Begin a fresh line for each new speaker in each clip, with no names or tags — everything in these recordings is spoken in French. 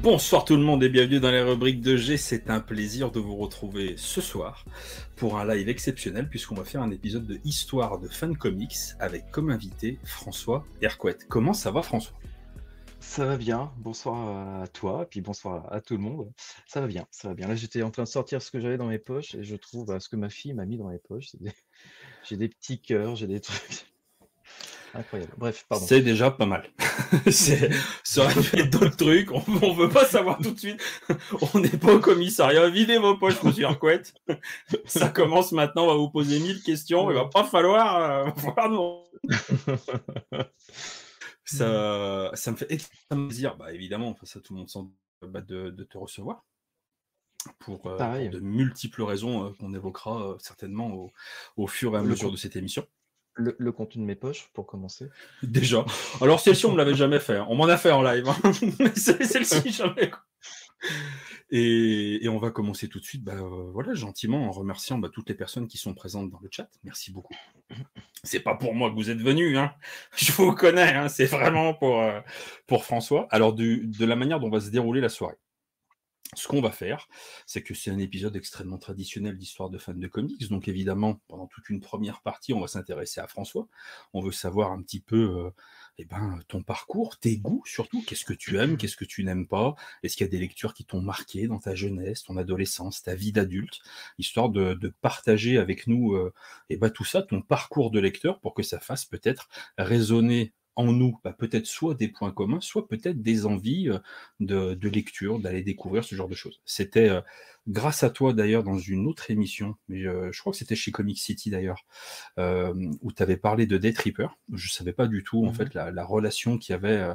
Bonsoir tout le monde et bienvenue dans les rubriques de G. C'est un plaisir de vous retrouver ce soir pour un live exceptionnel puisqu'on va faire un épisode de Histoire de fan comics avec comme invité François Hercouet. Comment ça va François?
Ça va bien, bonsoir à toi, et puis bonsoir à tout le monde. Ça va bien, ça va bien. Là, j'étais en train de sortir ce que j'avais dans mes poches et je trouve ce que ma fille m'a mis dans mes poches. J'ai des petits cœurs, j'ai des trucs incroyables. Bref, pardon.
C'est déjà pas mal. Ça aurait pu être d'autres trucs, on veut pas savoir tout de suite. On n'est pas au commissariat. Videz vos poches, monsieur Hercouet. Ça commence maintenant, on va vous poser 1000 questions. Il va pas falloir nous... Ça me fait extrêmement plaisir, évidemment, ça tout le monde s'en de te recevoir pour
Pareil,
de multiples raisons qu'on évoquera certainement au fur et à
le,
mesure
con-
de cette émission.
le contenu de mes poches, pour commencer.
Déjà. Alors celle-ci, on me l'avait jamais fait. On m'en a fait en live. Hein. Mais celle-ci, jamais. Et on va commencer tout de suite, voilà, gentiment, en remerciant toutes les personnes qui sont présentes dans le chat. Merci beaucoup. C'est pas pour moi que vous êtes venus, hein. Je vous connais, hein. C'est vraiment pour François. Alors, de la manière dont va se dérouler la soirée. Ce qu'on va faire, c'est que c'est un épisode extrêmement traditionnel d'histoire de fans de comics. Donc évidemment, pendant toute une première partie, on va s'intéresser à François. On veut savoir un petit peu ton parcours, tes goûts surtout. Qu'est-ce que tu aimes, qu'est-ce que tu n'aimes pas? Est-ce qu'il y a des lectures qui t'ont marqué dans ta jeunesse, ton adolescence, ta vie d'adulte? Histoire de partager avec nous tout ça, ton parcours de lecteur, pour que ça fasse peut-être résonner en nous, peut-être soit des points communs, soit peut-être des envies de lecture, d'aller découvrir ce genre de choses. C'était grâce à toi d'ailleurs dans une autre émission, mais je crois que c'était chez Comic City d'ailleurs, où tu avais parlé de Day Tripper. Je savais pas du tout en fait la relation qu'il y avait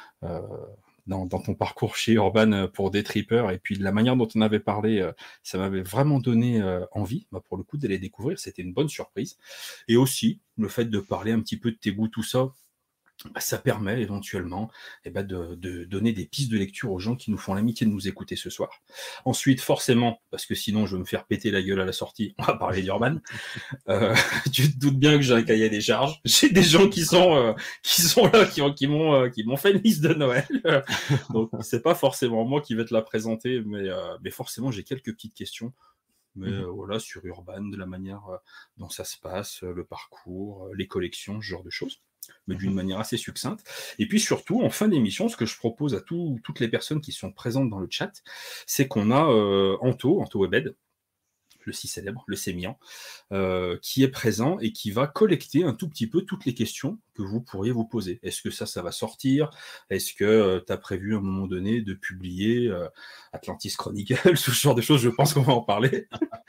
dans ton parcours chez Urban pour Day Tripper, et puis de la manière dont on avait parlé, ça m'avait vraiment donné envie, pour le coup, d'aller découvrir. C'était une bonne surprise. Et aussi, le fait de parler un petit peu de tes goûts, tout ça, ça permet éventuellement de donner des pistes de lecture aux gens qui nous font l'amitié de nous écouter ce soir. Ensuite, forcément, parce que sinon je vais me faire péter la gueule à la sortie, on va parler d'Urban. Tu te doutes bien que j'ai un cahier des charges. J'ai des gens qui sont là, qui m'ont fait une liste de Noël. Donc c'est pas forcément moi qui vais te la présenter, mais forcément j'ai quelques petites questions. Mais voilà, sur Urban, de la manière dont ça se passe, le parcours, les collections, ce genre de choses, mais d'une manière assez succincte. Et puis surtout, en fin d'émission, ce que je propose à toutes les personnes qui sont présentes dans le chat, c'est qu'on a Anto Webed, le si célèbre, le sémillant, qui est présent et qui va collecter un tout petit peu toutes les questions que vous pourriez vous poser. Est-ce que ça va sortir? Est-ce que tu as prévu à un moment donné de publier Atlantis Chronicles, ce genre de choses? Je pense qu'on va en parler.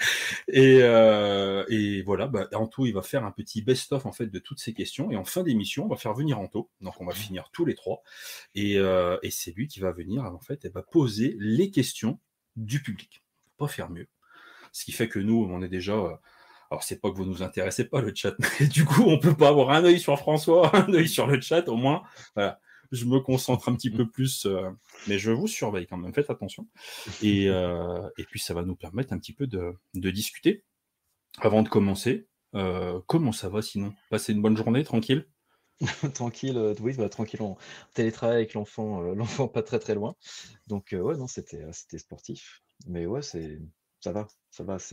Et voilà, Anto, il va faire un petit best-of en fait de toutes ces questions. Et en fin d'émission, on va faire venir Anto. Donc on va finir tous les trois. Et c'est lui qui va venir en fait, poser les questions du public. Pas faire mieux. Ce qui fait que nous, on est déjà... alors, c'est pas que vous nous intéressez pas, le chat, mais du coup, on peut pas avoir un œil sur François, un œil sur le chat, au moins. Voilà. Je me concentre un petit peu plus, mais je vous surveille quand même, faites attention. Et puis, ça va nous permettre un petit peu de discuter. Avant de commencer, comment ça va sinon? Passez une bonne journée, tranquille?
Tranquille, oui, tranquille en télétravail avec l'enfant, l'enfant pas très très loin. Donc ouais, non, c'était sportif. Mais ouais, ça va.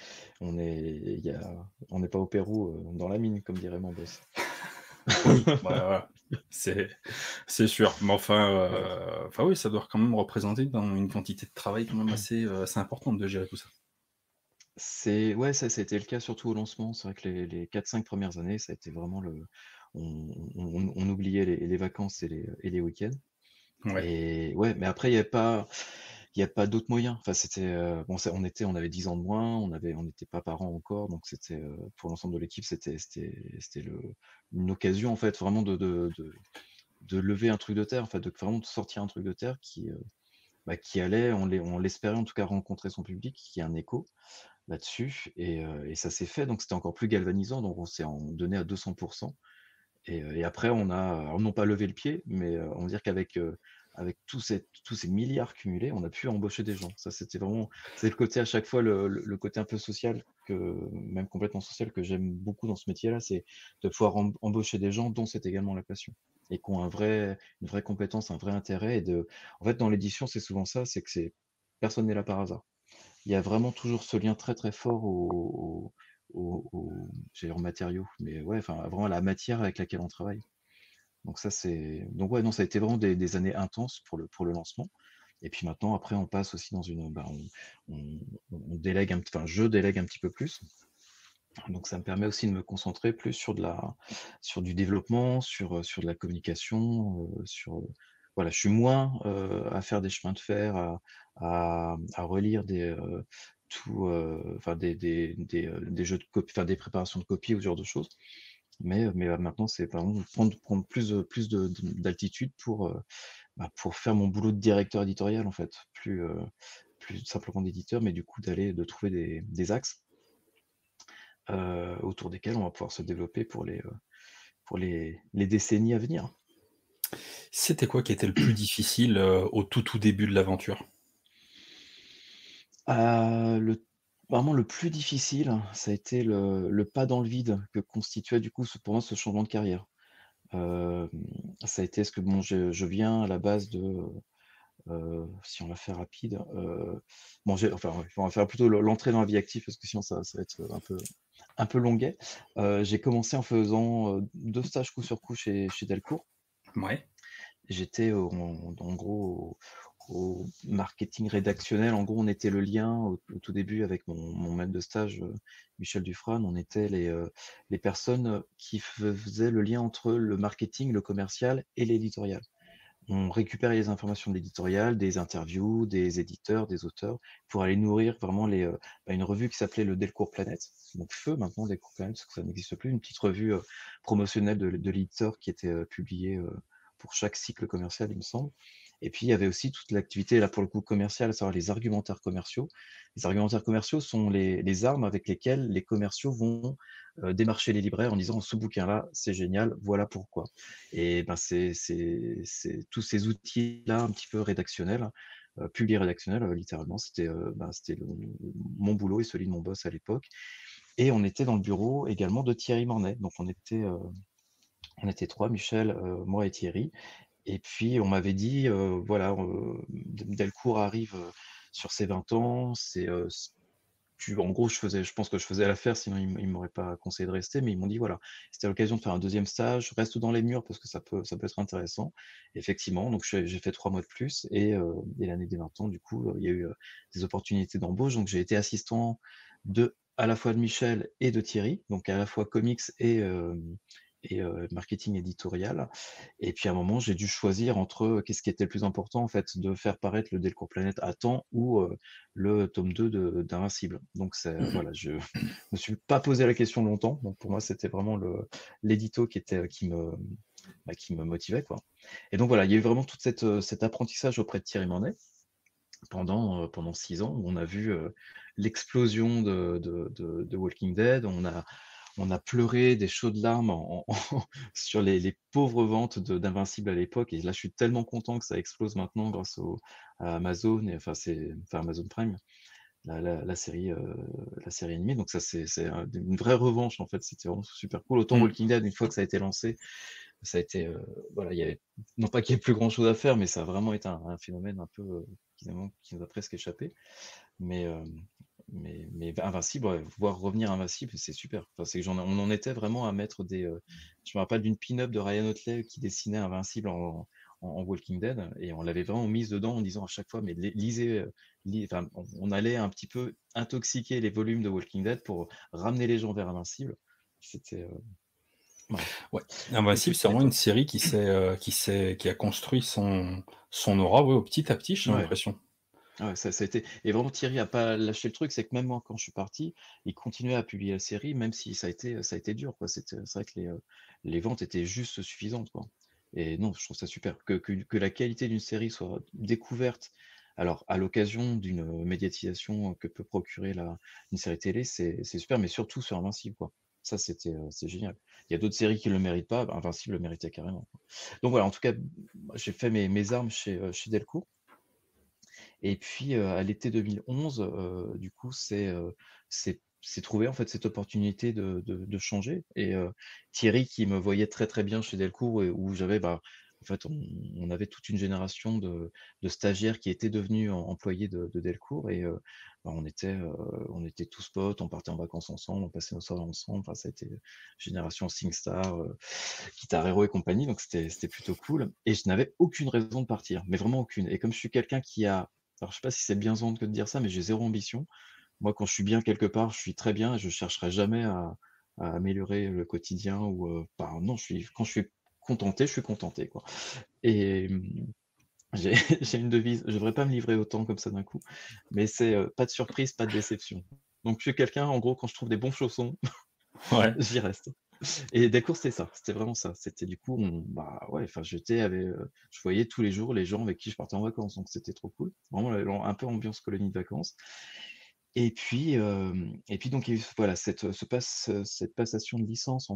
On n'est pas au Pérou dans la mine, comme dirait mon boss.
Oui, voilà. C'est sûr. Mais enfin, oui, ça doit quand même représenter dans une quantité de travail quand même assez importante de gérer tout ça.
Ouais, ça a été le cas surtout au lancement. C'est vrai que les 4-5 premières années, ça a été vraiment on oubliait les vacances et les week-ends.
Ouais.
Et ouais, mais après, il y a pas d'autres moyens. Enfin, c'était, bon, on avait 10 ans de moins, on n'était pas parents encore, donc c'était, pour l'ensemble de l'équipe, c'était une occasion, en fait, vraiment de lever un truc de terre, en fait, de vraiment de sortir un truc de terre qui allait, on l'espérait en tout cas rencontrer son public, qui a un écho là-dessus, et ça s'est fait, donc c'était encore plus galvanisant, donc on donné à 200%. Et après, on a, alors non pas levé le pied, mais on va dire qu'avec avec tous ces milliards cumulés, on a pu embaucher des gens. Ça, c'était vraiment, c'est le côté à chaque fois, le côté un peu social, même complètement social, que j'aime beaucoup dans ce métier-là, c'est de pouvoir embaucher des gens dont c'est également la passion. et qui ont une vraie compétence, un vrai intérêt. En fait, dans l'édition, c'est souvent ça, c'est que personne n'est là par hasard. Il y a vraiment toujours ce lien très très fort j'allais dire aux matériaux, mais ouais, enfin vraiment à la matière avec laquelle on travaille. Donc ça c'est, donc ouais, non, ça a été vraiment des années intenses pour le lancement. Et puis maintenant, après, on passe aussi dans on délègue enfin, je délègue un petit peu plus. Donc ça me permet aussi de me concentrer plus sur du développement, sur de la communication, voilà, je suis moins à faire des chemins de fer, à relire enfin des jeux de copie, enfin des préparations de copie ou ce genre de choses. Mais maintenant, c'est vraiment prendre d'altitude pour faire mon boulot de directeur éditorial en fait, plus simplement d'éditeur, mais du coup de trouver des axes autour desquels on va pouvoir se développer pour les décennies à venir.
C'était quoi qui était le plus difficile, au tout début de l'aventure?
Le Vraiment le plus difficile, ça a été le pas dans le vide que constituait du coup pour moi ce changement de carrière. Hem, Ça a été parce que bon, je viens à la base si on la fait rapide, bon enfin ouais, on va faire plutôt l'entrée dans la vie active parce que sinon ça va être un peu longuet. J'ai commencé en faisant, 2 stages coup sur coup chez Delcourt.
Ouais.
J'étais en gros au marketing rédactionnel. En gros, on était le lien au tout début avec mon maître de stage, Michel Dufresne. On était les personnes qui faisaient le lien entre le marketing, le commercial et l'éditorial. On récupérait les informations de l'éditorial, des interviews, des éditeurs, des auteurs, pour aller nourrir vraiment une revue qui s'appelait le Delcourt Planet, donc Feu maintenant, Delcourt Planet, parce que ça n'existe plus, une petite revue promotionnelle de l'éditeur qui était publiée pour chaque cycle commercial, il me semble. Et puis il y avait aussi toute l'activité, là pour le coup commerciale, à savoir les argumentaires commerciaux. Les argumentaires commerciaux sont les armes avec lesquelles les commerciaux vont démarcher les libraires en disant ce bouquin-là, c'est génial, voilà pourquoi. Et ben c'est tous ces outils-là un petit peu rédactionnels, publi-rédactionnels, littéralement, c'était mon boulot et celui de mon boss à l'époque. Et on était dans le bureau également de Thierry Mornay. Donc on était trois, Michel, moi et Thierry. Et puis on m'avait dit, voilà, Delcourt arrive sur ses 20 ans, en gros, je pense que je faisais l'affaire, sinon ils m'auraient pas conseillé de rester, mais ils m'ont dit voilà, c'était l'occasion de faire un deuxième stage, reste dans les murs parce que ça peut être intéressant. Effectivement, donc j'ai fait 3 mois de plus et l'année des 20 ans, du coup, il y a eu des opportunités d'embauche. Donc j'ai été assistant à la fois de Michel et de Thierry, donc à la fois comics et marketing éditorial. Et puis à un moment, j'ai dû choisir entre qu'est-ce qui était le plus important, en fait, de faire paraître le Delcourt Planète à temps ou le tome 2 d'Invincible. Donc voilà, je me suis pas posé la question longtemps. Donc pour moi, c'était vraiment l'édito qui me motivait, quoi. Et donc voilà, il y a eu vraiment tout cet apprentissage auprès de Thierry Mornay pendant 6 ans, où on a vu l'explosion de Walking Dead. On a pleuré des chaudes larmes sur les pauvres ventes d'Invincible à l'époque. Et là, je suis tellement content que ça explose maintenant à Amazon, enfin Amazon Prime, la série animée. Donc ça, c'est une vraie revanche en fait. C'était vraiment super cool. Autant
Mmh.
Walking Dead, une fois que ça a été lancé, ça a été voilà, il y avait non pas qu'il y ait plus grand chose à faire, mais ça a vraiment été un phénomène un peu qui nous a presque échappé. Mais, euh, mais Invincible, ouais, voir revenir Invincible, c'est super. Enfin, c'est que on en était vraiment à mettre je me rappelle d'une pin-up de Ryan Otley qui dessinait Invincible en Walking Dead, et on l'avait vraiment mise dedans en disant à chaque fois, mais lisez, enfin, on allait un petit peu intoxiquer les volumes de Walking Dead pour ramener les gens vers Invincible. C'était, voilà,
Ouais.
une
Invincible, c'est
petite
vraiment une
époque.
série qui a construit son aura, ouais, au petit à petit, j'ai
Ouais.
l'impression.
Ah ouais, ça a été, et vraiment Thierry a pas lâché le truc, c'est que même moi quand je suis parti, il continuait à publier la série, même si ça a été dur, quoi. C'est vrai que les ventes étaient juste suffisantes, quoi. Et non, je trouve ça super que la qualité d'une série soit découverte. Alors à l'occasion d'une médiatisation que peut procurer une série télé, c'est super, mais surtout sur Invincible, quoi. Ça c'est génial. Il y a d'autres séries qui le méritent pas, bah, Invincible le méritait carrément, quoi. Donc voilà, en tout cas, j'ai fait mes armes chez Delcourt. Et puis, à l'été 2011, du coup, s'est trouvé en fait cette opportunité de changer. Et Thierry, qui me voyait très très bien chez Delcourt, et où j'avais, en fait, on avait toute une génération de stagiaires qui étaient devenus employés de Delcourt, et on était tous potes, on partait en vacances ensemble, on passait nos soirées ensemble. Enfin, ça a été génération SingStar, Guitar Hero et compagnie, donc c'était plutôt cool. Et je n'avais aucune raison de partir, mais vraiment aucune. Et comme je suis quelqu'un qui a, alors je sais pas si c'est bienveillant que de dire ça, mais j'ai zéro ambition. Moi, quand je suis bien quelque part, je suis très bien, et je chercherai jamais à améliorer le quotidien, ou non, quand je suis contenté, je suis contenté, quoi. Et j'ai j'ai une devise, je devrais pas me livrer autant comme ça d'un coup, mais c'est pas de surprise, pas de déception. Donc je suis quelqu'un, en gros, quand je trouve des bons chaussons,
Ouais.
j'y reste. Et Delcourt, c'était ça, c'était vraiment ça. C'était du coup, ouais, enfin, je voyais tous les jours les gens avec qui je partais en vacances, donc c'était trop cool. Vraiment, un peu ambiance colonie de vacances. Et puis donc, il y a eu, voilà, cette passation de licence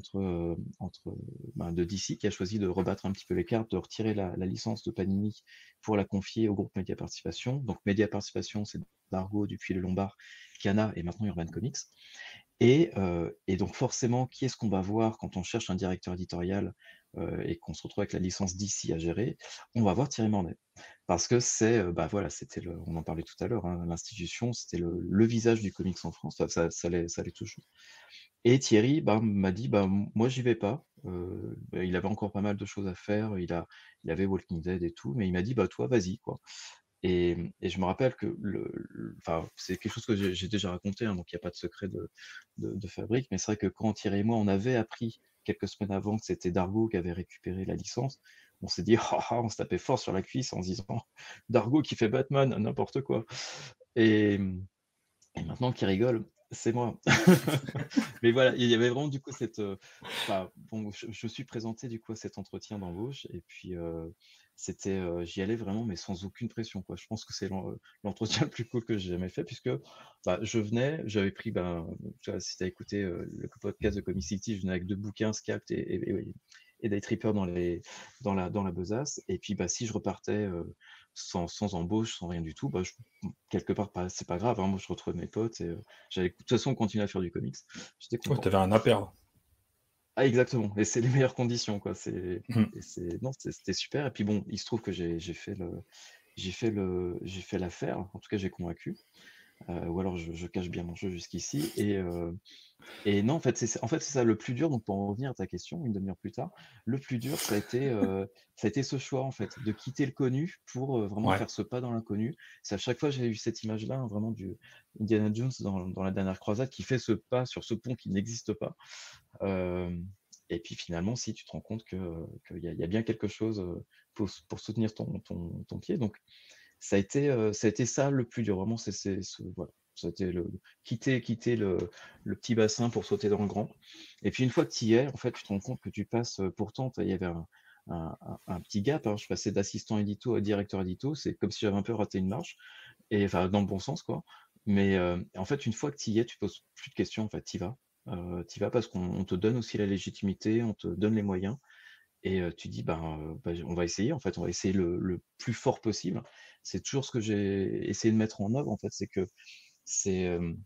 de DC, qui a choisi de rebattre un petit peu les cartes, de retirer la licence de Panini pour la confier au groupe Média Participation. Donc Média Participation, c'est Dargaud, Dupuis Le Lombard, Kana et maintenant Urban Comics. Et donc forcément, qui est-ce qu'on va voir quand on cherche un directeur éditorial, et qu'on se retrouve avec la licence DC à gérer? On va voir Thierry Mornay. Parce que voilà, on en parlait tout à l'heure, hein, l'institution, c'était le visage du comics en France, ça l'est toujours. Et Thierry, m'a dit, moi j'y vais pas. Il avait encore pas mal de choses à faire, il avait Walking Dead et tout, mais il m'a dit, toi vas-y, quoi. Et je me rappelle que enfin, c'est quelque chose que j'ai déjà raconté, hein, donc il n'y a pas de secret de fabrique, mais c'est vrai que quand Thierry et moi, on avait appris quelques semaines avant que c'était Dargaud qui avait récupéré la licence, on s'est dit, on se tapait fort sur la cuisse en se disant, Dargaud qui fait Batman, n'importe quoi. Et, et maintenant qu'il rigole, c'est moi. Mais voilà, il y avait vraiment du coup je me suis présenté du coup à cet entretien d'embauche, et puis j'y allais vraiment, mais sans aucune pression, quoi. Je pense que c'est l'entretien le plus cool que j'ai jamais fait, puisque j'avais pris, tu vois, si tu as écouté le podcast de Comic City, je venais avec 2 bouquins, Scapt et Day Tripper dans la besace. Et puis si je repartais sans embauche, sans rien du tout, quelque part, c'est pas grave, hein, moi je retrouvais mes potes, et j'allais de toute façon continuer à faire du comics. J'étais
Ouais,
content.
t'avais rien à perdre.
Ah, exactement, et c'est les meilleures conditions, quoi.
Mm.
Non, c'était super. Et puis bon, il se trouve que j'ai fait l'affaire. En tout cas, j'ai convaincu. Ou alors je cache bien mon jeu jusqu'ici. Et non, en fait, c'est ça le plus dur. Donc pour en revenir à ta question, une demi-heure plus tard, le plus dur, ça a été ce choix, en fait, de quitter le connu pour vraiment
Ouais.
faire ce pas dans l'inconnu. C'est à chaque fois j'ai eu cette image-là, hein, vraiment du Indiana Jones dans la dernière croisade, qui fait ce pas sur ce pont qui n'existe pas. Euh, et puis finalement, si tu te rends compte qu'il y a bien quelque chose pour soutenir ton pied. Donc ça a été ça le plus dur, vraiment. Voilà. C'était quitter le petit bassin pour sauter dans le grand. Et puis une fois que tu y es, en fait, tu te rends compte que tu passes, pourtant, il y avait un petit gap, hein. Je passais d'assistant édito à directeur édito. C'est comme si j'avais un peu raté une marche, et enfin, dans le bon sens, quoi. Mais en fait, une fois que tu y es, tu poses plus de questions, en fait, tu y vas. Tu vas parce qu'on te donne aussi la légitimité, on te donne les moyens, et tu dis, on va essayer, en fait, on va essayer le plus fort possible. C'est toujours ce que j'ai essayé de mettre en œuvre, en fait, c'est que c'est,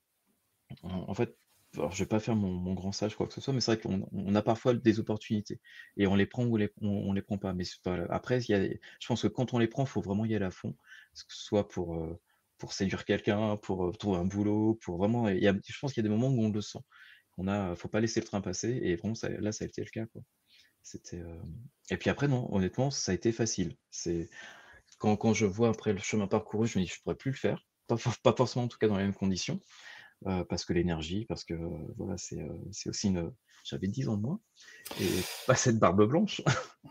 en fait, alors je vais pas faire mon grand sage, quoi que ce soit, mais c'est vrai qu'on a parfois des opportunités, et on les prend ou on les prend pas. Mais après, je pense que quand on les prend, il faut vraiment y aller à fond, que ce soit pour séduire quelqu'un, pour trouver un boulot, pour vraiment. Je pense qu'il y a des moments où on le sent. Faut pas laisser le train passer, et vraiment, là, ça a été le cas, quoi. C'était, Et puis après, non, honnêtement, ça a été facile. Quand je vois après le chemin parcouru, je me dis: «Je pourrais plus le faire». Pas forcément, en tout cas, dans les mêmes conditions, parce que l'énergie, parce que, voilà, c'est aussi j'avais 10 ans de moins, et pas cette barbe blanche.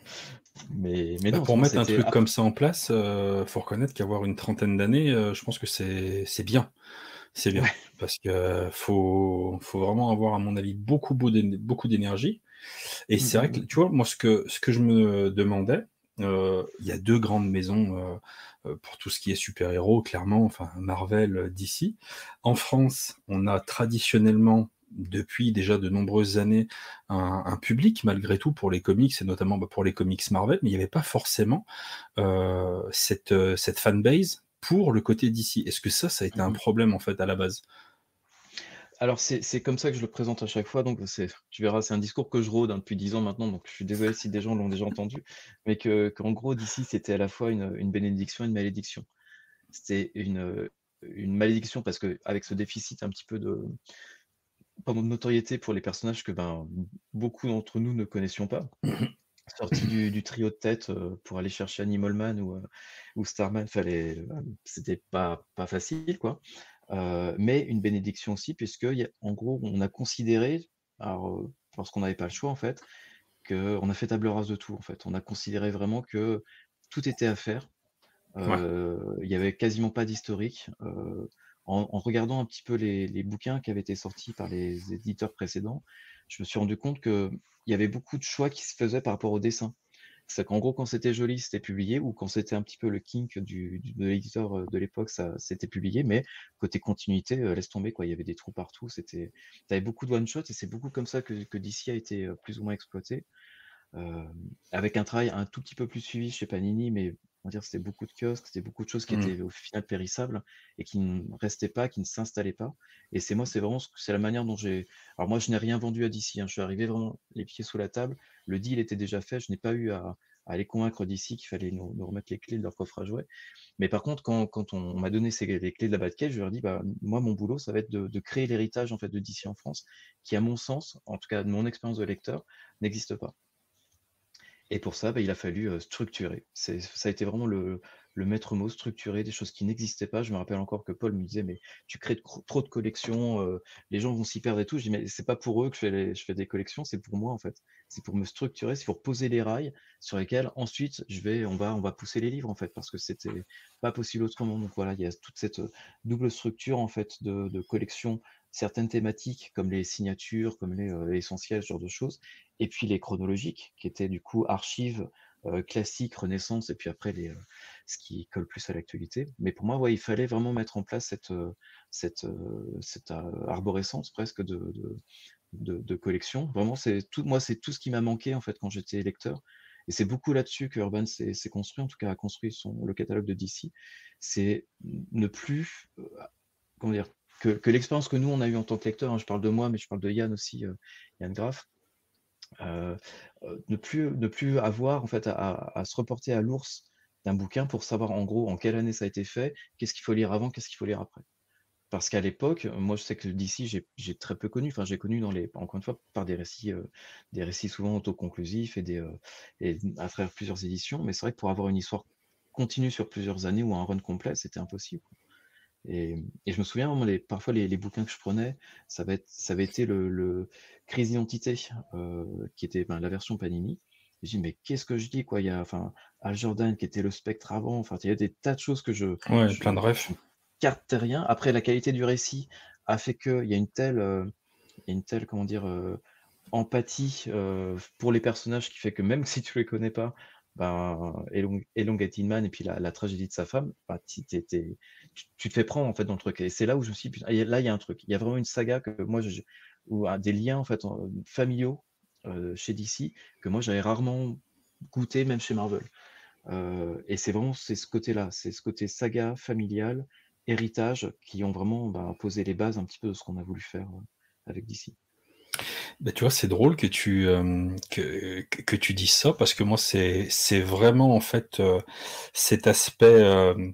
Mais non,
Pour
non,
mettre un
c'était
truc comme ça en place, faut reconnaître qu'avoir une trentaine d'années, je pense que c'est bien. C'est bien.
ouais.
Parce que faut vraiment avoir, à mon avis, beaucoup d'énergie. Et
Mmh,
c'est vrai
mmh,
que,
mmh.
tu vois, moi, ce que je me demandais, il y a 2 grandes maisons, pour tout ce qui est super-héros, clairement, enfin Marvel, DC. En France, on a traditionnellement, depuis déjà de nombreuses années, un public malgré tout pour les comics, et notamment, pour les comics Marvel, mais il n'y avait pas forcément cette fanbase pour le côté DC. Est-ce que ça a été
Mmh
un
mh.
problème, en fait, à la base?
Alors c'est comme ça que je le présente à chaque fois, donc tu verras, c'est un discours que je rôde, hein, depuis 10 ans maintenant, donc je suis désolé si des gens l'ont déjà entendu, mais qu'en gros d'ici, c'était à la fois une bénédiction et une malédiction. C'était une malédiction parce qu'avec ce déficit un petit peu de pardon, de notoriété pour les personnages que, ben, beaucoup d'entre nous ne connaissions pas, sortis du trio de tête, pour aller chercher Animal Man ou Starman, c'était pas facile, quoi. Mais une bénédiction aussi puisque en gros, on a considéré, alors, parce qu'on n'avait pas le choix, en fait, qu'on a fait table rase de tout, en fait. On a considéré vraiment que tout était à faire.
Ouais.
Il y avait quasiment pas d'historique. En regardant un petit peu les bouquins qui avaient été sortis par les éditeurs précédents, je me suis rendu compte qu'il y avait beaucoup de choix qui se faisaient par rapport au dessin. C'est qu'en gros, quand c'était joli, c'était publié, ou quand c'était un petit peu le kink de l'éditeur de l'époque, ça c'était publié, mais côté continuité, laisse tomber, quoi. Il y avait des trous partout. T'avais beaucoup de one-shot, et c'est beaucoup comme ça que DC a été plus ou moins exploité. Avec un travail un tout petit peu plus suivi chez Panini, mais on va dire c'était beaucoup de kiosques, c'était beaucoup de choses qui
Mmh.
étaient au final périssables et qui ne restaient pas, qui ne s'installaient pas. Et c'est vraiment c'est la manière dont j'ai. Alors moi, je n'ai rien vendu à DC, hein. Je suis arrivé vraiment les pieds sous la table. Le deal était déjà fait. Je n'ai pas eu à les convaincre d'ici qu'il fallait nous remettre les clés de leur coffre à jouets. Mais par contre, quand on m'a donné les clés de la Batcave, je leur ai dit, bah, moi, mon boulot, ça va être de créer l'héritage en fait de DC en France, qui, à mon sens, en tout cas de mon expérience de lecteur, n'existe pas. Et pour ça, bah, il a fallu, structurer. Ça a été vraiment le maître mot, structurer des choses qui n'existaient pas. Je me rappelle encore que Paul me disait: «Mais tu crées trop de collections, les gens vont s'y perdre et tout». Je dis: «Mais c'est pas pour eux que je fais des collections, c'est pour moi, en fait. C'est pour me structurer, c'est pour poser les rails sur lesquels ensuite on va pousser les livres, en fait, parce que c'était pas possible autrement». Donc voilà, il y a toute cette, double structure, en fait, de collection, certaines thématiques comme les signatures, comme l'essentiel, ce genre de choses, et puis les chronologiques, qui étaient du coup archives, classiques, Renaissance, et puis après ce qui colle plus à l'actualité. Mais pour moi, ouais, il fallait vraiment mettre en place cette arborescence presque de collection. Vraiment, c'est tout ce qui m'a manqué en fait quand j'étais lecteur. Et c'est beaucoup là-dessus que Urban s'est construit, en tout cas a construit le catalogue de DC. C'est ne plus, comment dire, que l'expérience que nous on a eue en tant que lecteur, hein, je parle de moi, mais je parle de Yann aussi, Yann Graff, Heu ne plus avoir en fait à se reporter à l'ours d'un bouquin pour savoir en gros en quelle année ça a été fait, qu'est-ce qu'il faut lire avant, qu'est-ce qu'il faut lire après. Parce qu'à l'époque, moi je sais que d'ici j'ai très peu connu, enfin j'ai connu encore une fois par des récits souvent autoconclusifs et à travers plusieurs éditions, mais c'est vrai que pour avoir une histoire continue sur plusieurs années ou un run complet, c'était impossible. Et je me souviens vraiment parfois les bouquins que je prenais, ça avait été le Crise d'identité, qui était, ben, la version Panini. Je dis: «Mais qu'est-ce que je dis, quoi?» Il y a enfin, Hal Jordan qui était le Spectre avant, enfin, il y a des tas de choses que
Ouais,
je
plein de
je
refs.
ne captais rien. Après la qualité du récit a fait qu'il y a il y a une telle, comment dire, empathie, pour les personnages qui fait que même si tu les connais pas, ben, Elongated Man et puis la tragédie de sa femme, bah, tu te fais prendre en fait dans le truc, et c'est là où je me suis dit: «Putain, là, il y a un truc». Il y a vraiment une saga que moi je ou des liens en fait familiaux, chez DC, que moi j'avais rarement goûté même chez Marvel. Et c'est ce côté-là, c'est ce côté saga familial, héritage qui ont vraiment, bah, posé les bases un petit peu de ce qu'on a voulu faire, avec DC.
Bah, tu vois, c'est drôle que que tu dises ça parce que moi, c'est vraiment, en fait, cet aspect,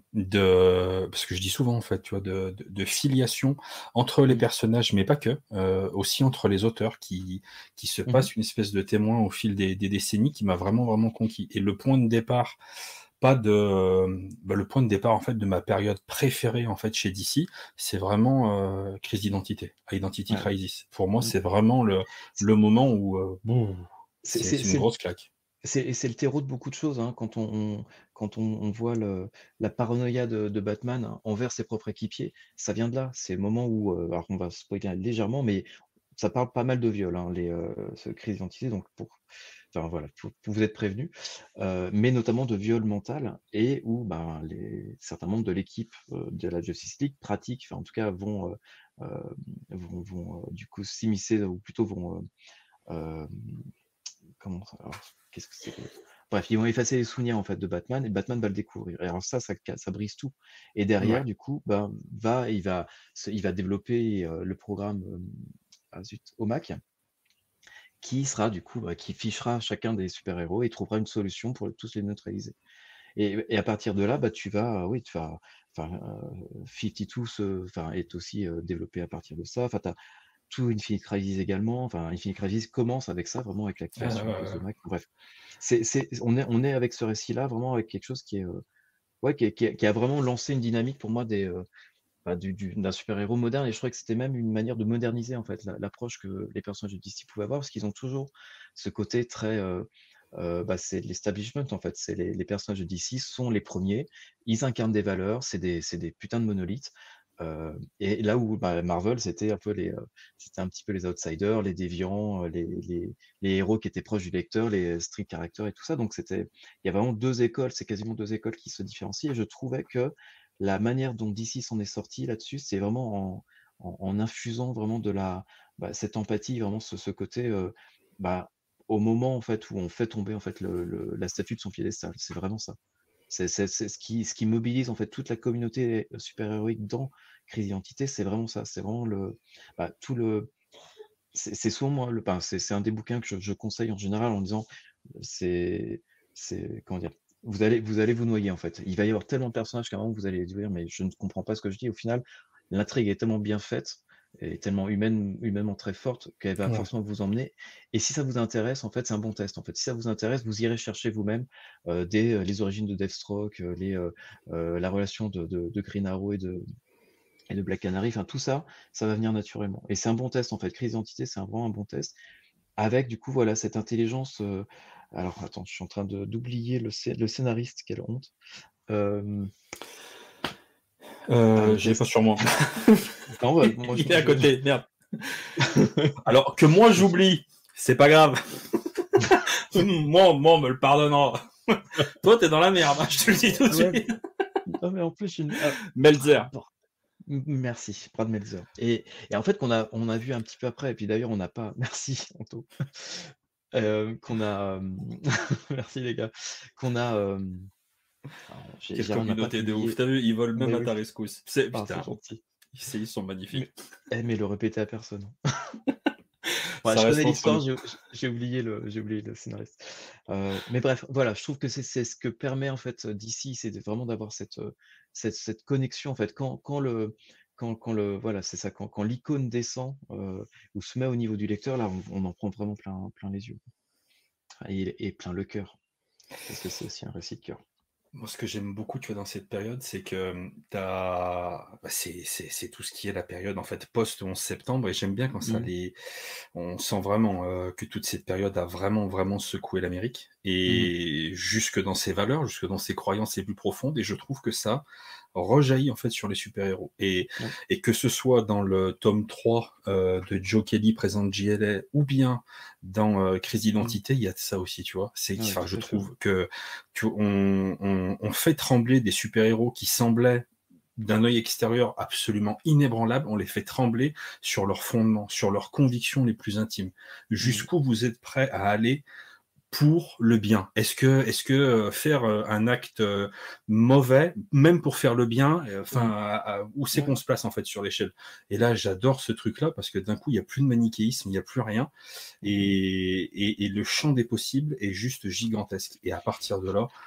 parce que je dis souvent, en fait, tu vois, de filiation entre les
Mmh.
personnages, mais pas que, aussi entre les auteurs qui se
Mmh.
passent une espèce de témoin au fil des décennies qui m'a vraiment, vraiment conquis et le point de départ, pas de, bah, le point de départ, en fait, de ma période préférée, en fait, chez DC, c'est vraiment, Crise d'identité, Identity
Ouais.
Crisis. Pour moi,
Mmh.
c'est vraiment le moment où, bouh,
C'est
c'est
c'est
une
c'est le
grosse claque.
c'est le terreau de beaucoup de choses, hein, quand on voit la paranoïa de Batman envers ses propres équipiers, ça vient de là. C'est le moment où, alors on va spoiler légèrement, mais ça parle pas mal de viol, hein, ce Crise d'identité, donc enfin voilà, vous êtes prévenus, mais notamment de viol mental, et où, ben, certains membres de l'équipe, de la Justice League pratiquent, enfin en tout cas du coup s'immiscer, ou plutôt vont, hem, comment ça alors qu'est-ce que c'est que? Bref, ils vont effacer les souvenirs en fait de Batman et Batman va le découvrir. Et alors ça brise tout. Et derrière,
Ouais.
du coup, ben, il va développer le programme au Mac qui sera du coup, qui fichera chacun des super-héros et trouvera une solution pour tous les neutraliser. Et à partir de là, bah, tu vas, oui, tu vas, enfin, 52 est aussi développé à partir de ça. Enfin, tu as tout Infinite Crisis également. Enfin, Infinite Crisis commence avec ça, vraiment avec l'activation de The Mac. Bref, on est avec ce récit-là, vraiment avec quelque chose qui est, ouais, qui a vraiment lancé une dynamique pour moi d'un super-héros moderne. Et je trouvais que c'était même une manière de moderniser en fait l'approche que les personnages de DC pouvaient avoir, parce qu'ils ont toujours ce côté très c'est l'establishment en fait. C'est les personnages de DC sont les premiers, ils incarnent des valeurs, c'est des putains de monolithes. Et là où Marvel, c'était un petit peu les outsiders, les déviants, les héros qui étaient proches du lecteur, les street characters et tout ça. Donc il y a vraiment deux écoles, c'est quasiment deux écoles qui se différencient. Et je trouvais que la manière dont DC s'en est sorti là-dessus, c'est vraiment en infusant vraiment cette empathie, vraiment ce côté, bah, au moment en fait où on fait tomber en fait la statue de son piédestal. C'est vraiment ça. C'est ce qui mobilise en fait toute la communauté super-héroïque dans Crise Identité, c'est vraiment ça. C'est vraiment tout le. C'est souvent moi, c'est un des bouquins que je conseille en général en disant, c'est, comment dire, vous allez vous noyer en fait. Il va y avoir tellement de personnages qu'à un moment vous allez dire, mais je ne comprends pas ce que je dis. Au final, l'intrigue est tellement bien faite et tellement humainement très forte qu'elle va
Ouais.
forcément vous emmener. Et si ça vous intéresse, en fait, c'est un bon test. En fait, si ça vous intéresse, vous irez chercher vous-même les origines de Deathstroke, la relation de Green Arrow et de Black Canary. Enfin, tout ça, ça va venir naturellement. Et c'est un bon test en fait. Crise d'identité, c'est vraiment un bon test. Avec du coup, voilà, cette intelligence. Alors, attends, je suis en train d'oublier le scénariste, quelle honte.
J'ai pas sur moi.
Non, ouais, moi,
Il est à côté, merde. Alors que moi j'oublie, c'est pas grave. moi, on me le pardonnera. Toi, t'es dans la merde, hein, je te le dis tout de suite.
Non, mais en plus,
Melzer.
Merci, Brad Meltzer. Et en fait, on a vu un petit peu après, et puis d'ailleurs, on n'a pas. Merci, Anto. Qu'on a. Merci, les gars. Qu'on a.
Quelle communauté de ouf. T'as vu, ils volent même
Mais
à ta
oui.
rescousse.
C'est
Putain.
gentil.
Ils sont magnifiques.
Mais le répéter à personne. Ouais,
Ça
je
reste
connais
entre
l'histoire,
nous.
j'ai oublié le scénariste. Mais bref, voilà, je trouve que c'est ce que permet en fait d'ici, c'est vraiment d'avoir cette connexion en fait. Voilà, c'est ça, quand l'icône descend ou se met au niveau du lecteur, là, on en prend vraiment plein les yeux. Et plein le cœur. Parce que c'est aussi un récit de cœur.
Moi, ce que j'aime beaucoup, tu vois, dans cette période, c'est que c'est tout ce qui est la période en fait post 11 septembre, et j'aime bien quand ça on sent vraiment que toute cette période a vraiment secoué l'Amérique, et jusque dans ses valeurs, jusque dans ses croyances les plus profondes, et je trouve que ça rejaillit en fait sur les super-héros, et que ce soit dans le tome 3 de Joe Kelly présente JLA, ou bien dans Crise d'identité, il y a ça aussi, tu vois. Je trouve que on fait trembler des super-héros qui semblaient d'un œil extérieur absolument inébranlables, on les fait trembler sur leurs fondements, sur leurs convictions les plus intimes. Jusqu'où vous êtes prêts à aller pour le bien? Est-ce que faire un acte mauvais, même pour faire le bien, où c'est qu'on se place en fait sur l'échelle? Et là, j'adore ce truc-là parce que d'un coup, il n'y a plus de manichéisme, il n'y a plus rien, et le champ des possibles est juste gigantesque. Et à partir de là,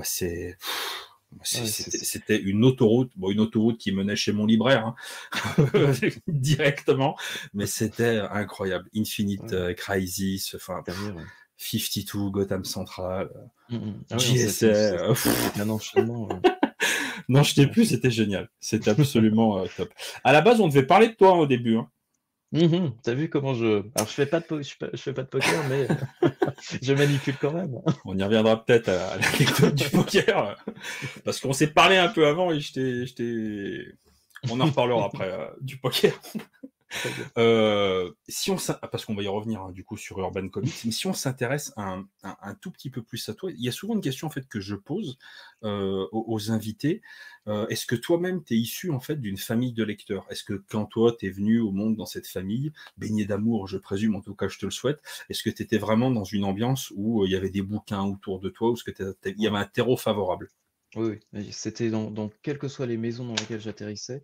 c'était une autoroute, une autoroute qui menait chez mon libraire, directement, mais c'était incroyable. Infinite Crisis, 52, Gotham Central, JSA.
C'était un enchaînement.
Non, je t'ai plus, c'était génial. C'était absolument top. À la base, on devait parler de toi au début.
T'as vu comment alors je fais pas de poker, mais je manipule quand même.
On y reviendra peut-être à l'anecdote du poker, parce qu'on s'est parlé un peu avant et on en reparlera après du poker.
Très bien.
Si on parce qu'on va y revenir du coup sur Urban Comics, mais si on s'intéresse un tout petit peu plus à toi, il y a souvent une question en fait que je pose aux invités. Est-ce que toi-même tu es issu en fait d'une famille de lecteurs? Est-ce que quand toi tu es venu au monde dans cette famille, baigné d'amour, je présume, en tout cas je te le souhaite, est-ce que tu étais vraiment dans une ambiance où il y avait des bouquins autour de toi, ou est-ce que il y avait un terreau favorable?
Oui, oui, c'était dans quelles que soient les maisons dans lesquelles j'atterrissais.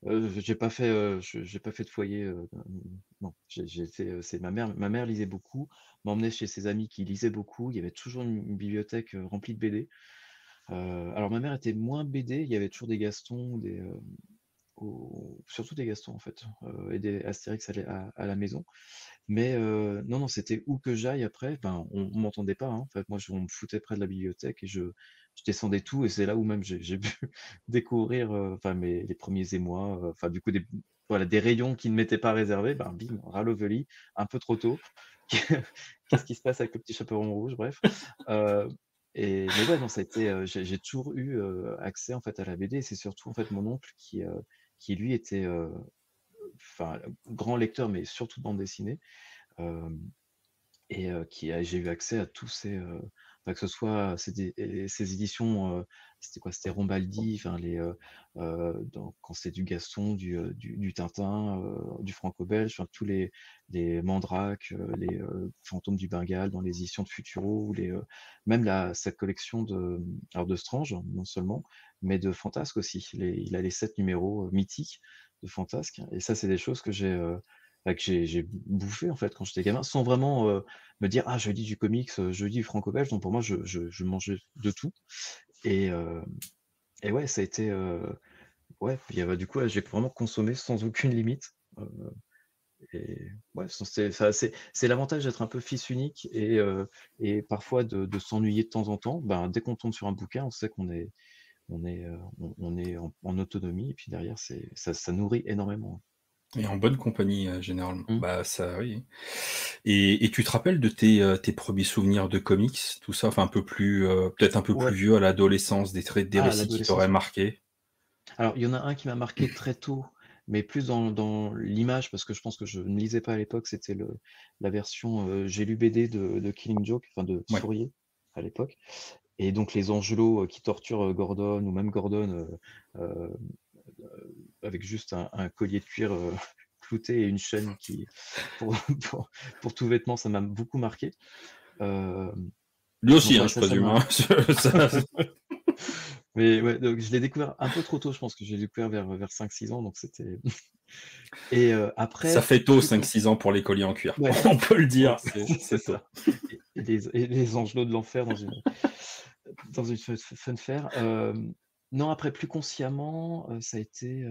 J'ai pas fait de foyer. Non, j'ai été. C'est ma mère lisait beaucoup, m'emmenait chez ses amis qui lisaient beaucoup. Il y avait toujours une bibliothèque remplie de BD. Alors ma mère était moins BD. Il y avait toujours des Gastons, surtout des Gastons en fait, et des Astérix à la maison. Mais non, non, c'était où que j'aille après, ben, on m'entendait pas, hein. En fait, moi, on me foutait près de la bibliothèque et je descendais tout, et c'est là où même j'ai pu découvrir, enfin, les premiers émois, enfin, du coup, voilà, des rayons qui ne m'étaient pas réservés, ben, bim, ras le un peu trop tôt. Qu'est-ce qui se passe avec le petit chaperon rouge? Bref. Heu mais ouais, non, ça a été, j'ai toujours eu, accès, en fait, à la BD, et c'est surtout, en fait, mon oncle qui lui était, enfin, grand lecteur, mais surtout de bande dessinée. Hem J'ai eu accès à tous enfin, que ce soit ces éditions, c'était quoi? C'était Rombaldi, enfin quand c'était du Gaston, du Tintin, du franco-belge, enfin tous les Mandrake, les Fantômes du Bengale dans les éditions de Futuro, ou même cette collection alors de Strange, non seulement, mais de Fantasque aussi. Il a les 7 numéros, mythiques de Fantasque, et ça, c'est des choses que j'ai bouffé en fait quand j'étais gamin, sans vraiment, me dire: «Ah, je lis du comics, je lis du franco-belge», donc pour moi je mangeais de tout, et heu et ouais, ça a été, ouais, puis, du coup, ouais, j'ai vraiment consommé sans aucune limite, et ouais, c'est l'avantage d'être un peu fils unique, et parfois de s'ennuyer de temps en temps. Ben, dès qu'on tombe sur un bouquin, on sait on est en autonomie, et puis derrière ça nourrit énormément.
Et en bonne compagnie, généralement.
Mmh.
Bah, ça oui. Et tu te rappelles de tes premiers souvenirs de comics, tout ça? Enfin un peu plus, peut-être un peu plus
Ouais.
vieux, à l'adolescence, des
Ah, à
récits qui t'auraient
l'adolescence, ouais.
marqué?
Alors, il y en a un qui m'a marqué très tôt, mais plus dans l'image, parce que je pense que je ne lisais pas à l'époque, c'était la version, j'ai lu BD de Killing Joke, enfin de
Ouais.
Fourier à l'époque, et donc les Angelots, qui torturent, Gordon, ou même Gordon, heu, avec juste un collier de cuir, clouté, et une chaîne pour pour pour tout vêtement, ça m'a beaucoup marqué. Hem,
Lui aussi,
donc
hein,
ouais,
je
ça
présume,
m'a
hein? Ça
mais ouais, donc je l'ai découvert un peu trop tôt, je pense que j'ai découvert vers 5-6 ans, donc c'était et
ça
après,
fait tôt,
plus
5-6 ans pour les colliers en cuir.
ouais,
On peut le
ouais,
dire,
c'est
c'est tôt.
ça, et les angelots de l'enfer dans une fun fair. Non, après, plus consciemment, ça a été,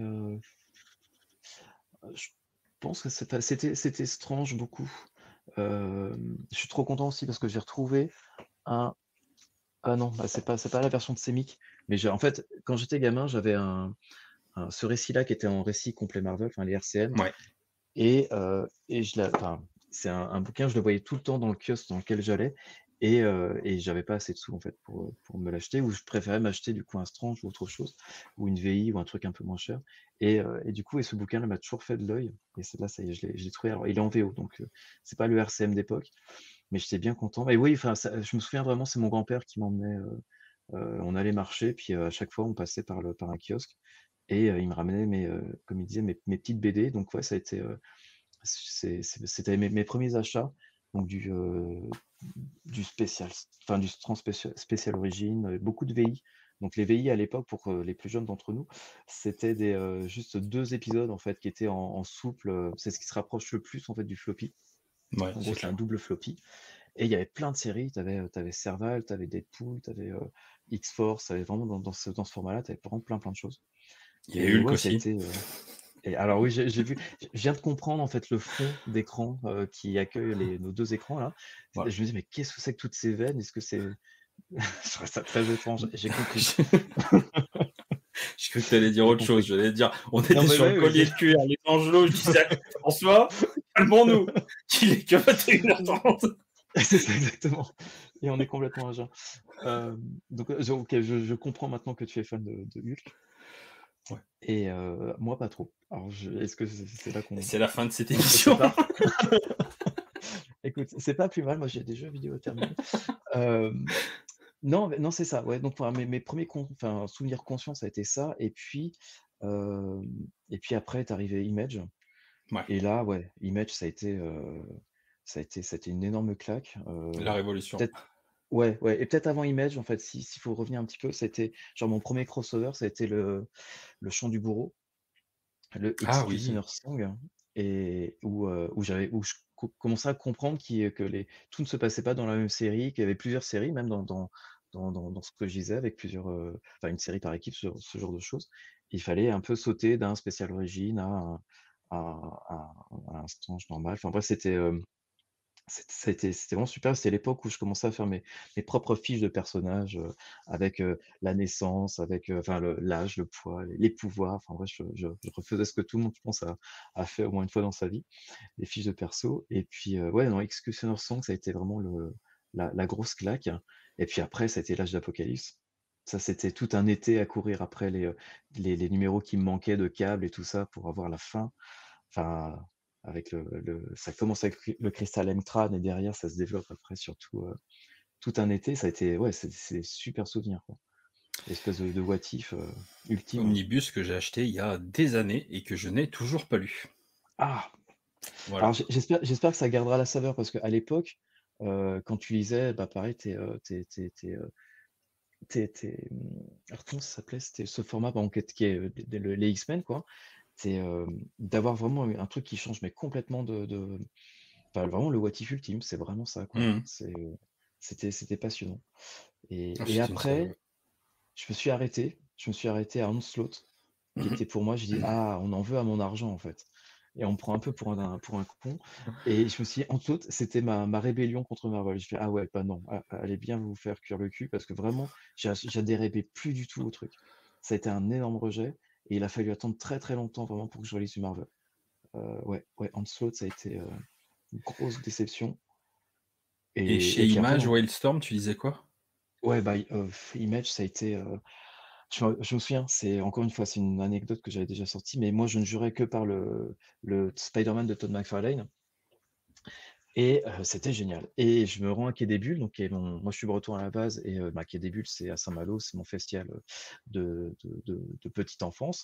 je pense que c'était Strange, beaucoup. Je suis trop content aussi parce que j'ai retrouvé un ah non, bah, c'est pas la version de Semic, mais j'ai en fait, quand j'étais gamin, j'avais ce récit-là qui était en récit complet Marvel, enfin les RCM.
Ouais.
Et je l'ai enfin, c'est un bouquin, je le voyais tout le temps dans le kiosque dans lequel j'allais, et j'avais pas assez de sous en fait pour me l'acheter, ou je préférais m'acheter du coup un Strange ou autre chose, ou une VI ou un truc un peu moins cher, et du coup, ce bouquin-là m'a toujours fait de l'œil, et c'est là, ça y est, je l'ai trouvé. Alors il est en VO, donc c'est pas le RCM d'époque, mais j'étais bien content, et oui, enfin ça, je me souviens vraiment, c'est mon grand-père qui m'emmenait, on allait marcher, puis, à chaque fois on passait par un kiosque, et il me ramenait comme il disait, mes petites BD, donc ouais, ça a été, c'était mes premiers achats, donc du spécial, enfin du spécial origine, beaucoup de VI. Donc les VI à l'époque, pour les plus jeunes d'entre nous, c'était juste 2 épisodes en fait qui étaient en souple, c'est ce qui se rapproche le plus en fait du floppy.
Ouais,
En gros,
c'est
c'est un
clair.
double floppy, et il y avait plein de séries. Tu avais Serval, tu avais Deadpool, tu avais, X-Force, tu avais vraiment dans ce format-là, tu avais vraiment plein de choses.
Il y a
Et
Hulk
ouais, ça a
aussi.
été, et alors oui, j'ai vu, je viens de comprendre en fait le fond d'écran, qui accueille nos 2 écrans là.
Voilà.
Je me dis: «Mais qu'est-ce que c'est que toutes ces veines? Est-ce que c'est» je trouvais ça très étrange. J'ai compris.
J'ai cru que tu allais dire
J'ai
autre chose.
compris.
J'allais dire, on
Non
était
mais
sur le
ouais, oui,
collier de cuir, les angelots, je disais: «François, calmons-nous, il est que 21h30».
c'est ça exactement, et on est complètement à jeun. Donc OK, je comprends maintenant que tu es fan de Hulk.
Ouais.
Et moi, pas trop. Alors, est-ce que c'est là
C'est la fin de cette
qu'on se
émission.
sépare? Écoute, c'est pas plus mal. Moi, j'ai des jeux vidéo à terminer. Hem, non, mais non, c'est ça, ouais, donc enfin, mes 1ers souvenirs conscients, ça a été ça hem et puis après est arrivé Image
Ouais,
et là, ouais, Image, ça a été une énorme claque,
la révolution.
peut-être ouais, ouais et peut-être avant Image, en fait, s'il faut revenir un petit peu, c'était genre mon premier crossover, ça a été le Chant du bourreau, le
Ah
Executioner
oui!
Song et où je commençais à comprendre que tout ne se passait pas dans la même série, qu'il y avait plusieurs séries même dans ce que je disais avec plusieurs, enfin une série par équipe, ce genre de choses. Il fallait un peu sauter d'un spécial origin à un Strange normal. Enfin bref, c'était vraiment super. C'était l'époque où je commençais à faire mes propres fiches de personnages, avec, la naissance, avec, enfin l'âge, le poids, les pouvoirs, enfin bref, je refaisais ce que tout le monde, je pense, a fait au moins une fois dans sa vie, les fiches de perso et puis, ouais, non, Executioner Song, ça a été vraiment la grosse claque et puis après, ça a été l'âge d'Apocalypse. Ça, c'était tout un été à courir après les numéros qui me manquaient de câbles et tout ça pour avoir la fin. Enfin, avec ça commence avec le Crystal Emtran et derrière ça se développe après sur tout un été. Ça a été ouais, c'est des super souvenirs, quoi. Espèce de what if, ultime.
Omnibus que j'ai acheté il y a des années et que je n'ai toujours pas lu.
Ah! Alors
Voilà.
j'espère que ça gardera la saveur parce qu'à l'époque, quand tu lisais, bah, pareil, alors comment ça s'appelait? C'était ce format, par exemple, qui est, les X-Men, quoi. D'avoir vraiment un truc qui change mais complètement enfin, vraiment le what if ultime, c'est vraiment ça, quoi.
Mmh.
C'était passionnant
Ah,
et
c'est une série, ouais.
après, je me suis arrêté à Onslaught, qui
Mmh
était pour moi, j'ai dit: «Ah, on en veut à mon argent, en fait et on me prend un peu pour un con» et je me suis dit: «Onslaught, c'était ma rébellion contre Marvel». Je fais: «Ah ouais, bah non, allez bien vous faire cuire le cul» parce que vraiment, j'adhérais mais plus du tout au truc. Ça a été un énorme rejet et il a fallu attendre très, très longtemps vraiment pour que je relise du Marvel. Ouais, ouais, Onslaught, ça a été, une grosse déception
et chez
et puis après
Image,
non
Wildstorm, tu disais quoi?
ouais, bah, Image, ça a été, je me souviens, c'est encore une fois, c'est une anecdote que j'avais déjà sortie, mais moi, je ne jurais que par le Spider-Man de Todd McFarlane et c'était génial et je me rends à Quai des Bulles, donc qui est moi, je suis breton à la base et bah, Quai des Bulles, c'est à Saint-Malo, c'est mon festival, de petite enfance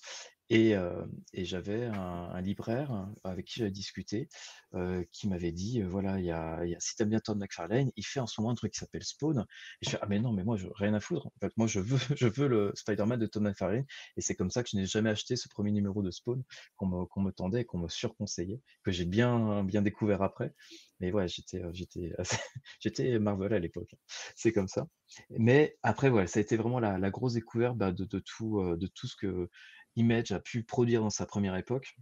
et j'avais un libraire avec qui j'avais discuté, qui m'avait dit, voilà, il y a si tu aimes bien Todd McFarlane, il fait en ce moment un truc qui s'appelle Spawn et je fais: «Ah mais non, mais moi, je rien à foutre. En fait, moi, je veux je veux le Spider-Man de Todd McFarlane» et c'est comme ça que je n'ai jamais acheté ce premier numéro de Spawn qu'on me tendait et qu'on me surconseillait, que j'ai bien découvert après. Mais ouais, j'étais assez j'étais Marvel à l'époque, hein. C'est comme ça. Mais après, ouais, ça a été vraiment la grosse découverte, bah, de tout ce que Image a pu produire dans sa première époque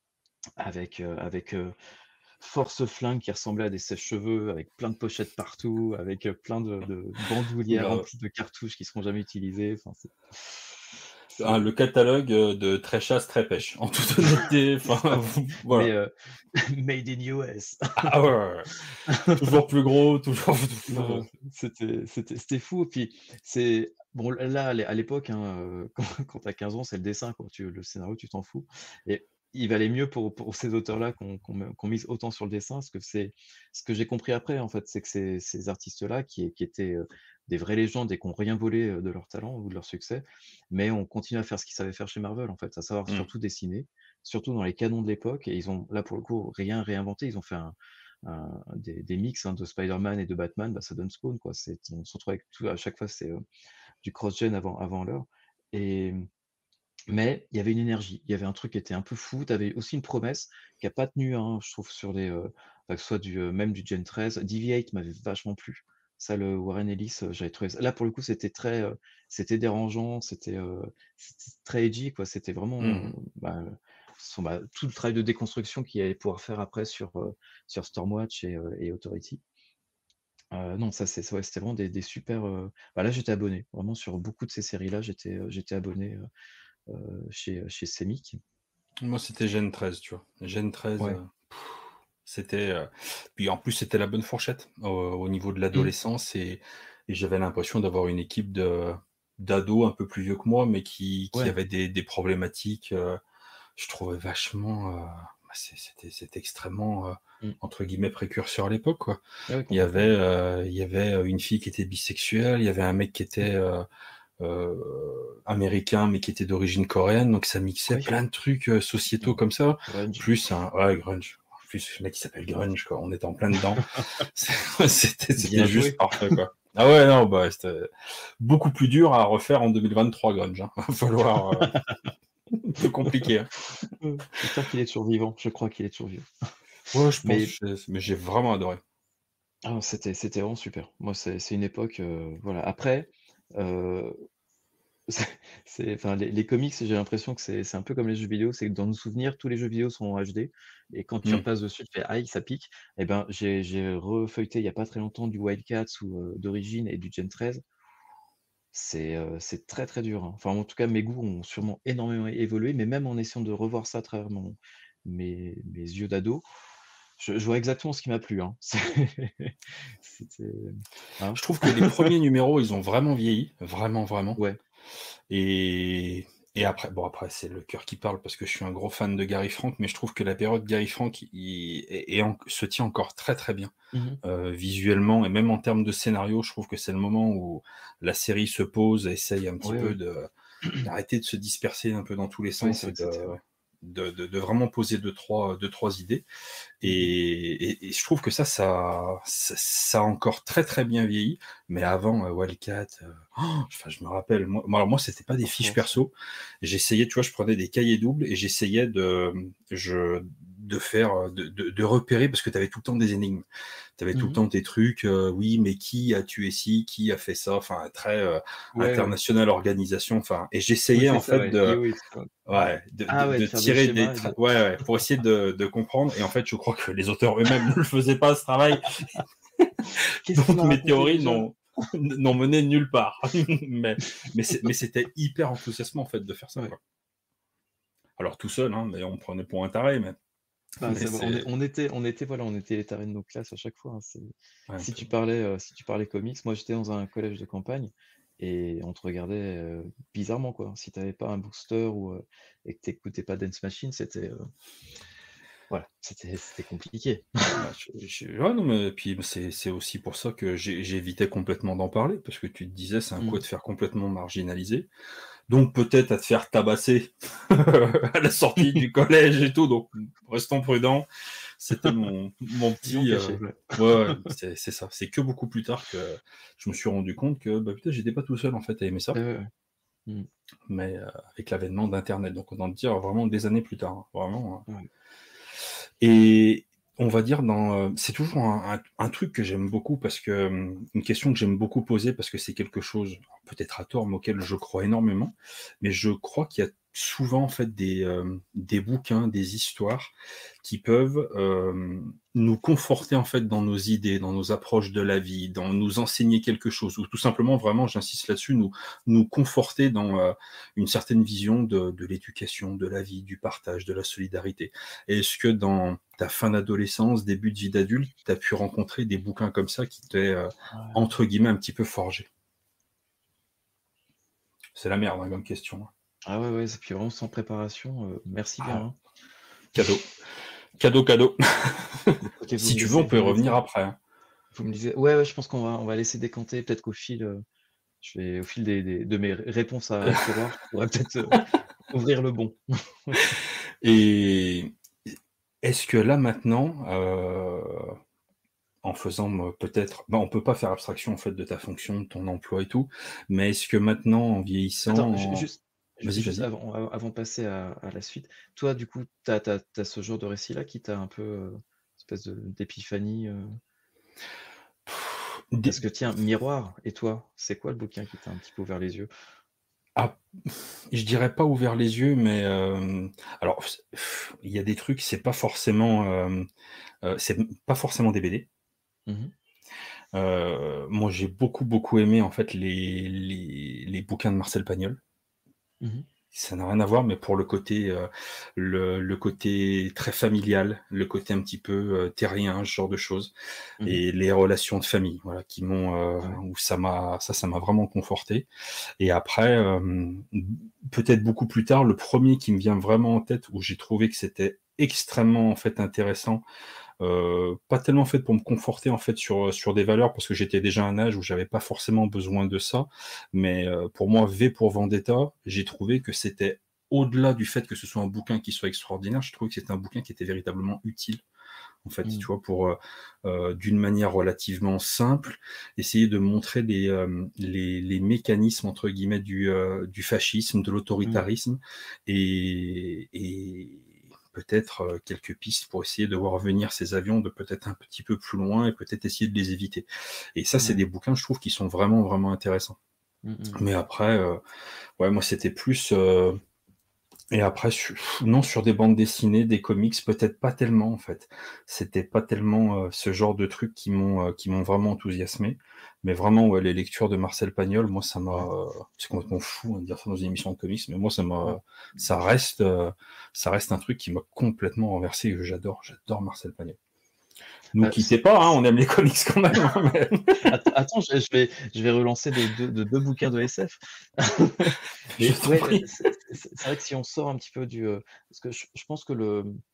avec, Force Flingue qui ressemblait à des sèche-cheveux, avec plein de pochettes partout, avec, plein de
Ouh
bandoulières
là,
remplies de cartouches qui seront jamais utilisées. Enfin,
le
c'est
catalogue, de Très chasse, très pêche, en toute honnêteté,
c'est
enfin,
ça. Mais,
voilà.
made in US.
Ah ouais, ouais, ouais. Toujours plus gros, toujours
Non, c'était fou et puis c'est bon là à l'époque, hein, quand tu as 15 ans, c'est le dessin quoi, le scénario, tu t'en fous et il valait mieux pour ces auteurs-là qu'on mise autant sur le dessin, parce que c'est ce que j'ai compris après en fait, c'est que ces artistes-là qui étaient, des vraies légendes et qui ont rien volé, de leur talent ou de leur succès, mais ont continué à faire ce qu'ils savaient faire chez Marvel en fait, à savoir
Mmh.
surtout dessiner, surtout dans les canons de l'époque et ils ont là pour le coup rien réinventé, ils ont fait des mix, hein, de Spider-Man et de Batman, bah, ça donne Spawn, quoi. On se retrouve avec tout, à chaque fois, c'est du cross-gen avant l'heure. Et, mais il y avait une énergie, il y avait un truc qui était un peu fou. Tu avais aussi une promesse qui a pas tenu, hein, je trouve, enfin, que ce soit même du Gen 13. DV8 m'avait vachement plu. Ça, le Warren Ellis, j'avais trouvé ça. Là, pour le coup, c'était dérangeant, c'était très edgy, quoi. C'était vraiment,
Mmh.
bah, tout le travail de déconstruction qu'il allait pouvoir faire après sur Stormwatch et Authority. Non, ça c'est ouais, c'était vraiment des super, bah, là, j'étais abonné. Vraiment sur beaucoup de ces séries-là, j'étais abonné, chez Semic.
Moi, c'était Gen 13, tu vois? Gen 13,
Ouais.
c'était, puis en plus, c'était la bonne fourchette au niveau de
Mmh.
l'adolescence et j'avais l'impression d'avoir une équipe de d'ados un peu plus vieux que moi, mais qui
Ouais.
avaient des problématiques, je trouvais vachement, c'était extrêmement,
Mmh.
entre guillemets «précurseur» à l'époque, quoi.
Ah oui, complètement.
Il y avait, une fille qui était bisexuelle, il y avait un mec qui était, américain, mais qui était d'origine coréenne, donc ça mixait
Oui.
plein de trucs, sociétaux
Mmh.
comme ça,
Grunge.
plus un ouais, grunge. En plus, le mec, il s'appelle Grunge, quoi, on était en plein dedans. C'était
Bien
juste
joué.
parfait, quoi. Ah ouais, non, bah, c'était beaucoup plus dur à refaire en 2023, grunge, hein. Va falloir, un peu compliqué, hein.
J'espère qu'il est toujours vivant, je crois qu'il est toujours vivant.
Ouais, je pense,
Mais
mais j'ai vraiment adoré.
ah, c'était vraiment super. Moi, c'est une époque, voilà. Après, heu, c'est enfin, les comics, j'ai l'impression que c'est un peu comme les jeux vidéo, c'est que dans nos souvenirs, tous les jeux vidéo sont en HD et quand tu
Mmh.
repasses dessus, tu fais: «Aïe, ça pique» et ben, j'ai refeuilleté il y a pas très longtemps du Wildcats ou, d'Origins et du Gen 13. C'est très, très dur, hein. Enfin, en tout cas, mes goûts ont sûrement énormément évolué, mais même en essayant de revoir ça à travers mes yeux d'ado, je vois exactement ce qui m'a plu, hein. C'était hein?
Je trouve que les premiers numéros, ils ont vraiment vieilli, vraiment, vraiment.
Ouais.
Et après, bon, après, c'est le cœur qui parle parce que je suis un gros fan de Gary Frank, mais je trouve que la période Gary Frank, il se tient encore très, très bien,
Mmh mh.
visuellement et même en termes de scénario. Je trouve que c'est le moment où la série se pose, essaye un petit
Ouais,
peu
ouais.
d'arrêter de se disperser un peu dans tous les
Oui,
sens
c'est
et
vrai que c'était
de vraiment poser deux trois idées.
mmh mh.
Et je trouve que ça a encore très, très bien vieilli, mais avant, Wildcat, enfin, je me rappelle, moi, c'était pas des fiches
X-Force, ouais.
perso. J'essayais, tu vois, je prenais des cahiers doubles et j'essayais de faire, de repérer parce que tu avais tout le temps des énigmes. Tu avais tout
Mmh
le
mh.
temps tes trucs, oui, mais qui a tué ci? Qui a fait ça? Enfin, très,
Ouais, ouais.
international organisation, enfin et
Oui,
j'essayais
c'est
en
ça,
fait
ouais.
de
IOX, quoi. Ouais.
ouais,
Ah ouais,
de
de faire des
tirer des
schémas et
tra
de
ouais, ouais, pour essayer de comprendre et en fait, je crois que les auteurs eux-mêmes ne le faisaient pas ce travail,
«Qu'est-ce qu'il
donc
m'a
mes
raconté
théories
déjà?»
n'ont mené nulle part. Mais c'était hyper enthousiasmant en fait de faire ça,
Ouais.
quoi. Alors tout seul, hein, mais on me prenait pour un taré, mais
Bah, c'est vrai,
c'est
on était voilà, on était les tarés de nos classes à chaque fois, hein.
ouais, un
Si
peu.
tu parlais, si tu parlais comics, moi j'étais dans un collège de campagne et on te regardait, bizarrement quoi. Si tu avais pas un booster ou, et que tu écoutais pas Dance Machine, voilà, c'était compliqué.
Bah, ouais, non, mais puis c'est aussi pour ça que j'évitais complètement d'en parler parce que tu te disais: «C'est un coup à
Mmh.
te faire complètement marginaliser». Donc peut-être à te faire tabasser à la sortie du collège et tout, donc restons prudents. C'était mon
Bien
petit,
caché, ouais.
ouais, ouais, c'est ça. C'est que beaucoup plus tard que je me suis rendu compte que, bah, putain, j'étais pas tout seul, en fait, à aimer ça,
Ouais, ouais, ouais. Mmh.
mais avec l'avènement d'internet, donc on en dire vraiment des années plus tard, hein, vraiment,
Ouais.
et on va dire c'est toujours un truc que j'aime beaucoup parce que, une question que j'aime beaucoup poser parce que c'est quelque chose, peut-être à tort, mais auquel je crois énormément. Mais je crois qu'il y a souvent en fait des bouquins, des histoires qui peuvent, nous conforter en fait dans nos idées, dans nos approches de la vie, dans nous enseigner quelque chose ou tout simplement vraiment, j'insiste là-dessus, nous conforter dans, une certaine vision de l'éducation, de la vie, du partage, de la solidarité. Et est-ce que dans ta fin d'adolescence, début de vie d'adulte, tu as pu rencontrer des bouquins comme ça qui t'aient,
Ouais.
entre guillemets, un petit peu forgé? C'est la merde, hein, comme question, hein.
Ah ouais, ouais, et puis vraiment sans préparation, merci bien,
Ah,
hein.
cadeau. Cadeau, cadeau.
OK,
Si tu veux, on peut y
vous me
revenir
laissez
après, hein.
vous me disiez ouais, ouais, je pense qu'on va laisser décanter, peut-être qu'au fil, au fil des de mes réponses à tiroir, je pourrais peut-être, ouvrir le bon.
Et est-ce que là, maintenant, en faisant, peut-être on peut pas faire abstraction, en fait, de ta fonction, de ton emploi et tout, mais est-ce que maintenant, en vieillissant,
Attends,
en vas-y,
juste
vas-y.
avant de passer à la suite, toi, du coup, tu as ce genre de récit-là qui t'a un peu, espèce d'épiphanie,
Des
parce que tiens, miroir et toi, c'est quoi le bouquin qui t'a un petit peu ouvert les yeux?
ah, je dirais pas ouvert les yeux, mais, alors il y a des trucs, c'est pas forcément des BD.
Mmh mh.
Moi, j'ai beaucoup, beaucoup aimé, en fait, les bouquins de Marcel Pagnol.
Mmh mh.
Ça n'a rien à voir, mais pour le côté très familial, le côté un petit peu terrien, ce genre de choses,
Mmh.
et les relations de famille, voilà, qui m'ont,
Ah ouais.
où ça m'a vraiment conforté. Et après, peut-être beaucoup plus tard, le premier qui me vient vraiment en tête, où j'ai trouvé que c'était extrêmement en fait intéressant, pas tellement fait pour me conforter en fait sur des valeurs, parce que j'étais déjà à un âge où j'avais pas forcément besoin de ça, mais pour moi, V pour Vendetta, j'ai trouvé que c'était au-delà du fait que ce soit un bouquin qui soit extraordinaire, je trouvais que c'était un bouquin qui était véritablement utile, en fait, tu
Mmh.
vois? Pour, d'une manière relativement simple, essayer de montrer les «mécanismes» entre guillemets du fascisme, de
Mmh.
l'autoritarisme, et peut-être, quelques pistes pour essayer de voir venir ces avions de peut-être un petit peu plus loin et peut-être essayer de les éviter. Et ça, c'est
Ouais.
des bouquins, je trouve, qui sont vraiment, vraiment intéressants.
Mmh mh.
Mais après, ouais, moi, c'était plus, et après, non, sur des bandes dessinées, des comics, peut-être pas tellement en fait. C'était pas tellement ce genre de trucs qui m'ont vraiment enthousiasmé. Mais vraiment, ouais, les lectures de Marcel Pagnol, moi, ça m'a.
Ouais.
C'est complètement fou hein, de dire ça dans une émission de comics, mais moi,
Ouais.
ça reste, ça reste un truc qui m'a complètement renversé et que j'adore. J'adore Marcel Pagnol. Nous
Bah,
quittez pas, hein, on aime les comics quand même. Hein, mais...
attends, je vais relancer de 2 bouquins de SF.
Je
Mais
t'en
ouais,
prie.
c'est vrai que si on sort un petit peu parce que je pense que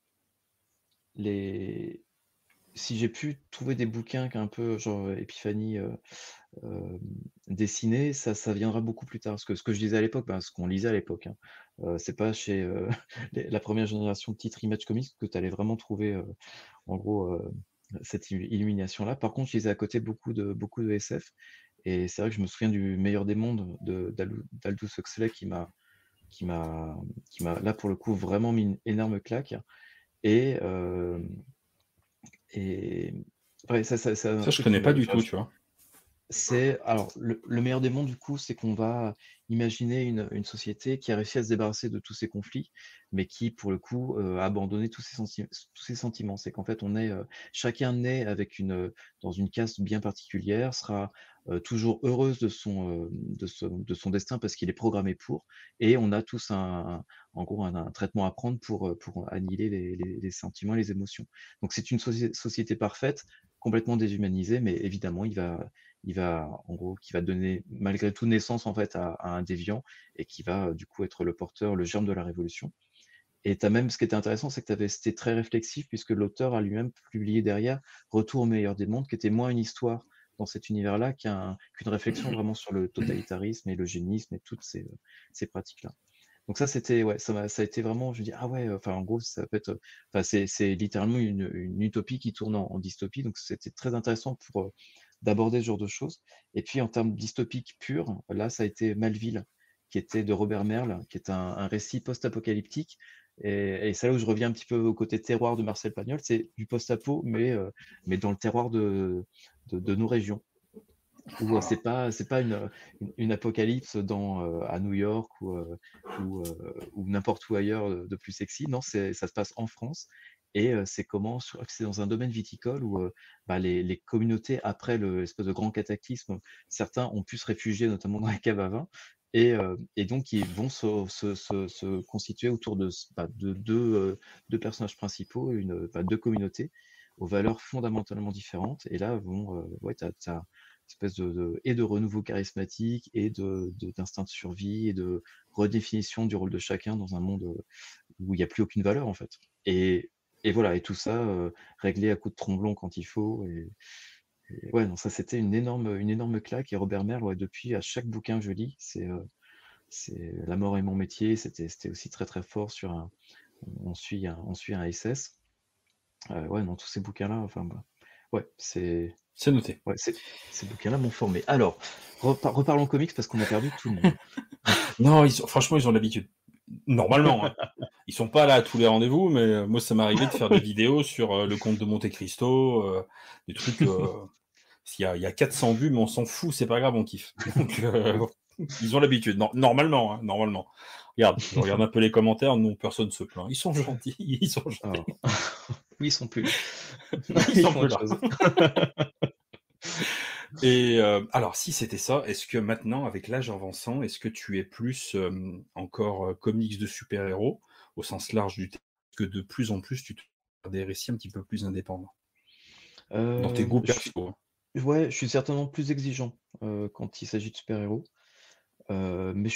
les si j'ai pu trouver des bouquins qui un peu genre, Épiphanie, hem, dessinés, ça viendra beaucoup plus tard. Ce que je disais à l'époque, ben, ce qu'on lisait à l'époque, hein. C'est pas chez, la première génération de titres Image Comics que tu allais vraiment trouver, en gros, cette illumination-là. Par contre, je lisais à côté beaucoup de SF et c'est vrai que je me souviens du Meilleur des mondes d'Aldous Huxley qui m'a là, pour le coup, vraiment mis une énorme claque et et ouais, ça c'est un
Ça, je
truc qui
connais pas
me
du tout, tu vois.
c'est alors le meilleur des mondes, du coup, c'est qu'on va imaginer une société qui a réussi à se débarrasser de tous ses conflits, mais qui, pour le coup, a abandonné tous ses sentiments. C'est qu'en fait, on est, chacun naît avec dans une caste bien particulière, sera, toujours heureuse de son destin parce qu'il est programmé pour et on a tous en gros, un traitement à prendre pour annihiler les sentiments et les émotions. Donc c'est une société parfaite, complètement déshumanisée, mais évidemment, en gros, qui va donner malgré tout naissance en fait à un déviant et qui va du coup être le porteur, le germe de la révolution. Et tu as même, ce qui était intéressant, c'est que c'était très réflexif puisque l'auteur a lui-même publié derrière Retour au meilleur des mondes, qui était moins une histoire dans cet univers-là qu'une réflexion vraiment sur le totalitarisme et l'eugénisme et toutes ces pratiques-là. Donc ça, c'était, ouais, ça a été vraiment, je me dis, ah ouais, enfin, en gros, ça peut être, enfin, c'est littéralement une utopie qui tourne en dystopie. Donc c'était très intéressant d'aborder ce genre de choses. Et puis en termes dystopiques purs, là, ça a été Malville, qui était de Robert Merle, qui est un récit post-apocalyptique. Et c'est là où je reviens un petit peu au côté terroir de Marcel Pagnol, c'est du post-apo, mais dans le terroir de nos régions où c'est pas une apocalypse à New York ou n'importe où ailleurs de plus sexy. Non, ça se passe en France et je crois que c'est dans un domaine viticole où bah, les communautés, après l'espèce de grand cataclysme, certains ont pu se réfugier, notamment dans les caves à vin. Et donc, ils vont se constituer autour de deux personnages principaux, deux communautés aux valeurs fondamentalement différentes. Et là, ouais, t'as espèce et de renouveau charismatique et d'instinct de survie et de redéfinition du rôle de chacun dans un monde où il n'y a plus aucune valeur en fait. Et, et voilà, et tout ça réglé à coups de tromblon quand il faut. Et ouais, non, ça c'était une énorme claque. Et Robert Merle, ouais, depuis, à chaque bouquin que je lis, c'est La mort est mon métier. C'était aussi très très fort sur on suit un SS. Ouais, non, tous ces bouquins-là, enfin, bah, ouais,
C'est noté.
ouais, ces bouquins-là m'ont formé. Alors, reparlons comics parce qu'on a perdu tout le monde.
Non, franchement, ils ont l'habitude. Normalement, hein. Ils sont pas là à tous les rendez-vous, mais moi, ça m'est arrivé de faire des vidéos sur le comte de Monte Cristo, des trucs. Il y a 400 vues, mais on s'en fout, c'est pas grave, on kiffe. Donc, ils ont l'habitude. Normalement, hein, normalement. Regarde, je regarde un peu les commentaires, non, personne se plaint. Ils sont gentils, ils sont gentils.
Alors, oui, ils sont plus là.
Ils
Ils
sont
font
plus
autre
là.
chose.
Et alors, si c'était ça, est-ce que maintenant, avec l'âge avançant, est-ce que tu es plus encore comics de super-héros, au sens large du terme, que de plus en plus tu te fais des récits un petit peu plus indépendants, dans tes goûts
Je suis
perso, hein?
ouais, je suis certainement plus exigeant, quand il s'agit de super-héros, mais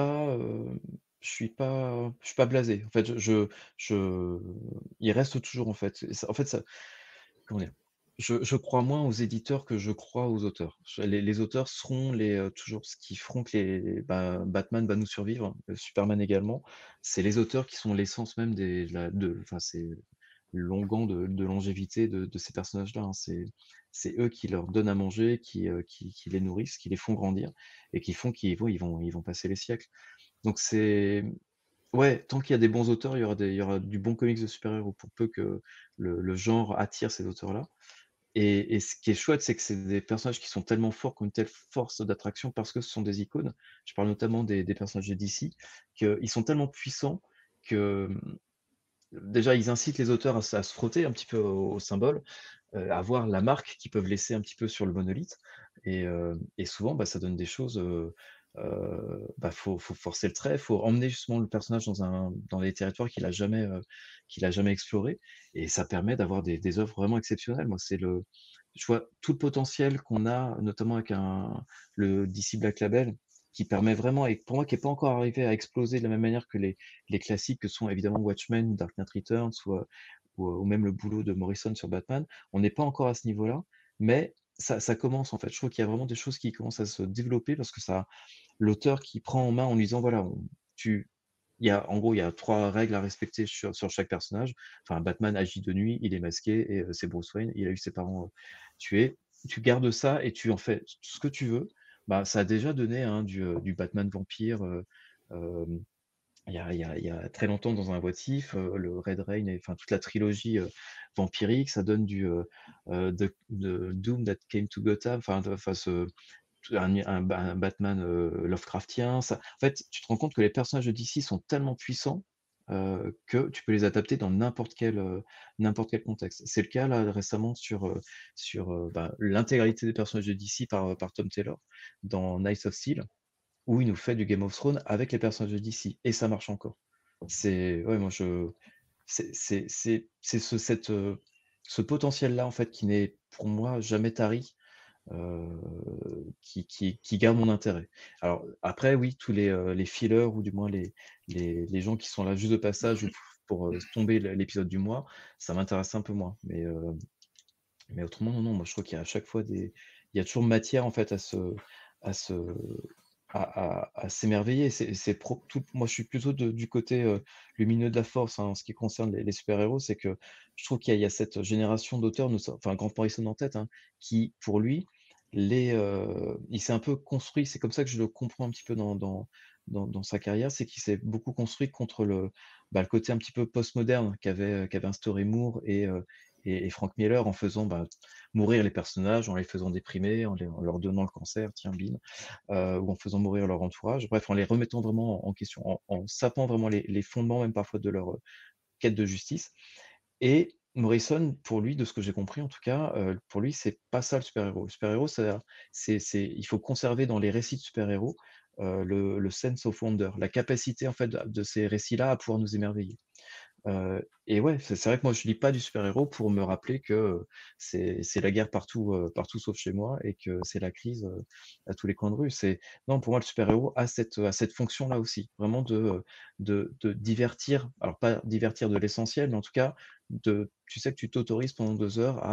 je suis pas blasé. En fait, je il reste toujours, en fait, en fait, ça comment dire? Je crois moins aux éditeurs que je crois aux auteurs. Les auteurs seront toujours ce qui feront que Batman va nous survivre, Superman également. C'est les auteurs qui sont l'essence même enfin, c'est l'onguent de longévité de ces personnages-là, hein. C'est eux qui leur donnent à manger, qui les nourrissent, qui les font grandir et qui font qu'ils vont passer les siècles. Donc ouais, tant qu'il y a des bons auteurs, il y aura du bon comics de super-héros, pour peu que le genre attire ces auteurs-là. Et ce qui est chouette, c'est que c'est des personnages qui sont tellement forts, qui ont une telle force d'attraction parce que ce sont des icônes. Je parle notamment des personnages de DC, qu'ils sont tellement puissants que, déjà, ils incitent les auteurs à se frotter un petit peu au symbole, à voir la marque qu'ils peuvent laisser un petit peu sur le monolithe. Et souvent, ça donne des choses. Faut forcer le trait, faut emmener justement le personnage dans des territoires qu'il a jamais explorés, et ça permet d'avoir des œuvres vraiment exceptionnelles. Moi, je vois tout le potentiel qu'on a, notamment avec le DC Black Label, qui permet vraiment, et pour moi, qui est pas encore arrivé à exploser de la même manière que les classiques que sont évidemment Watchmen, Dark Knight Returns, ou même le boulot de Morrison sur Batman. On n'est pas encore à ce niveau-là, mais ça commence, en fait. Je trouve qu'il y a vraiment des choses qui commencent à se développer parce que l'auteur qui prend en main en lui disant, voilà, en gros, il y a 3 règles à respecter sur chaque personnage. Enfin, Batman agit de nuit, il est masqué, et c'est Bruce Wayne, il a eu ses parents tués. Tu gardes ça et tu en fais ce que tu veux. Ça a déjà donné, hein, du Batman vampire, il y a très longtemps dans un What If, le Red Rain, et enfin toute la trilogie vampirique. Ça donne de Doom That Came to Gotham, enfin un Batman Lovecraftien. En fait, tu te rends compte que les personnages de DC sont tellement puissants que tu peux les adapter dans n'importe quel contexte. C'est le cas là récemment sur l'intégralité des personnages de DC par Tom Taylor dans Knights of Steel, où il nous fait du Game of Thrones avec les personnages de DC, et ça marche encore. Ouais, moi c'est ce potentiel-là, en fait, qui n'est pour moi jamais tari, qui garde mon intérêt. Alors après, oui, tous les fillers, ou du moins les gens qui sont là juste de passage, ou pour tomber l'épisode du mois, ça m'intéresse un peu moins. Mais autrement, non, non, moi je trouve qu'il y a à chaque fois il y a toujours matière, en fait, à se, à s'émerveiller. Moi, je suis plutôt du côté lumineux de la force, hein, en ce qui concerne les super-héros. C'est que je trouve qu'il y a cette génération d'auteurs, enfin, Grant Morrison en tête, hein, qui, pour lui, il s'est un peu construit. C'est comme ça que je le comprends un petit peu dans sa carrière. C'est qu'il s'est beaucoup construit contre le côté un petit peu postmoderne qu'avait instauré Moore et Frank Miller, en faisant mourir les personnages, en les faisant déprimer, en leur donnant le cancer, tiens, bim, ou en faisant mourir leur entourage. Bref, en les remettant vraiment en question, en sapant vraiment les fondements même parfois de leur quête de justice. Et Morrison, pour lui, de ce que j'ai compris en tout cas, pour lui, c'est pas ça le super-héros. Le super-héros, il faut conserver dans les récits de super-héros le sense of wonder, la capacité, en fait, de ces récits-là à pouvoir nous émerveiller. Et ouais, c'est vrai que moi je lis pas du super-héros pour me rappeler que c'est la guerre partout, partout sauf chez moi, et que c'est la crise à tous les coins de rue. Non, pour moi le super-héros a cette fonction-là aussi, vraiment de divertir. Alors pas divertir de l'essentiel, mais en tout cas tu sais que tu t'autorises pendant 2 heures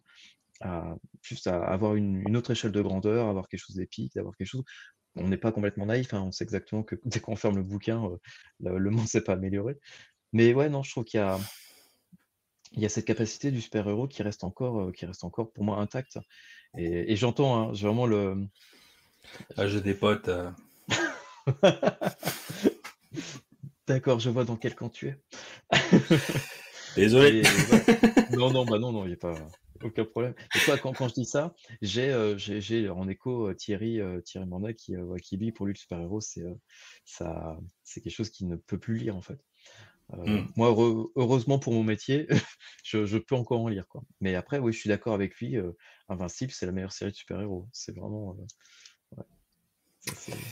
à avoir une autre échelle de grandeur, avoir quelque chose d'épique, d'avoir quelque chose. On n'est pas complètement naïf, hein, on sait exactement que dès qu'on ferme le bouquin, le monde s'est pas amélioré. Mais ouais, non, je trouve il y a cette capacité du super-héros qui reste encore pour moi intacte. Et j'entends, hein, j'ai vraiment
Ah, j'ai des potes.
D'accord, je vois dans quel camp tu es.
Désolé.
Mais ouais. Non, non, non, non, il y a pas aucun problème. Et toi, quand je dis ça, j'ai en écho Thierry Mornay qui lui, pour lui, le super-héros, c'est quelque chose qu'il ne peut plus lire, en fait.
Mmh.
Moi, heureusement pour mon métier, je peux encore en lire, quoi. Mais après, oui, je suis d'accord avec lui, Invincible, c'est la meilleure série de super-héros. C'est vraiment, ouais, ça c'est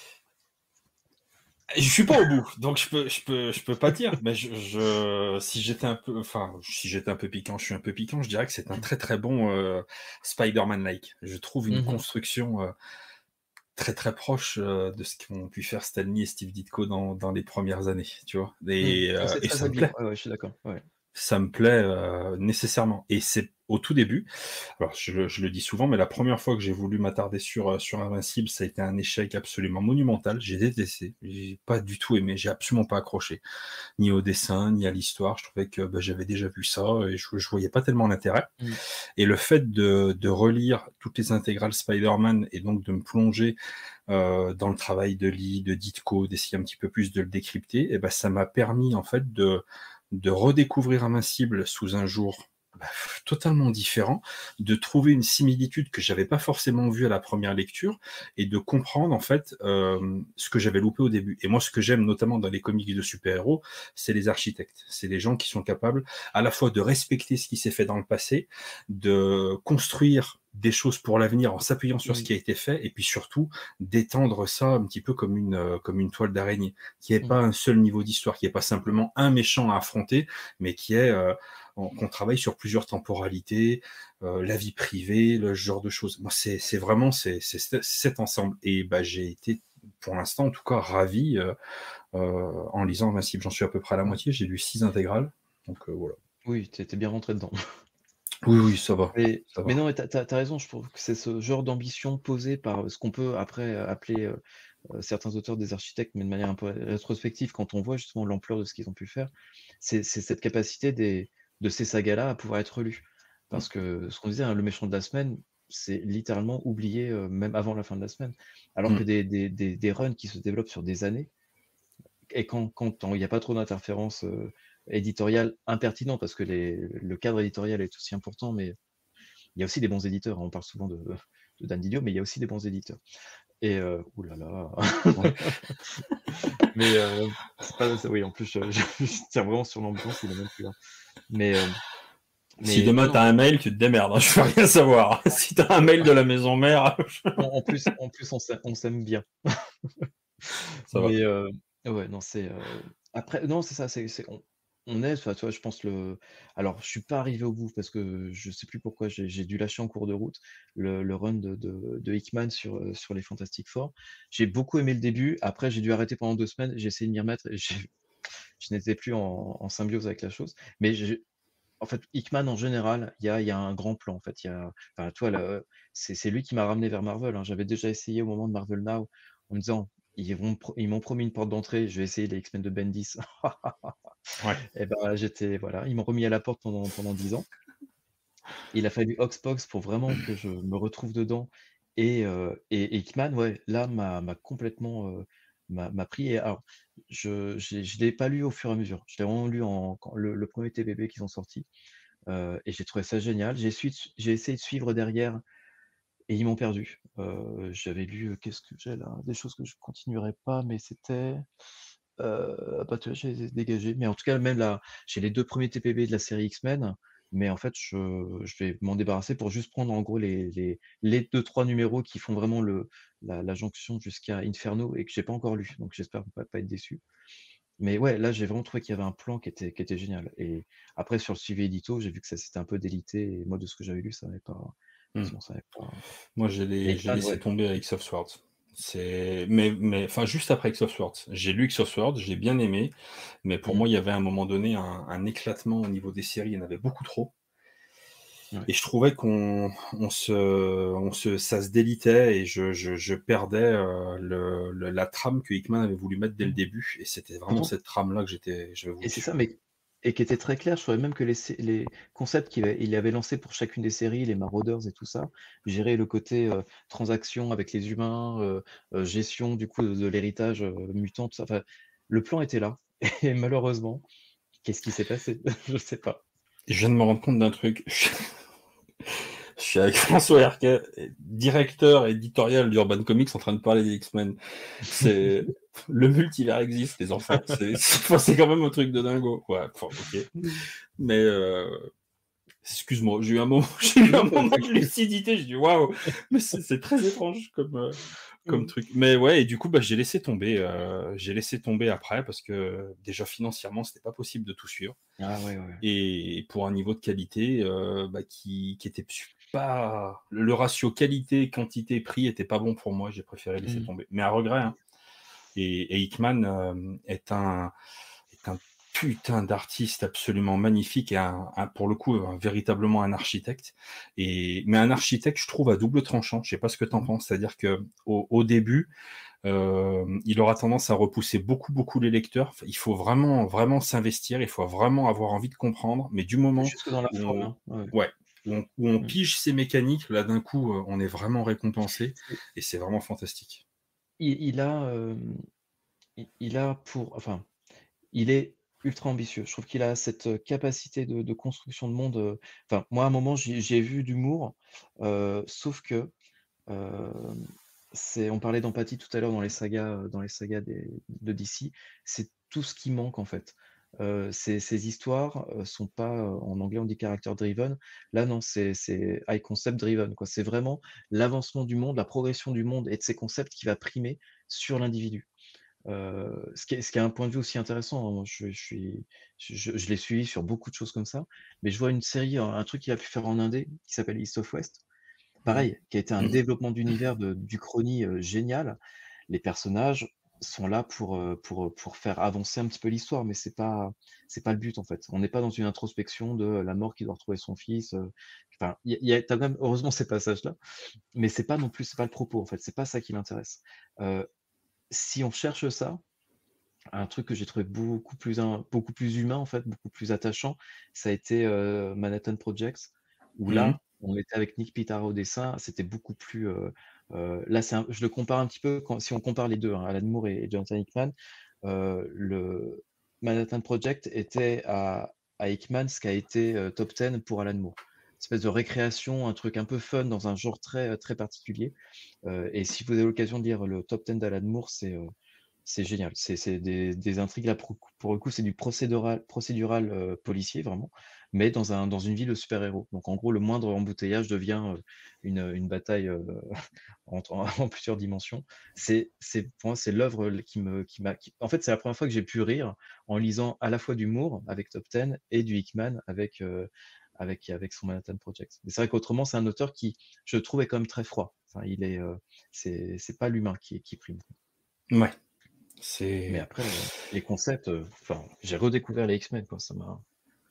Je suis pas au bout, donc je peux pas dire. Mais si j'étais un peu, enfin, si j'étais un peu piquant, je suis un peu piquant. Je dirais que c'est un très très bon Spider-Man-like. Je trouve une
mmh
construction très très proche de ce qu'ont pu faire Stan Lee et Steve Ditko dans les premières années, tu vois.
Oh, c'est
Et
très
ça me
habile.
plaît.
Ouais, ouais, je suis d'accord. Ouais.
Ça me plaît nécessairement. Et c'est au tout début. Alors, je le dis souvent, mais la première fois que j'ai voulu m'attarder sur Invincible, ça a été un échec absolument monumental. J'ai détesté. J'ai pas du tout aimé. J'ai absolument pas accroché. Ni au dessin, ni à l'histoire. Je trouvais que bah, j'avais déjà vu ça et je voyais pas tellement l'intérêt.
Mmh.
Et le fait de relire toutes les intégrales Spider-Man et donc de me plonger dans le travail de Lee, de Ditko, d'essayer un petit peu plus de le décrypter, et ben ça m'a permis en fait de redécouvrir Invincible sous un jour bah, totalement différent, de trouver une similitude que j'avais pas forcément vue à la première lecture et de comprendre en fait ce que j'avais loupé au début. Et moi, ce que j'aime notamment dans les comics de super-héros, c'est les architectes, c'est les gens qui sont capables à la fois de respecter ce qui s'est fait dans le passé, de construire des choses pour l'avenir en s'appuyant sur ce
Mmh.
qui a été fait, et puis surtout d'étendre ça un petit peu comme une toile d'araignée, qui n'est
Mmh.
pas un seul niveau d'histoire, qui n'est pas simplement un méchant à affronter, mais qui est qu'on travaille sur plusieurs temporalités, la vie privée, le genre de choses. Moi, c'est vraiment cet ensemble. Et bah, j'ai été, pour l'instant, en tout cas, ravi en lisant Invincible. J'en suis à peu près à la
Ouais.
moitié. J'ai lu 6 intégrales. Donc voilà.
Oui, tu bien rentré dedans.
Oui, oui, ça va.
Mais
Ça
mais
va.
non, mais tu raison, je trouve que c'est ce genre d'ambition posée par, ce qu'on peut après, appeler, certains auteurs des architectes, mais de manière un peu rétrospective, quand on voit justement l'ampleur de ce qu'ils ont pu faire. C'est cette capacité de ces sagas-là à pouvoir être lus. Parce que ce qu'on disait, hein, le méchant de la semaine, c'est littéralement oublié, même avant la fin de la semaine. Alors que
Mm.
des runs qui se développent sur des années et quand il y a pas trop d'interférences, éditoriales impertinentes parce que le cadre éditorial est aussi important, mais il y a aussi des bons éditeurs, hein. On parle souvent de Dan Didio, mais il y a aussi des bons éditeurs. Et ouh là là.
Ouais.
Mais c'est pas ça, oui, en plus, je tiens vraiment sur l'ambiance, il est même plus là. Mais
Si
non,
demain
non,
t'as un mail, tu te démerdes, hein, je veux rien savoir. Si t'as un mail de la maison mère,
en plus on s'aime bien.
ça va.
Mais ouais, non, après non, c'est ça, c'est on est enfin, tu vois, je pense alors je suis pas arrivé au bout parce que je sais plus pourquoi j'ai dû lâcher en cours de route le run de Hickman sur les Fantastic Four. J'ai beaucoup aimé le début, après j'ai dû arrêter pendant 2 semaines, j'ai essayé de m'y remettre et je n'étais plus en symbiose avec la chose. Mais en fait, Hickman en général, il y a un grand plan en fait, enfin, toi c'est lui qui m'a ramené vers Marvel, hein. J'avais déjà essayé au moment de Marvel Now en me disant: Ils m'ont promis une porte d'entrée, je vais essayer les X-Men de Bendis».
Ouais.
Et ben, voilà, ils m'ont remis à la porte pendant 10 ans. Il a fallu Oxpox pour vraiment que je me retrouve dedans et Hickman, ouais, là, m'a complètement, m'a pris et alors je l'ai pas lu au fur et à mesure. Je l'ai vraiment lu en quand le 1er TPB qu'ils ont sorti, et j'ai trouvé ça génial. J'ai essayé de suivre derrière et ils m'ont perdu. J'avais lu, qu'est-ce que j'ai là? Des choses que je continuerai pas, mais c'était, bah, tu vois, je les ai dégagés. Mais en tout cas, même là, j'ai les 2 premiers TPB de la série X-Men, mais en fait, je vais m'en débarrasser pour juste prendre en gros les 2-3 numéros qui font vraiment la jonction jusqu'à Inferno et que j'ai pas encore lu. Donc j'espère pas être déçu. Mais ouais, là, j'ai vraiment trouvé qu'il y avait un plan qui était génial. Et après, sur le suivi édito, j'ai vu que ça s'était un peu délité. Et moi, de ce que j'avais lu, ça n'avait pas.
Mm.
Sinon, ça n'avait pas.
Moi,
Et
j'ai
Hickman,
laissé
ouais.
tomber avec X of Swords. Enfin, juste après X of Swords. J'ai lu X of Swords, j'ai bien aimé, mais pour
Mmh.
moi, il y avait à un moment donné un éclatement au niveau des séries. Il y en avait beaucoup trop.
Ouais.
Et je trouvais ça se délitait et je perdais la trame que Hickman avait voulu mettre dès le
Mmh.
début. Et c'était vraiment
Pourtant,
cette trame-là que j'avais
et
voulu
c'est ça,
suivre.
mais et qui était très clair. Je trouvais même que les concepts il avait lancés pour chacune des séries, les Marauders et tout ça, gérer le côté, transaction avec les humains, gestion du coup de l'héritage, mutant, tout ça, enfin, le plan était là et malheureusement, qu'est-ce qui s'est passé? Je sais pas.
Et je viens de me rendre compte d'un truc. suis avec François Herquet, directeur éditorial d'Urban Comics, en train de parler des X-Men. C'est le multivers existe, les enfants. C'est quand même un truc de dingo. Ouais, enfin, ok. Mais excuse-moi, j'ai eu un moment, de lucidité. J'ai dit waouh, mais c'est très étrange comme truc. Mais ouais, et du coup, bah, j'ai laissé tomber. J'ai laissé tomber après parce que déjà financièrement, c'était pas possible de tout suivre.
Ah ouais, ouais.
Et pour un niveau de qualité bah, qui était pas. Le ratio qualité-quantité-prix était pas bon pour moi. J'ai préféré laisser tomber. Mais à regret. Hein. Et Hickman est un putain d'artiste absolument magnifique et pour le coup véritablement un architecte. Mais un architecte, je trouve, à double tranchant. Je sais pas ce que tu en penses. C'est-à-dire que au début, il aura tendance à repousser beaucoup les lecteurs. Enfin, il faut vraiment s'investir. Il faut vraiment avoir envie de comprendre. Mais du moment
Jusque dans la
où
forme,
on,
hein. Ouais.
ouais, où on pige ces mécaniques, là d'un coup, on est vraiment récompensé et c'est vraiment fantastique.
Il a, il a enfin, il est ultra ambitieux. Je trouve qu'il a cette capacité de construction de monde. Enfin, moi, à un moment, j'ai vu d'humour, sauf que on parlait d'empathie tout à l'heure dans les sagas de DC. C'est tout ce qui manque en fait. Ces histoires sont pas, en anglais on dit character driven. Là non, c'est high concept driven quoi. C'est vraiment l'avancement du monde, la progression du monde et de ces concepts qui va primer sur l'individu. Ce qui est un point de vue aussi intéressant, hein. Moi, je l'ai suivi sur beaucoup de choses comme ça, mais je vois une série, un truc qu'il a pu faire en Indé qui s'appelle East of West. Pareil, qui a été un développement d'univers d'Uchronie génial. Les personnages sont là pour faire avancer un petit peu l'histoire, mais c'est pas le but en fait. On n'est pas dans une introspection de la mort qui doit retrouver son fils. Enfin, t'as quand même heureusement ces passages-là, mais c'est pas non plus, c'est pas le propos en fait. C'est pas ça qui m'intéresse. Si on cherche ça, un truc que j'ai trouvé beaucoup plus humain en fait, beaucoup plus attachant, ça a été Manhattan Project, où là, on était avec Nick Pitara au dessin, c'était beaucoup plus. Là, je le compare un petit peu si on compare les deux, hein, Alan Moore et Jonathan Hickman. Le Manhattan Project était à Hickman ce qu'a été Top Ten pour Alan Moore. Une espèce de récréation, un truc un peu fun dans un genre très particulier. Et si vous avez l'occasion de lire le Top 10 d'Alan Moore, c'est génial. C'est des intrigues, là, pour le coup, c'est du procédural policier, vraiment, mais dans une ville de super-héros. Donc, en gros, le moindre embouteillage devient une bataille en plusieurs dimensions. Pour moi, c'est l'œuvre En fait, c'est la première fois que j'ai pu rire en lisant à la fois du Moore avec Top Ten et du Hickman avec son Manhattan Project. Mais c'est vrai qu'autrement, c'est un auteur qui, je trouve, est quand même très froid. Enfin, c'est pas l'humain qui prime.
Ouais.
Mais après, les concepts, enfin, j'ai redécouvert les X-Men, quoi, ça m'a.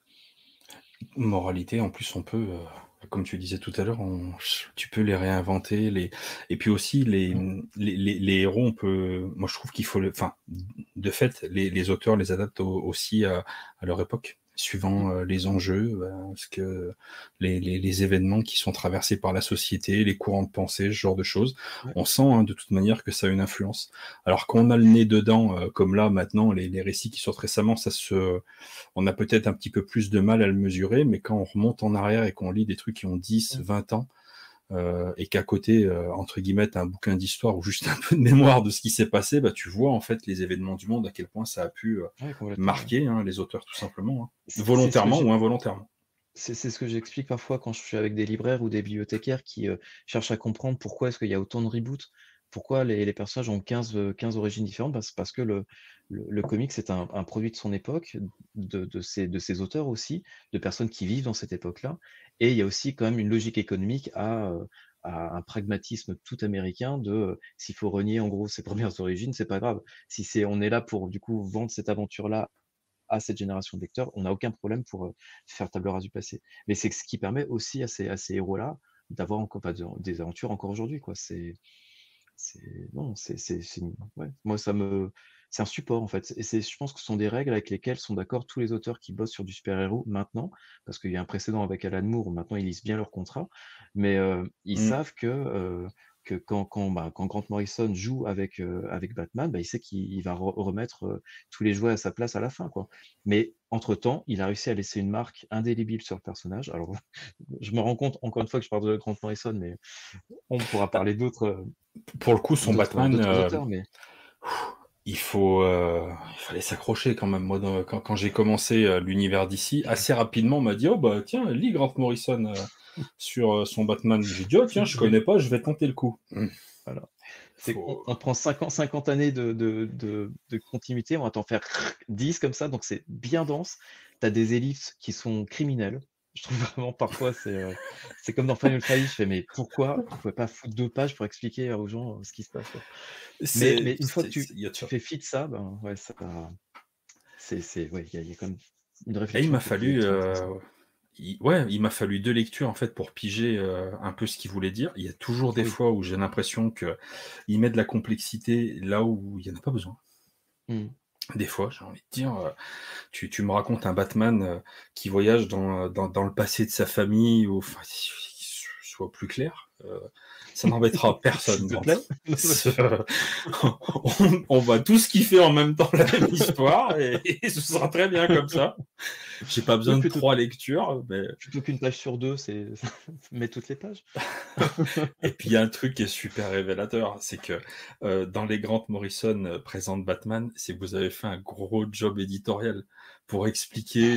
Moralité, en plus, on peut, comme tu disais tout à l'heure, tu peux les réinventer, et puis aussi les héros, moi je trouve qu'il faut, enfin, de fait, les auteurs les adaptent aussi à leur époque, suivant les enjeux, parce que les événements qui sont traversés par la société, les courants de pensée, ce genre de choses,
Ouais.
on sent de toute manière que ça a une influence. Alors qu'on a le nez dedans, comme là maintenant, les récits qui sortent récemment, on a peut-être un petit peu plus de mal à le mesurer, mais quand on remonte en arrière et qu'on lit des trucs qui ont 10, 20 ans, et qu'à côté, entre guillemets, t'as un bouquin d'histoire ou juste un peu de mémoire de ce qui s'est passé, bah, tu vois en fait les événements du monde, à quel point ça a pu
Ouais, complètement, ouais.
marquer les auteurs tout simplement,
C'est ce que
volontairement ou involontairement.
c'est ce que j'explique parfois quand je suis avec des libraires ou des bibliothécaires qui cherchent à comprendre pourquoi est-ce qu'il y a autant de reboots, pourquoi les personnages ont 15 origines différentes, parce que le comics c'est un produit de son époque, de ses auteurs aussi, de personnes qui vivent dans cette époque-là, et il y a aussi quand même une logique économique à un pragmatisme tout américain s'il faut renier en gros ses premières origines, c'est pas grave. Si on est là pour du coup vendre cette aventure-là à cette génération de lecteurs, on n'a aucun problème pour faire table rase du passé. Mais c'est ce qui permet aussi à ces héros-là d'avoir encore des aventures encore aujourd'hui, quoi. Non, ouais. Moi, c'est un support en fait. Et je pense que ce sont des règles avec lesquelles sont d'accord tous les auteurs qui bossent sur du super-héros maintenant, parce qu'il y a un précédent avec Alan Moore, où maintenant ils lisent bien leur contrat, mais ils
Mm.
savent que que quand Grant Morrison joue avec Batman, il sait qu'il va remettre tous les jouets à sa place à la fin, quoi. Mais entre-temps, il a réussi à laisser une marque indélébile sur le personnage. Alors, je me rends compte, encore une fois, que je parle de Grant Morrison, mais on pourra
Bah,
parler
pour le coup, son Batman,
d'autres auteurs, mais
il fallait s'accrocher quand même. Moi, quand j'ai commencé l'univers d'ici, assez rapidement, on m'a dit, oh bah tiens, lis Grant Morrison sur son Batman. J'ai dit, oh tiens, je connais pas, je vais tenter le coup.
voilà. C'est qu'on
Faut...
on prend 50 années de continuité, on va t'en faire 10 comme ça, donc c'est bien dense. Tu as des ellipses qui sont criminelles. Je trouve vraiment parfois, c'est comme dans Final Fight, je fais, mais pourquoi vous pouvez pas foutre 2 pages pour expliquer aux gens ce qui se passe, quoi. Mais une fois que
Il y a de
tu
ça.
fais fi de ça, ben ouais, ça, ouais, il y a quand même une
Et il
réflexion
m'a
qui est
fallu,
intéressante.
il m'a fallu 2 lectures en fait pour piger un peu ce qu'il voulait dire. Il y a toujours des
Oui.
fois où j'ai l'impression que il met de la complexité là où il y en a pas besoin.
Mmh.
Des fois, j'ai envie de dire, tu me racontes un Batman qui voyage dans le passé de sa famille, ou enfin, soit plus clair, ça n'embêtera
S'il
personne.
te plaît.
On va tous kiffer en même temps la même histoire et ce sera très bien comme ça. J'ai pas
Oui,
besoin de 3 lectures, mais
plutôt qu'une page sur 2, mets toutes les pages.
et puis il y a un truc qui est super révélateur, c'est que dans les Grant Morrison présente Batman, c'est que vous avez fait un gros job éditorial pour expliquer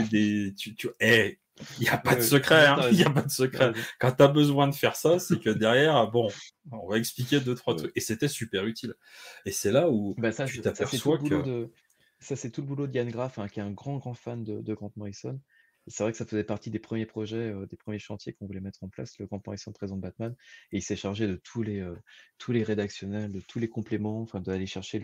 il n'y a pas de
Ouais,
secret,
tu
hein, il y a
raison,
pas de
tu
secret.
raison.
Quand tu as besoin de faire ça, c'est que derrière, bon, on va expliquer 2-3
Ouais.
trucs. Et c'était super utile. Et c'est là où
Bah, ça,
tu
c'est ça, c'est tout le
t'aperçois
boulot
que
de ça, c'est tout le boulot d'Ian Graff, hein, qui est un grand fan de Grant Morrison. Et c'est vrai que ça faisait partie des premiers projets, des premiers chantiers qu'on voulait mettre en place, le Grant Morrison présente Batman. Et il s'est chargé de tous les rédactionnels, de tous les compléments, enfin d'aller chercher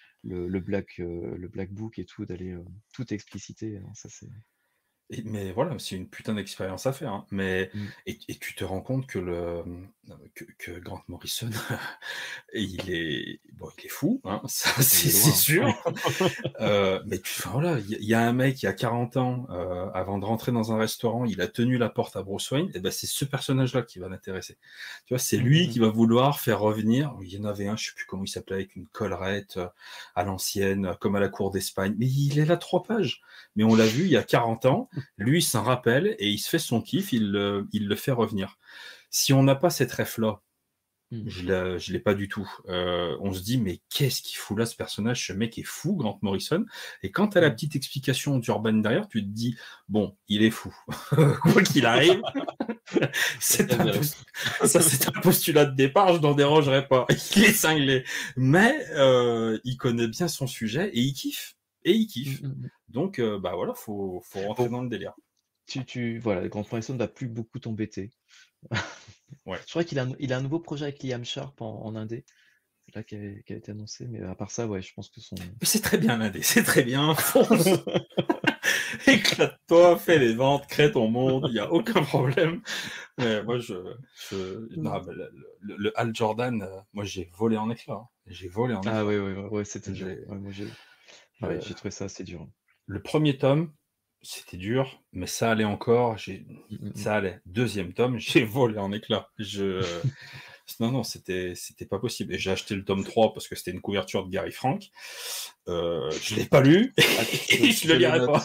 le Black Book et tout, d'aller tout expliciter, hein. Ça, c'est.
Mais voilà, c'est une putain d'expérience à faire, hein. Mais
Mm.
et tu te rends compte que que Grant Morrison, il est fou, hein, ça
Il est
c'est
loin, hein.
sûr. Mais enfin, voilà, il y a un mec qui a 40 ans, avant de rentrer dans un restaurant, il a tenu la porte à Bruce Wayne, et ben c'est ce personnage-là qui va l'intéresser. Tu vois, c'est
Mm,
lui
mm,
qui va vouloir faire revenir. Il y en avait un, je sais plus comment il s'appelait, avec une collerette à l'ancienne, comme à la cour d'Espagne. Mais il est là 3 pages. Mais on l'a vu il y a 40 ans. Lui, il s'en rappelle et il se fait son kiff. Il le fait revenir. Si on n'a pas cette ref-là,
mm.
je l'ai pas du tout. On se dit, mais qu'est-ce qu'il fout là, ce personnage? Ce mec est fou, Grant Morrison. Et quand tu as la
Mm.
petite explication d'Urban derrière, tu te dis, bon, il est fou. Quoi qu'il arrive,
C'est
c'est
très
un
vrai.
post- ça c'est un postulat de départ, je n'en dérangerai pas. Il est cinglé. Mais il connaît bien son sujet et il kiffe. Et il
Mm,
kiffe.
mm, mm.
Donc, bah voilà, faut rentrer
Bon,
dans le délire.
voilà, Grant Morrison ne va plus beaucoup t'embêter.
Ouais.
Je crois qu'il a un nouveau projet avec Liam Sharp en indé, là, qui a été annoncé, mais à part ça, ouais, je pense que son.
Mais c'est très bien l'indé, c'est très bien. Fonce. Éclate-toi, fais les ventes, crée ton monde, il n'y a aucun problème. Mais moi, non, mais le Hal Jordan, moi, j'ai volé en éclats, hein. J'ai volé en
Ah
éclats.
ouais, ouais, ouais, ouais, c'était dur.
J'ai,
Ouais, moi, pareil,
le,
j'ai trouvé ça assez dur.
le premier tome, c'était dur, mais ça allait encore.
Mm, mm, mm.
Ça allait. Deuxième tome, j'ai volé en éclats. Non, c'était pas possible. Et j'ai acheté le tome 3 parce que c'était une couverture de Gary Frank. Je l'ai pas lu
Ah,
et je le
je le
lirai
note.
pas.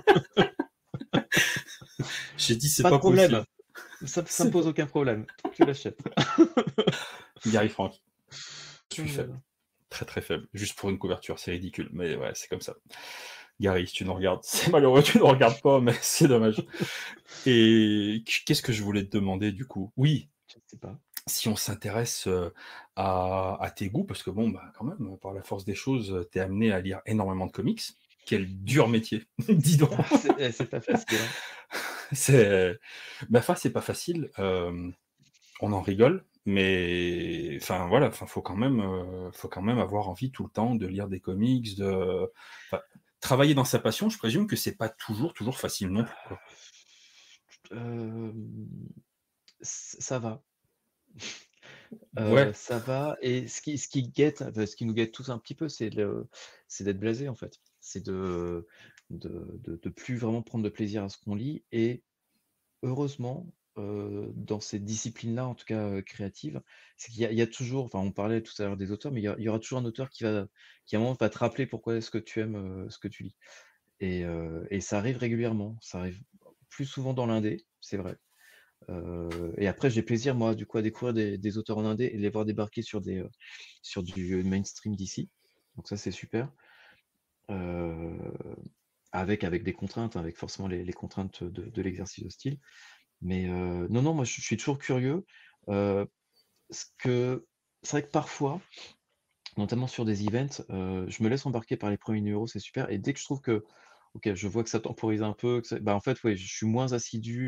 J'ai dit, c'est
Pas de
pas
problème,
possible.
ça me pose aucun problème. Tu l'achètes.
Gary Frank. Je
Oh
suis
là
faible.
là.
Très très faible. Juste pour une couverture, c'est ridicule. Mais ouais, c'est comme ça. Gary, si tu nous regardes, c'est malheureux, tu ne regardes pas, mais c'est dommage. Et qu'est-ce que je voulais te demander du coup? Oui,
Je sais pas.
si on s'intéresse à tes goûts, parce que bon, bah quand même, par la force des choses, t'es amené à lire énormément de comics. Quel dur métier, dis donc.
Ah, c'est pas facile, hein.
C'est, enfin, c'est pas facile. On en rigole, mais enfin voilà, enfin faut quand même avoir envie tout le temps de lire des comics, enfin, travailler dans sa passion. Je présume que c'est pas toujours facile non plus, quoi.
Euh, Ça va.
Ouais,
Ça va. Et ce qui nous guette tous un petit peu, c'est d'être blasé, en fait. C'est de plus vraiment prendre de plaisir à ce qu'on lit. Et heureusement, dans ces disciplines-là, en tout cas créatives, c'est qu'il y a toujours, enfin on parlait tout à l'heure des auteurs, mais il y aura toujours un auteur qui à un moment va te rappeler pourquoi est-ce que tu aimes ce que tu lis. Et ça arrive régulièrement, ça arrive plus souvent dans l'indé, c'est vrai. Et après, j'ai plaisir, moi, du coup, à découvrir des auteurs en indé et les voir débarquer sur du mainstream d'ici. Donc ça, c'est super. Euh, avec des contraintes, hein, avec forcément les contraintes de l'exercice de style. Mais non, non, moi, je suis toujours curieux. Euh, ce que c'est vrai que parfois, notamment sur des events, je me laisse embarquer par les premiers numéros, c'est super. Et dès que je trouve que, ok, je vois que ça temporise un peu, bah, en fait, ouais, je suis moins assidu,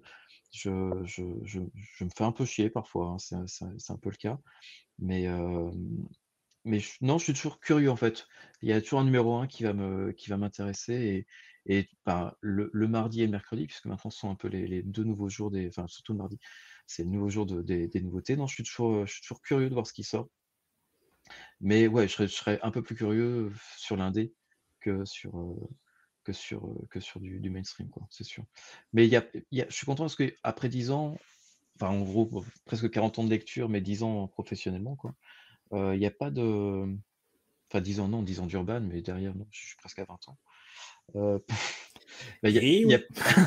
je me fais un peu chier parfois, hein, c'est un peu le cas. Mais, non, je suis toujours curieux en fait. Il y a toujours un numéro un qui va m'intéresser. Et bah, le mardi et le mercredi, puisque maintenant ce sont un peu les deux nouveaux jours enfin surtout le mardi, c'est le nouveau jour des nouveautés. Non, je suis toujours curieux de voir ce qui sort. Mais ouais, je serais un peu plus curieux sur l'indé que sur, que sur du mainstream, quoi, c'est sûr. Mais je suis content parce qu'après 10 ans, enfin en gros, presque 40 ans de lecture, mais 10 ans professionnellement, quoi, il n'y a pas de. Enfin 10 ans, non, 10 ans d'urban, mais derrière, non, je suis presque à 20 ans. Euh, bah,
Et
il y a,
oui.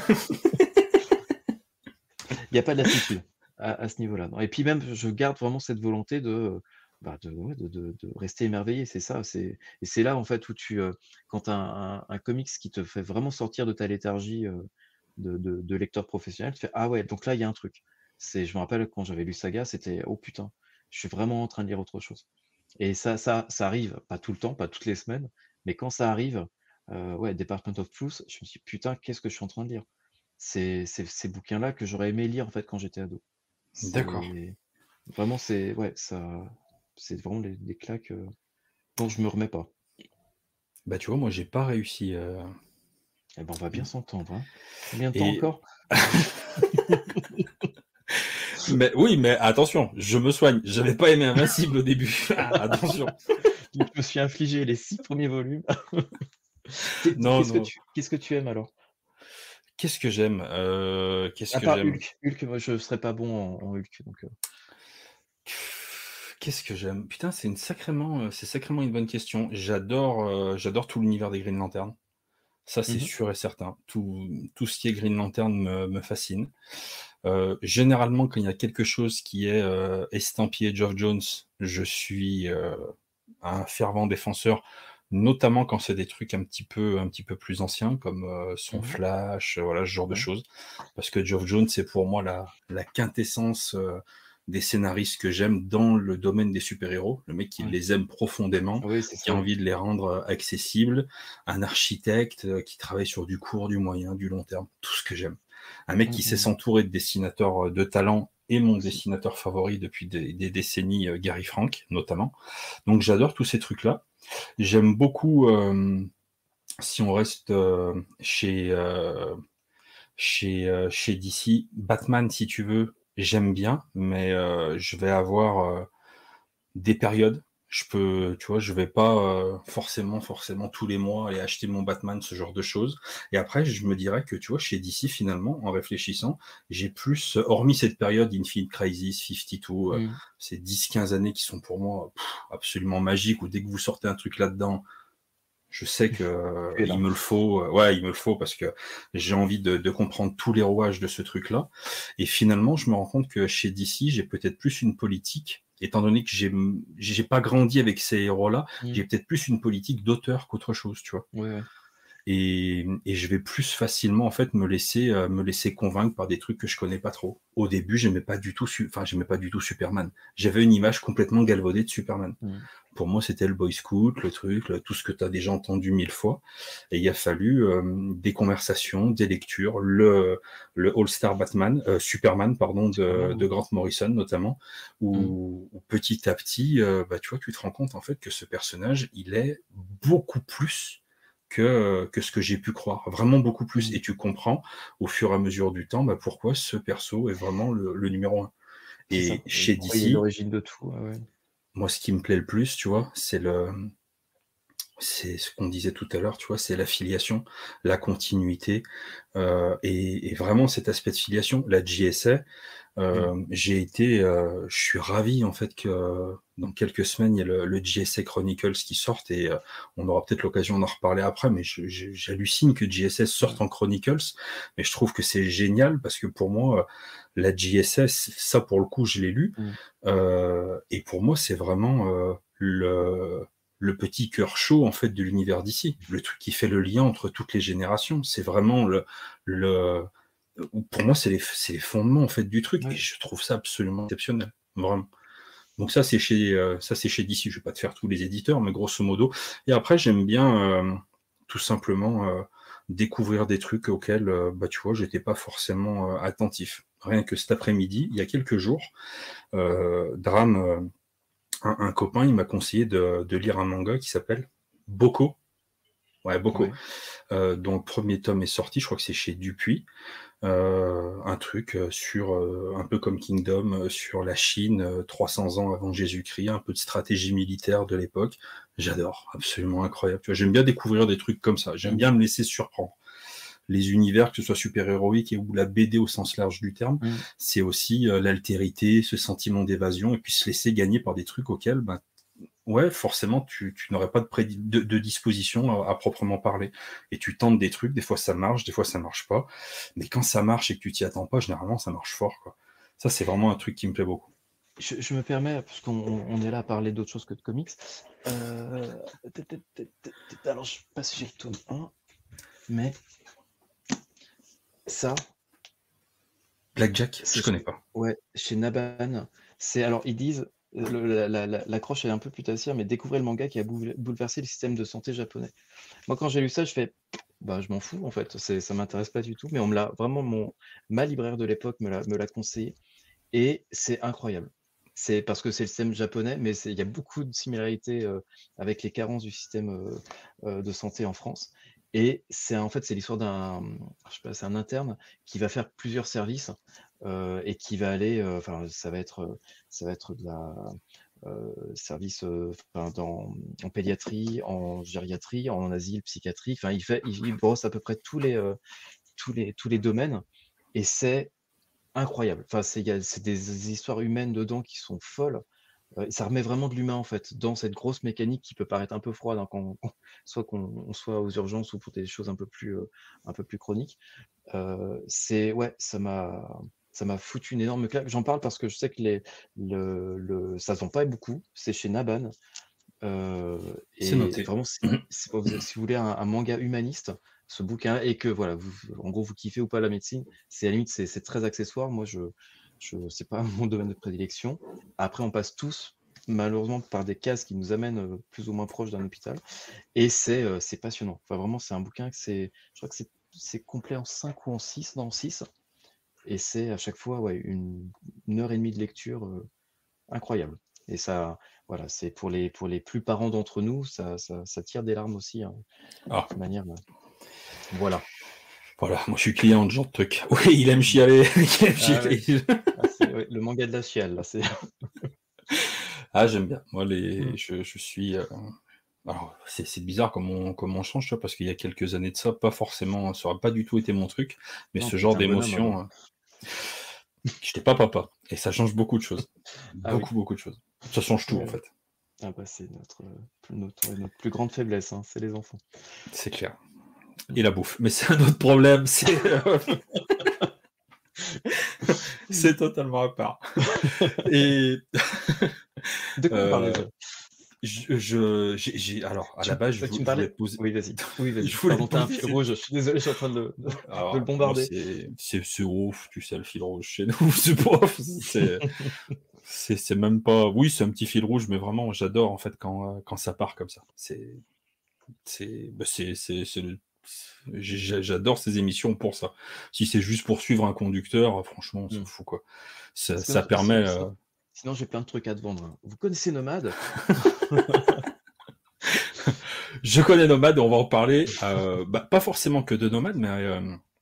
il y a pas de lassitude à ce niveau-là. Non. Et puis même, je garde vraiment cette volonté ouais, de rester émerveillé, c'est ça. Et c'est là, en fait, où quand tu as un comics qui te fait vraiment sortir de ta léthargie de lecteur professionnel, tu fais, ah ouais, donc là, il y a un truc. Je me rappelle quand j'avais lu Saga, c'était, oh putain, je suis vraiment en train de lire autre chose. Et ça arrive, pas tout le temps, pas toutes les semaines, mais quand ça arrive, ouais, Department of Truth, je me dis, putain, qu'est-ce que je suis en train de lire? C'est ces bouquins-là que j'aurais aimé lire en fait quand j'étais ado.
D'accord.
C'est vraiment, ouais, c'est vraiment des claques dont je me remets pas.
Bah, tu vois, moi, j'ai pas réussi.
Eh ben, on va bien s'entendre, hein. Combien de temps
Et
encore?
mais oui, mais attention, je me soigne. J'avais pas aimé Invincible au début. Attention.
Donc, je me suis infligé les 6 premiers volumes.
Non,
Qu'est-ce que
non.
tu aimes alors?
Qu'est-ce que j'aime Qu'est-ce
À
que
part
j'aime
Hulk. Hulk, moi je serais pas bon en Hulk, donc
Qu'est-ce que j'aime Putain, c'est sacrément une bonne question. J'adore tout l'univers des Green Lantern. Ça, c'est
mmh.
sûr et certain. Tout ce qui est Green Lantern me fascine. Généralement, quand il y a quelque chose qui est estampillé Geoff Jones, je suis un fervent défenseur, notamment quand c'est des trucs un petit peu plus anciens, comme son
Mmh.
Flash, voilà, ce genre de
Ouais.
choses. Parce que Geoff Jones, c'est pour moi la quintessence des scénaristes que j'aime dans le domaine des super-héros. Le mec qui
Ouais.
les aime profondément,
Oui, c'est
qui a
ça, oui.
envie de les rendre accessibles, un architecte qui travaille sur du court, du moyen, du long terme, tout ce que j'aime. Un mec
Mmh
qui sait
mh.
s'entourer de dessinateurs de talent et mon
Aussi.
dessinateur favori depuis des décennies, Gary Frank, notamment. Donc j'adore tous ces trucs-là. J'aime beaucoup, si on reste chez DC, Batman, si tu veux, j'aime bien, mais je vais avoir des périodes. Tu vois, je vais pas forcément tous les mois aller acheter mon Batman, ce genre de choses. Et après, je me dirais que, tu vois, chez DC, finalement, en réfléchissant, j'ai plus, hormis cette période Infinite Crisis, 52,
Mmh.
ces 10-15 années qui sont pour moi absolument magiques, où dès que vous sortez un truc là-dedans, je sais que
Tu es
il
là.
me le faut, ouais, il me le faut parce que j'ai envie de comprendre tous les rouages de ce truc-là. Et finalement, je me rends compte que chez DC, j'ai peut-être plus une politique, étant donné que j'ai pas grandi avec ces héros-là,
Mmh.
j'ai peut-être plus une politique d'auteur qu'autre chose, tu vois.
Ouais, ouais.
Et je vais plus facilement en fait me laisser convaincre par des trucs que je connais pas trop. Au début, j'aimais pas du tout Superman. J'avais une image complètement galvaudée de Superman.
Mmh.
Pour moi, c'était le Boy Scout, le truc, tout ce que tu as déjà entendu 1000 fois. Et il a fallu des conversations, des lectures, le All-Star Batman, Superman, pardon,
Superman,
de
ouais.
Grant Morrison notamment,
Mmh.
où petit à petit, tu vois, tu te rends compte en fait que ce personnage, il est beaucoup plus que ce que j'ai pu croire, vraiment beaucoup plus.
Mmh.
Et tu comprends au fur et à mesure du temps pourquoi ce perso est vraiment le numéro un.
C'est ça.
Et chez
Pourquoi il est
DC,
l'origine de tout, ouais, ouais.
moi, ce qui me plaît le plus, tu vois, c'est c'est ce qu'on disait tout à l'heure, tu vois, c'est l'affiliation, la continuité, et vraiment cet aspect de filiation. La JSA,
Mmh.
je suis ravi en fait que dans quelques semaines, il y a le JSA Chronicles qui sortent et on aura peut-être l'occasion d'en reparler après, mais j'hallucine que JSS sorte
Ouais.
en Chronicles, mais je trouve que c'est génial parce que pour moi, la JSS, ça pour le coup, je l'ai lu,
Mmh.
et pour moi, c'est vraiment le petit cœur chaud en fait de l'univers d'ici, le truc qui fait le lien entre toutes les générations. C'est vraiment le pour moi, c'est les fondements en fait du truc, et
Ouais.
je trouve ça absolument exceptionnel, vraiment. Donc ça c'est chez DC. Je vais pas te faire tous les éditeurs, mais grosso modo. Et après, j'aime bien tout simplement découvrir des trucs auxquels, bah tu vois, j'étais pas forcément attentif. Rien que cet après-midi, il y a quelques jours, Drame, un copain, il m'a conseillé de lire un manga qui s'appelle Boko. Ouais, Boko.
Ouais.
Dont le premier tome est sorti, je crois que c'est chez Dupuis. Un truc sur, un peu comme Kingdom, sur la Chine, 300 ans avant Jésus-Christ, un peu de stratégie militaire de l'époque. J'adore, absolument incroyable. Tu vois, j'aime bien découvrir des trucs comme ça. J'aime
Mmh.
bien me laisser surprendre. Les univers, que ce soit super-héroïque ou la BD au sens large du terme,
Mmh.
c'est aussi l'altérité, ce sentiment d'évasion, et puis se laisser gagner par des trucs auxquels, ben, ouais, forcément, tu n'aurais pas de disposition à proprement parler. Et tu tentes des trucs, des fois ça marche, des fois ça marche pas. Mais quand ça marche et que tu t'y attends pas, généralement ça marche fort, quoi. Ça, c'est vraiment un truc qui me plaît beaucoup.
Je me permets, puisqu'on on est là à parler d'autre chose que de comics. Alors, je sais pas si j'ai le tome 1, mais ça,
Blackjack,
c'est
je connais pas.
ouais, chez Naban. Alors, ils disent, l'accroche est un peu putassière, mais découvrez le manga qui a bouleversé le système de santé japonais. Moi, quand j'ai lu ça, je fais, bah, je m'en fous, en fait, ça m'intéresse pas du tout, mais on me l'a vraiment, ma libraire de l'époque me l'a conseillé, et c'est incroyable. C'est parce que c'est le système japonais, mais il y a beaucoup de similarités avec les carences du système de santé en France. Et en fait, c'est l'histoire je sais pas, c'est un interne qui va faire plusieurs services et qui va aller, enfin, ça va être de la service en pédiatrie, en gériatrie, en asile, psychiatrie. Enfin, il brosse à peu près tous les domaines, et c'est incroyable. Enfin, c'est des histoires humaines dedans qui sont folles. Ça remet vraiment de l'humain, en fait, dans cette grosse mécanique qui peut paraître un peu froide, hein, soit qu'on soit aux urgences ou pour des choses un peu plus chroniques. Ouais, ça m'a foutu une énorme claque. J'en parle parce que je sais que ça se vend pas beaucoup. C'est chez Naban.
C'est
Et
noté.
vraiment, si vous voulez un manga humaniste, ce bouquin, et que voilà, en gros, vous kiffez ou pas la médecine, c'est à la limite, c'est très accessoire. Moi, c'est pas mon domaine de prédilection. Après, on passe tous, malheureusement, par des cases qui nous amènent plus ou moins proches d'un hôpital, et c'est passionnant. Enfin, vraiment, c'est un bouquin je crois que c'est complet en 5 ou en 6, non, en 6, et c'est à chaque fois, ouais, une heure et demie de lecture incroyable. Et ça, voilà, c'est pour les plus parents d'entre nous, ça tire des larmes aussi, hein, de
Ah,
toute manière. Voilà.
voilà, moi je suis client de ce genre de truc. Oui, il aime chialer. Il aime
Ah ouais,
chialer.
c'est ouais, le manga de la chiale, là, c'est.
Ah, j'aime bien. Moi,
Mm.
je suis. Alors, c'est bizarre comment on change, tu vois, parce qu'il y a quelques années de ça, pas forcément, ça aurait pas du tout été mon truc, mais
Non,
ce genre
t'étais un bonhomme avant.
d'émotion, j'étais pas papa, et ça change beaucoup de choses.
Ah oui.
Beaucoup, beaucoup de choses. Ça change tout, en
Ouais.
fait.
Ah bah c'est notre plus grande faiblesse, hein, c'est les enfants.
C'est clair.
Mm.
Et la bouffe. Mais c'est un autre problème, c'est totalement à part. Et
De quoi on parle
euh,
déjà?
alors, à la base,
Tu me
je voulais
parlais?
te poser,
Oui, vas-y. Oui, vas-y.
je voulais te
Pardon, t'as un
poser
fil
cette
rouge. Je suis désolé, je suis en train de le
Alors, moi,
bombarder.
c'est ouf, tu sais, le fil rouge chez nous, c'est pas, c'est même pas, oui, c'est un petit fil rouge, mais vraiment, j'adore, en fait, quand ça part comme ça. Bah, j'adore ces émissions pour ça. Si c'est juste pour suivre un conducteur, franchement, on s'en
Mm.
fout, quoi. Ça,
Parce que
ça permet,
sinon, j'ai plein de trucs à te vendre, hein. Vous connaissez Nomade?
je connais Nomade, on va en parler, bah, pas forcément que de Nomade, mais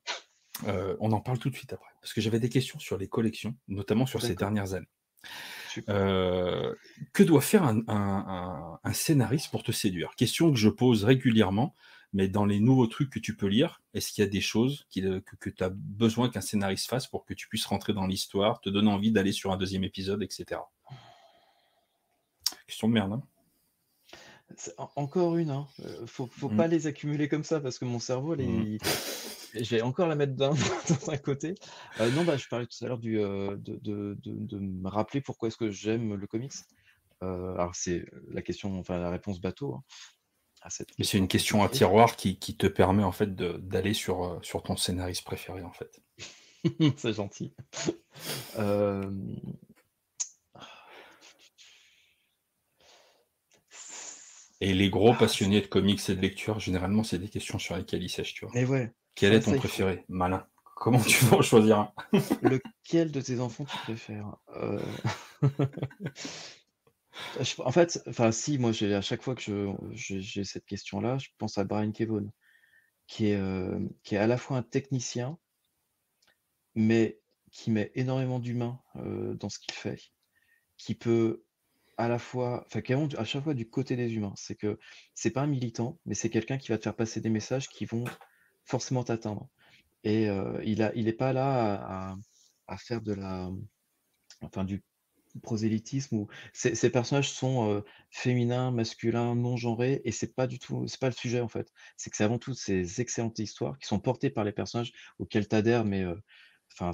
on en parle tout de suite après. Parce que j'avais des questions sur les collections, notamment sur ces
D'accord.
dernières années.
Super.
Euh, que doit faire un scénariste pour te séduire? Question que je pose régulièrement, mais dans les nouveaux trucs que tu peux lire, est-ce qu'il y a des choses que tu as besoin qu'un scénariste fasse pour que tu puisses rentrer dans l'histoire, te donner envie d'aller sur un deuxième épisode, etc. Question de merde, hein.
Encore une, hein. Faut
Mm.
pas les accumuler comme ça parce que mon cerveau,
Mm.
je vais encore la mettre dans un côté. Non, bah, je parlais tout à l'heure de me rappeler pourquoi est-ce que j'aime le comics. Alors c'est la question, enfin la réponse bateau, hein, à cette
Mais c'est
question
une
un peu
question à
compliquée.
tiroir qui te permet en fait d'aller sur ton scénariste préféré en fait.
C'est gentil. Euh,
Et les gros
ah,
passionnés de comics et de lecture, généralement, c'est des questions sur lesquelles ils sèchent, tu vois.
mais ouais,
Quel est ton
ça il faut.
préféré? Malin. Comment tu vas en choisir un?
Lequel de tes enfants tu préfères? En fait, enfin si, moi j'ai à chaque fois que j'ai cette question-là, je pense à Brian Kevough, qui est à la fois un technicien, mais qui met énormément d'humain, dans ce qu'il fait, qui peut à la fois enfin qui est vraiment à chaque fois du côté des humains. C'est que c'est pas un militant, mais c'est quelqu'un qui va te faire passer des messages qui vont forcément t'atteindre et il est pas là à faire de la enfin du prosélytisme où ces personnages sont, féminins, masculins, non genrés et c'est pas le sujet en fait. C'est que c'est avant tout ces excellentes histoires qui sont portées par les personnages auxquels tu adhères mais, enfin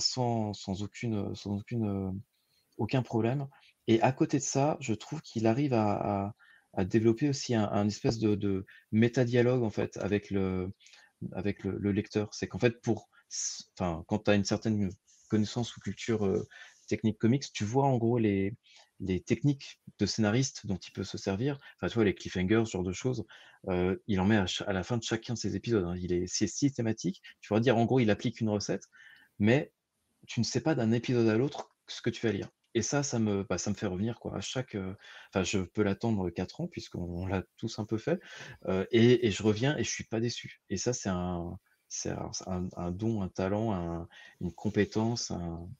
aucun problème et à côté de ça, je trouve qu'il arrive à développer aussi un espèce de méta-dialogue en fait avec le lecteur. C'est qu'en fait enfin, quand tu as une certaine connaissance ou culture, technique comics, tu vois en gros les techniques de scénariste dont il peut se servir. Enfin, tu vois les cliffhangers, ce genre de choses, il en met à la fin de chacun de ses épisodes, hein. C'est systématique. Tu pourrais dire en gros il applique une recette, mais tu ne sais pas d'un épisode à l'autre ce que tu vas lire. Et ça me fait revenir quoi, à chaque, enfin je peux l'attendre 4 ans puisqu'on l'a tous un peu fait, et je reviens et je suis pas déçu. Et ça c'est un don, un talent, une compétence,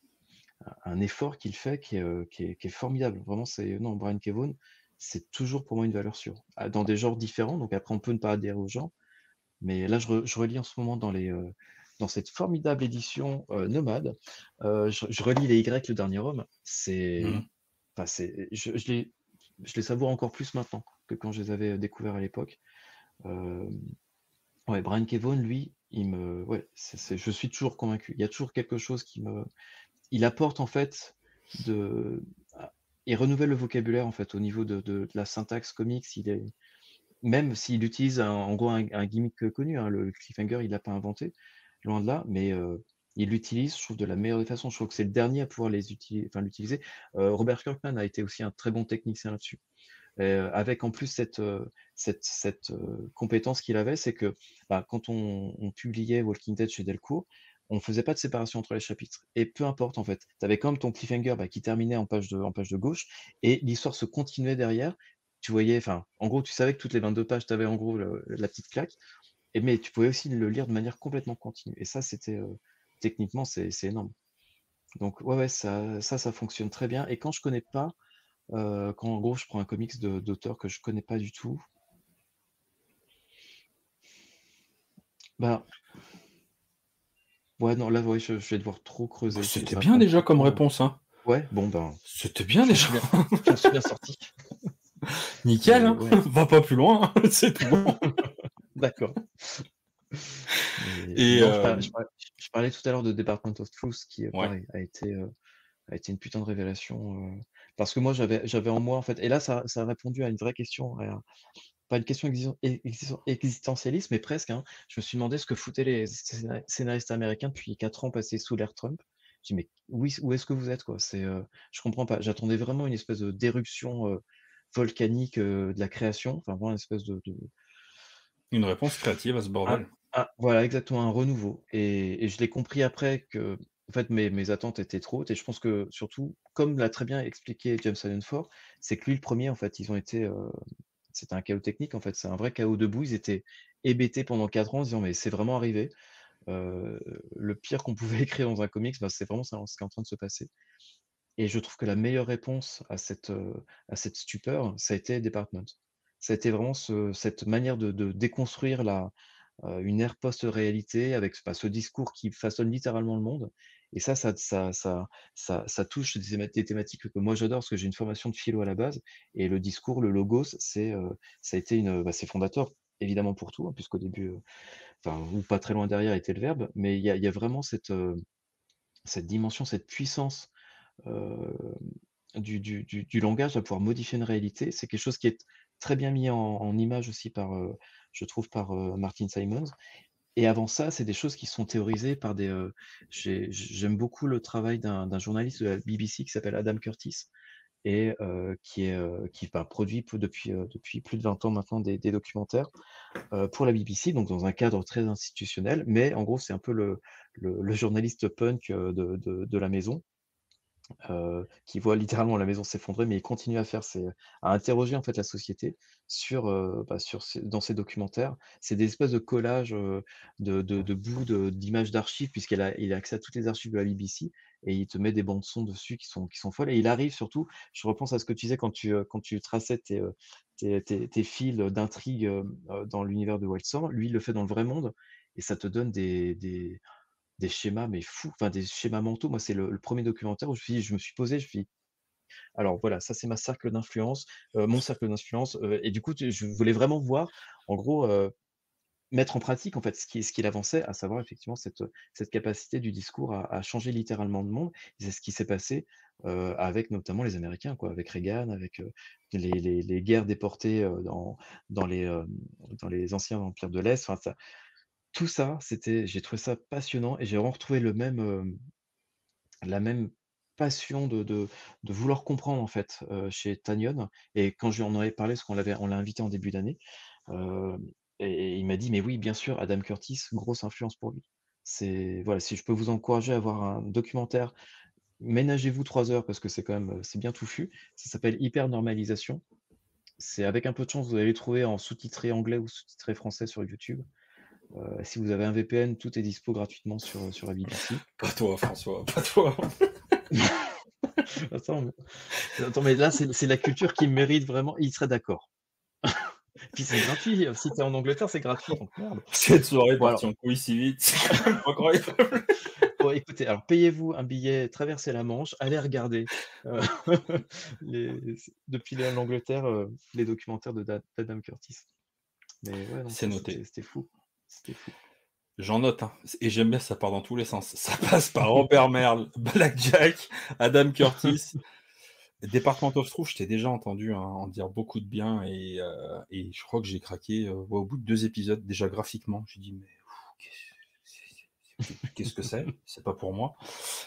un effort qu'il fait qui est formidable. Vraiment c'est non, Brian Kevough, c'est toujours pour moi une valeur sûre. Ah, dans des genres différents, donc après on peut ne pas adhérer aux genres, mais là, je relis en ce moment dans cette formidable édition Nomade, je relis les Y, le dernier homme.
Mhm.
Enfin, je les savoure encore plus maintenant que quand je les avais découverts à l'époque. Euh, ouais, Brian Kevough, lui, ouais, je suis toujours convaincu. Il y a toujours quelque chose il apporte en fait de, ah, il renouvelle le vocabulaire en fait au niveau de la syntaxe comics. Même s'il utilise en gros un gimmick connu, hein, le cliffhanger, il l'a pas inventé, loin de là, mais il l'utilise, je trouve, de la meilleure des façons. Je trouve que c'est le dernier à pouvoir l'utiliser. Robert Kirkman a été aussi un très bon technicien là-dessus. Avec en plus cette compétence qu'il avait, c'est que bah, quand on publiait Walking Dead chez Delcourt, on faisait pas de séparation entre les chapitres. Et peu importe, en fait, tu avais comme ton cliffhanger bah, qui terminait en page de gauche, et l'histoire se continuait derrière. Tu voyais, enfin, en gros, tu savais que toutes les 22 pages, tu avais en gros la petite claque, mais tu pouvais aussi le lire de manière complètement continue. Et ça, techniquement, c'est énorme. Donc, ouais, ouais, ça fonctionne très bien. Et quand je connais pas, quand en gros je prends un comics d'auteur que je connais pas du tout, bah ouais, non, là, ouais, je vais devoir trop
Bah,
creuser.
c'était
Ça va
bien
prendre
déjà
trop de
comme
temps.
réponse, hein.
Ouais, bon, ben,
C'était bien
je m'en
déjà.
suis bien, je m'en suis bien sorti.
Nickel,
Mais
hein.
ouais,
Va pas plus loin, hein. C'est tout bon.
d'accord. Mais
Et
non, je parlais tout à l'heure de Department of Truth qui,
ouais.
pareil, a été une putain de révélation. Parce que moi, j'avais en moi, en fait, et là, ça a répondu à une vraie question, pas une question existentialiste, mais presque, hein. Je me suis demandé ce que foutaient les scénaristes américains depuis 4 ans passés sous l'ère Trump. Je dis, mais oui, où est-ce que vous êtes, quoi? Je comprends pas. J'attendais vraiment une espèce d'éruption volcanique de la création, enfin, vraiment une espèce
Une réponse créative à ce
un-
bordel.
voilà, exactement, un renouveau. Et je l'ai compris après que, en fait, mes attentes étaient trop hautes. Et je pense que, surtout, comme l'a très bien expliqué James Allen Ford, c'est que lui, le premier, en fait, ils ont été. C'était un chaos technique, en fait. C'est un vrai chaos debout. Ils étaient hébétés pendant 4 ans en se disant, mais c'est vraiment arrivé. Le pire qu'on pouvait écrire dans un comics, bah, c'est vraiment ça, ce qui est en train de se passer. Et je trouve que la meilleure réponse à cette stupeur, ça a été Department. Ça a été vraiment cette manière de déconstruire une ère post-réalité avec ce discours qui façonne littéralement le monde. Et ça touche des thématiques que moi j'adore parce que j'ai une formation de philo à la base. Et le discours, le logos, ça a été c'est fondateur évidemment pour tout, hein, puisqu'au début, enfin, ou pas très loin derrière était le verbe, mais il y a vraiment cette dimension, cette puissance euh, du langage à pouvoir modifier une réalité. C'est quelque chose qui est très bien mis en image aussi je trouve, par Martin Simons. Et avant ça, c'est des choses qui sont théorisées par j'aime beaucoup le travail d'un journaliste de la BBC qui s'appelle Adam Curtis et qui produit depuis plus de 20 ans maintenant des documentaires pour la BBC, donc dans un cadre très institutionnel. Mais en gros, c'est un peu le journaliste punk de la maison qui voit littéralement la maison s'effondrer, mais il continue à interroger en fait la société dans ces documentaires. C'est des espèces de collages de bouts d'images d'archives, il a accès à toutes les archives de la BBC et il te met des bandes son dessus qui sont folles. Et il arrive surtout, je repense à ce que tu disais quand tu traçais tes fils d'intrigue dans l'univers de Wildstorm, lui il le fait dans le vrai monde et ça te donne des schémas, mais fous, enfin des schémas mentaux. Moi, c'est le 1er documentaire où je me suis posé, je me suis dit: «Alors voilà, ça c'est ma cercle d'influence, mon cercle d'influence», et du coup, je voulais vraiment voir, en gros, mettre en pratique, en fait, ce qu'il avançait, à savoir effectivement cette capacité du discours à changer littéralement le monde. Et c'est ce qui s'est passé, avec notamment les Américains, quoi, avec Reagan, avec, les guerres déportées, dans les anciens empires de l'Est. Enfin, tout ça, j'ai trouvé ça passionnant et j'ai vraiment retrouvé la même passion de vouloir comprendre, en fait, chez Tanyon. Et quand je lui en avais parlé, parce on l'a invité en début d'année, heu et il m'a dit: «Mais oui, bien sûr, Adam Curtis, grosse influence pour lui». Voilà, si je peux vous encourager à voir un documentaire, ménagez-vous 3 heures parce que c'est quand même, c'est bien touffu. Ça s'appelle Hypernormalisation. C'est avec un peu de chance, vous allez le trouver en sous-titré anglais ou sous-titré français sur YouTube. Si vous avez un VPN, tout est dispo gratuitement sur la BBC.
Pas toi, François, pas toi.
Attends, mais là, c'est la culture qui mérite vraiment. Il serait d'accord. Puis c'est gratuit. Si t'es en Angleterre, c'est gratuit, donc merde.
Cette soirée est
Bon
partie
alors,
en couille si vite, c'est quand même pas incroyable.
bon écoutez, alors payez-vous un billet, traversez la Manche, allez regarder euh, depuis l'Angleterre les documentaires d'Adam Curtis. Mais ouais, non,
C'est
ça
noté.
c'était fou. C'était fou.
J'en note, hein. Et j'aime bien, ça part dans tous les sens. Ça passe par Robert Merle, Blackjack, Adam Curtis. Département of Truth, je t'ai déjà entendu en dire beaucoup de bien et je crois que j'ai craqué au bout de 2 épisodes, déjà graphiquement. J'ai dit: «Mais qu'est-ce que c'est? C'est pas pour moi».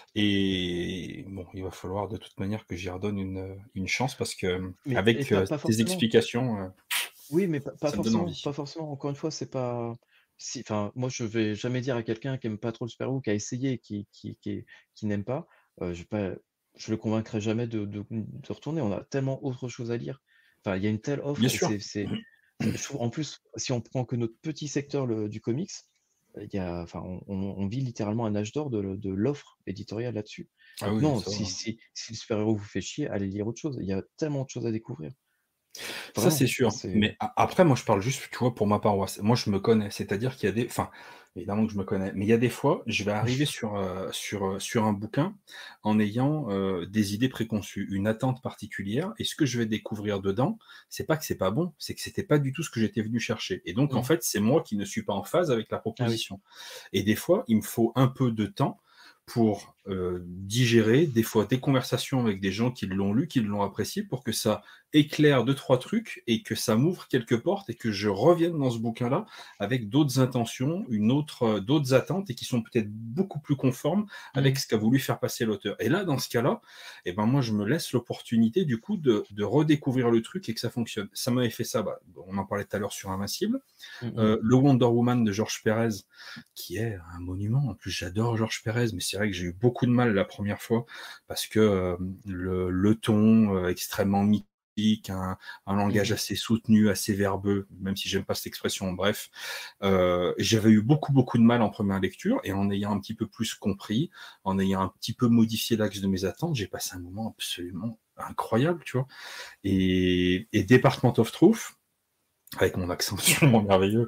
Et bon, il va falloir de toute manière que j'y redonne une chance parce que
Mais et
avec
pas
tes
forcément.
explications,
Oui, mais
ça me donne
pas
envie.
forcément. Encore une fois, c'est pas si enfin, moi, je vais jamais dire à quelqu'un qui aime pas trop le super-héros, qui a essayé et qui n'aime pas, je vais pas je le convaincrai jamais de retourner. On a tellement autre chose à lire. Enfin, il y a une telle
Bien
offre et
sûr.
je trouve en plus, si on prend que notre petit secteur du comics, il y a enfin, on vit littéralement un âge d'or de l'offre éditoriale là-dessus.
Ah
Donc
oui,
non,
ça.
si le super-héros vous fait chier, allez lire autre chose. Il y a tellement de choses à découvrir.
Ça, c'est
Vraiment, enfin,
sûr.
c'est
Mais après, moi, je parle juste, tu vois, pour ma paroisse. Moi, je me connais. C'est-à-dire qu'il y a des. Enfin, évidemment que je me connais. Mais il y a des fois, je vais arriver sur un bouquin en ayant des idées préconçues, une attente particulière. Et ce que je vais découvrir dedans, c'est pas que c'est pas bon, c'est que c'était pas du tout ce que j'étais venu chercher. Et donc, en
Mmh.
fait, c'est moi qui ne suis pas en phase avec la
Ah oui.
proposition. Et des fois, il me faut un peu de temps pour digérer, des fois, des conversations avec des gens qui l'ont lu, qui l'ont apprécié, pour que ça éclaire deux, trois trucs et que ça m'ouvre quelques portes et que je revienne dans ce bouquin-là avec d'autres intentions, d'autres attentes et qui sont peut-être beaucoup plus conformes avec
Mmh.
ce qu'a voulu faire passer l'auteur. Et là, dans ce cas-là, eh ben moi, je me laisse l'opportunité du coup de redécouvrir le truc et que ça fonctionne. Ça m'avait fait ça, on en parlait tout à l'heure sur Invincible.
Mmh mh.
Le Wonder Woman de Georges Pérez, qui est un monument. En plus, j'adore Georges Pérez, mais c'est vrai que j'ai eu beaucoup de mal la première fois parce que le ton extrêmement un langage assez soutenu, assez verbeux, même si j'aime pas cette expression, bref. J'avais eu beaucoup de mal en première lecture, et en ayant un petit peu plus compris, en ayant un petit peu modifié l'axe de mes attentes, j'ai passé un moment absolument incroyable, tu vois. Et Department of Truth, avec mon accent absolument merveilleux,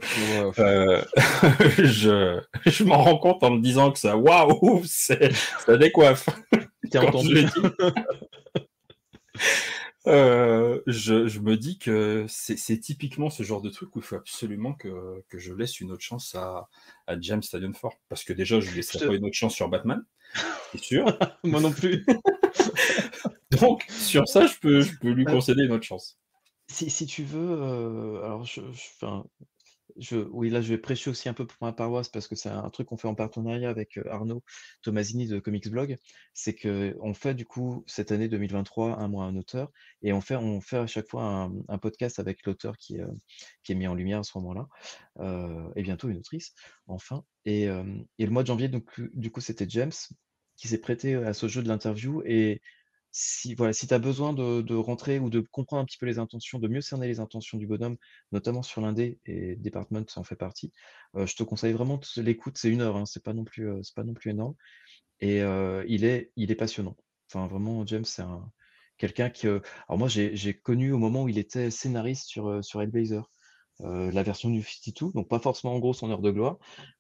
je m'en rends compte en me disant que ça, waouh, ça décoiffe.
T'as entendu?
Je me dis que c'est typiquement ce genre de truc où il faut absolument que je laisse une autre chance à James Tynion Ford. Parce que déjà, je lui laisserai pas une autre chance sur Batman, c'est sûr.
Moi non plus.
Donc, sur ça, je peux lui concéder une autre chance.
Si tu veux, alors oui, là, je vais prêcher aussi un peu pour ma paroisse parce que c'est un truc qu'on fait en partenariat avec Arnaud Tomasini de Comics Blog. C'est qu'on fait du coup cette année 2023 un mois un auteur, et on fait à chaque fois un podcast avec l'auteur qui est mis en lumière à ce moment-là, et bientôt une autrice, enfin. Et le mois de janvier, donc, du coup, c'était James qui s'est prêté à ce jeu de l'interview. Et si tu as besoin de rentrer ou de comprendre un petit peu les intentions, de mieux cerner les intentions du bonhomme, notamment sur l'indé, et Department en fait partie, je te conseille vraiment l'écoute. C'est 1 heure, hein, c'est pas non plus énorme. Et il est passionnant. Enfin, vraiment, James, c'est quelqu'un alors moi, j'ai connu au moment où il était scénariste sur Hellblazer, la version du 52, donc pas forcément en gros son heure de gloire.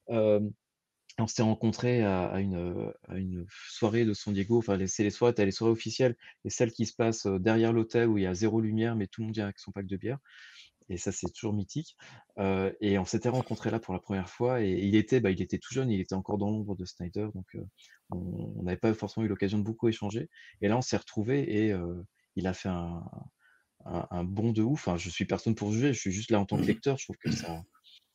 On s'était rencontrés à une soirée de San Diego. Enfin, c'est les soirées, tu as les soirées officielles et celles qui se passent derrière l'hôtel où il y a 0 lumière, mais tout le monde vient avec son pack de bière. Et ça, c'est toujours mythique. Et on s'était rencontrés là pour la première fois. Et il était tout jeune, il était encore dans l'ombre de Snyder. Donc, on n'avait pas forcément eu l'occasion de beaucoup échanger. Et là, on s'est retrouvés, et il a fait un bond de ouf. Enfin, je suis personne pour juger, je suis juste là en tant que lecteur. Je trouve que ça,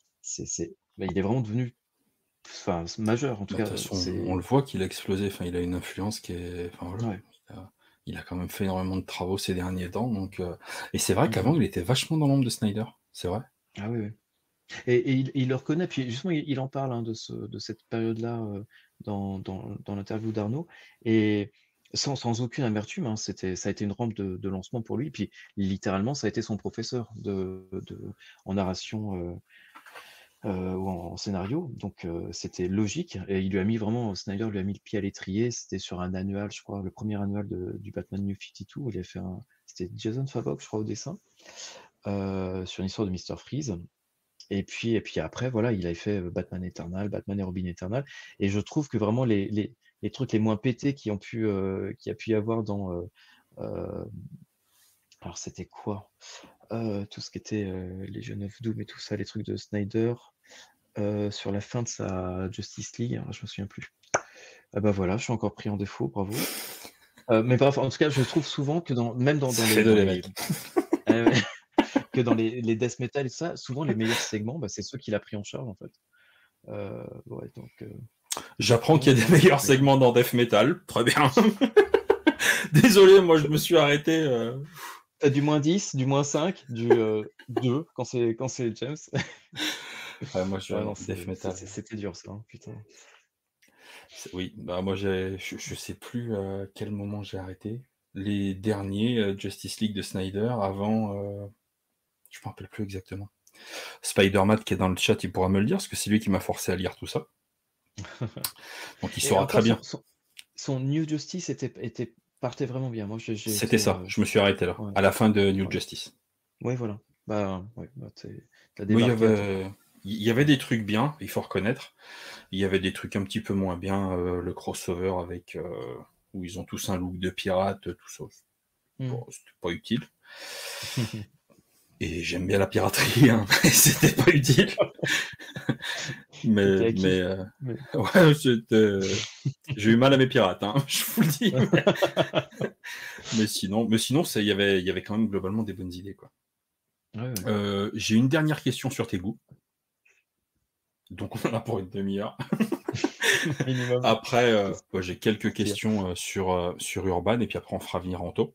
il est vraiment devenu majeur, en tout
De toute
cas.
façon, on le voit qu'il a explosé. Enfin, il a une influence qui est. Enfin, voilà.
Ouais.
Il a quand même fait énormément de travaux ces derniers temps. Donc, et c'est vrai
Mmh
qu'avant, il était vachement dans l'ombre de Snyder. C'est vrai.
Ah oui, oui. Et il le reconnaît, puis justement, il en parle, hein, de cette période-là, dans l'interview d'Arnaud, et sans aucune amertume, hein. Ça a été une rampe de lancement pour lui. Puis littéralement, ça a été son professeur en narration, ou en scénario. Donc c'était logique, et Snyder lui a mis le pied à l'étrier. C'était sur un annual, je crois, le premier annual du Batman New 52, où il a fait c'était Jason Fabok, je crois, au dessin, sur l'histoire de Mr. Freeze. Et puis après, voilà, il avait fait Batman Eternal, Batman et Robin Eternal. Et je trouve que vraiment les trucs les moins pétés qu'il y a pu y avoir alors c'était quoi? Tout ce qui était Legion of Doom et tout ça, les trucs de Snyder, sur la fin de sa Justice League, alors je me souviens plus. Ah bah voilà, je suis encore pris en défaut, bravo. Mais bref, en tout cas, je trouve souvent que même dans que dans les death metal et tout ça, souvent les meilleurs segments, c'est ceux qu'il a pris en charge, en fait. Ouais, donc,
J'apprends qu'il y a des meilleurs segments dans Death Metal. Très bien. Désolé, moi, je me suis arrêté.
T'as du -10, du -5, du 2 quand c'est James.
Ouais, moi,
Non,
Death Metal.
c'était dur, ça, hein, putain.
Oui, bah moi, je sais plus à quel moment j'ai arrêté. Les derniers Justice League de Snyder, avant, je me rappelle plus exactement. Spider-Man qui est dans le chat, il pourra me le dire, parce que c'est lui qui m'a forcé à lire tout ça. Donc il saura très bien.
Son New Justice partait vraiment bien. Moi,
C'était ça, je me suis arrêté là,
ouais.
à la fin de New Justice.
Oui, voilà. Ouais, t'as
Oui,
débarqué.
il y avait des trucs bien, il faut reconnaître. Il y avait des trucs un petit peu moins bien, le crossover avec où ils ont tous un look de pirate, tout ça. Bon, c'était pas utile. Et j'aime bien la piraterie, hein, mais c'était pas utile. mais ouais, j'ai eu mal à mes pirates, hein, je vous le dis. Mais sinon, il y avait quand même globalement des bonnes idées, quoi.
Ouais.
J'ai une dernière question sur tes goûts. Donc on en a pour une demi-heure.
Minimum.
Après, j'ai quelques questions sur Urban, et puis après on fera venir Anto.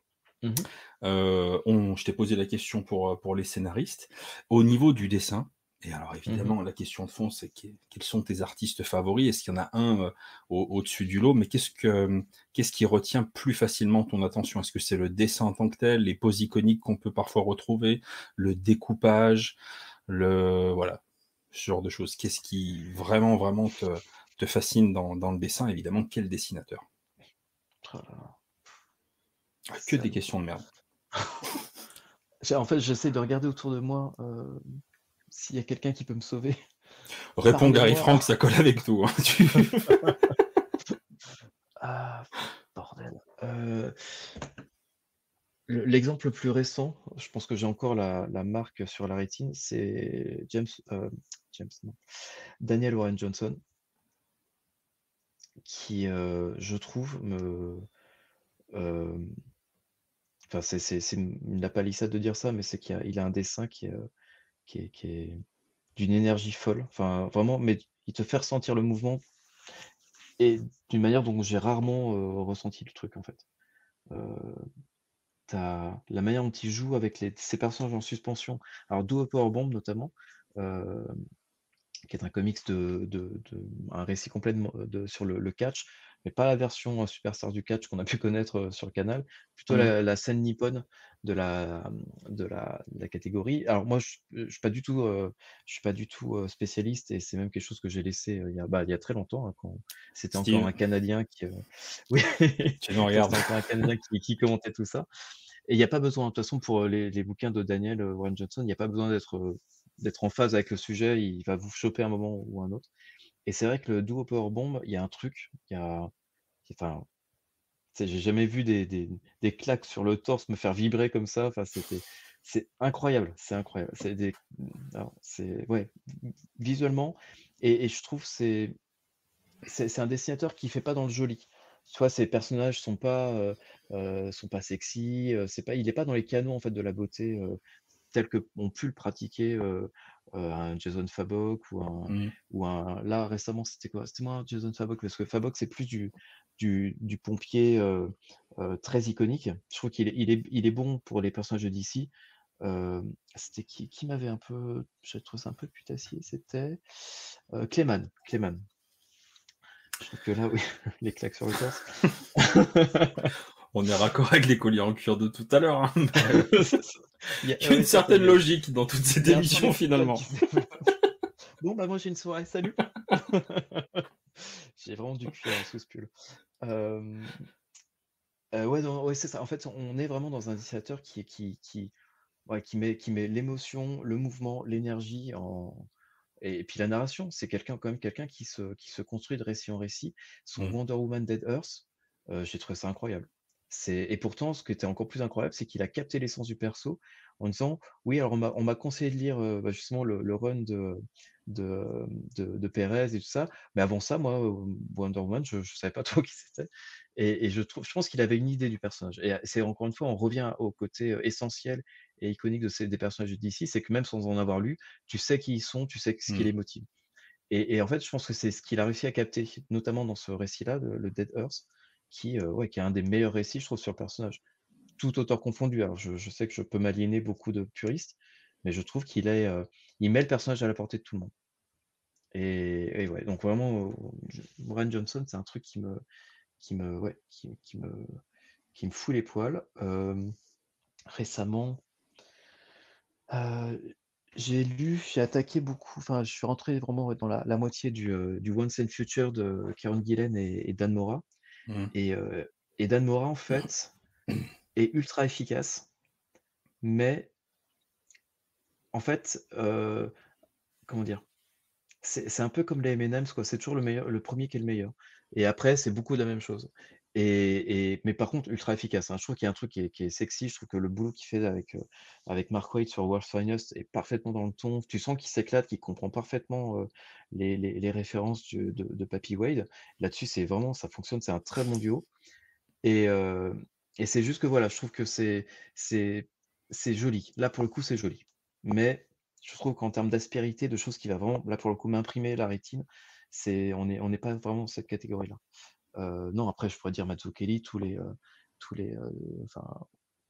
Je t'ai posé la question pour les scénaristes. Au niveau du dessin, Et alors
Mmh.
évidemment, la question de fond, c'est quels sont tes artistes favoris? Est-ce qu'il y en a un, au-dessus du lot? Mais qu'est-ce qui retient plus facilement ton attention? Est-ce que c'est le dessin en tant que tel, les poses iconiques qu'on peut parfois retrouver, le découpage, voilà, ce genre de choses? Qu'est-ce qui vraiment, vraiment te fascine dans le dessin? Évidemment, quel dessinateur?
Oh là là,
Ah, que
ça
des questions de merde.
en fait, j'essaie de regarder autour de moi, s'il y a quelqu'un qui peut me sauver par
Réponds Gary
mémoire.
Frank, ça colle avec tout, hein.
Ah, bordel. L'exemple le plus récent, je pense que j'ai encore la marque sur la rétine, c'est James, non, Daniel Warren Johnson, qui, je trouve, hem, enfin, c'est une la palissade de dire ça, mais c'est qu'il a un dessin qui est d'une énergie folle. Enfin, vraiment, mais il te fait ressentir le mouvement et d'une manière dont j'ai rarement, ressenti le truc, en fait. Heu, tu la manière dont il joue avec ces personnages en suspension. Alors Do Powerbomb notamment, heu, qui est un comics un récit complet sur le catch, mais pas la version, Superstars du catch qu'on a pu connaître, sur le canal, plutôt
Mmh.
la scène nippone de la catégorie. Alors moi, je suis pas du tout, spécialiste et c'est même quelque chose que j'ai laissé, il y a très longtemps, hein, quand c'était encore
Steve,
un Canadien qui, oui,
tu nous
quand
regardes.
c'était encore un Canadien qui commentait tout ça. Et il y a pas besoin, de toute façon, pour, les bouquins de Daniel, Warren Johnson, il y a pas besoin d'être en phase avec le sujet, il va vous choper un moment ou un autre. Et c'est vrai que le duo Powerbomb, il y a un truc, enfin, tu sais, j'ai jamais vu des claques sur le torse me faire vibrer comme ça, enfin, c'est incroyable, c'est incroyable. Alors, c'est ouais, visuellement et je trouve c'est un dessinateur qui fait pas dans le joli. Tu vois, ses personnages sont pas sexy, il est pas dans les canons, en fait, de la beauté, tels que ont pu le pratiquer, un Jason Fabok
Mmh.
ou un là, récemment, c'était quoi? C'était moins Jason Fabok, parce que Fabok, c'est plus du pompier, très iconique. Je trouve qu'il est bon pour les personnages de DC. C'était qui m'avait un peu j'ai trouvé ça un peu putassier, c'était, Clayman. Je trouve que là, oui, les claques sur le torse.
On est raccord avec les colliers en cuir de tout à l'heure, hein, mais
C'est ça.
il y a
Ouais,
une
c'est ça,
certaine logique dans toute
il
cette
y a un truc de
émission
TikTok qui
finalement.
se développe. Bon, bah, moi, j'ai une soirée, salut! J'ai vraiment du cuir, sous ce pull. Hem, ouais, non, ouais, c'est ça. En fait, on est vraiment dans un dessinateur ouais, qui met l'émotion, le mouvement, l'énergie en et puis la narration. C'est quelqu'un qui se construit de récit en récit. Son
Mmh.
Wonder Woman Dead Earth, j'ai trouvé ça incroyable. Et pourtant, ce qui était encore plus incroyable, c'est qu'il a capté l'essence du perso en disant: «Oui, alors on m'a conseillé de lire, justement le run de Pérez et tout ça, mais avant ça, moi, Wonder Woman, je savais pas trop qui c'était». Et je pense qu'il avait une idée du personnage et c'est encore une fois, on revient au côté, essentiel et iconique des personnages de DC, c'est que même sans en avoir lu, tu sais qui ils sont, tu sais ce qui
Mmh.
les motive. Et en fait, je pense que c'est ce qu'il a réussi à capter, notamment dans ce récit-là, le Dead Earth, ouais, qui est un des meilleurs récits, je trouve, sur le personnage. Tout auteur confondu. Alors je sais que je peux m'aliéner beaucoup de puristes, mais je trouve il met le personnage à la portée de tout le monde. Et ouais, donc vraiment, Warren Johnson, c'est un truc ouais, qui me fout les poils. Récemment, Heu, j'ai attaqué beaucoup, enfin, je suis rentré vraiment, ouais, dans la moitié du Once and Future de Kieron Gillen et Dan Mora
Mmh.
et heu et Dan Mora, en fait, est ultra efficace, mais en fait, comment dire? C'est un peu comme les M&M's, quoi, c'est toujours le premier qui est le meilleur et après c'est beaucoup de la même chose mais par contre ultra efficace, hein. Je trouve qu'il y a un truc qui est sexy, je trouve que le boulot qu'il fait avec Mark Waid sur World's Finest est parfaitement dans le ton. Tu sens qu'il s'éclate, qu'il comprend parfaitement, les références de Papy Wade. Là-dessus, c'est vraiment ça fonctionne, c'est un très bon duo et heu et c'est juste que voilà, je trouve que c'est c'est joli. Là, pour le coup, c'est joli. Mais je trouve qu'en termes d'aspérité, de choses qui va vraiment, là, pour le coup, m'imprimer la rétine, on n'est pas vraiment dans cette catégorie-là. Non, après, je pourrais dire Mazzucchelli, enfin,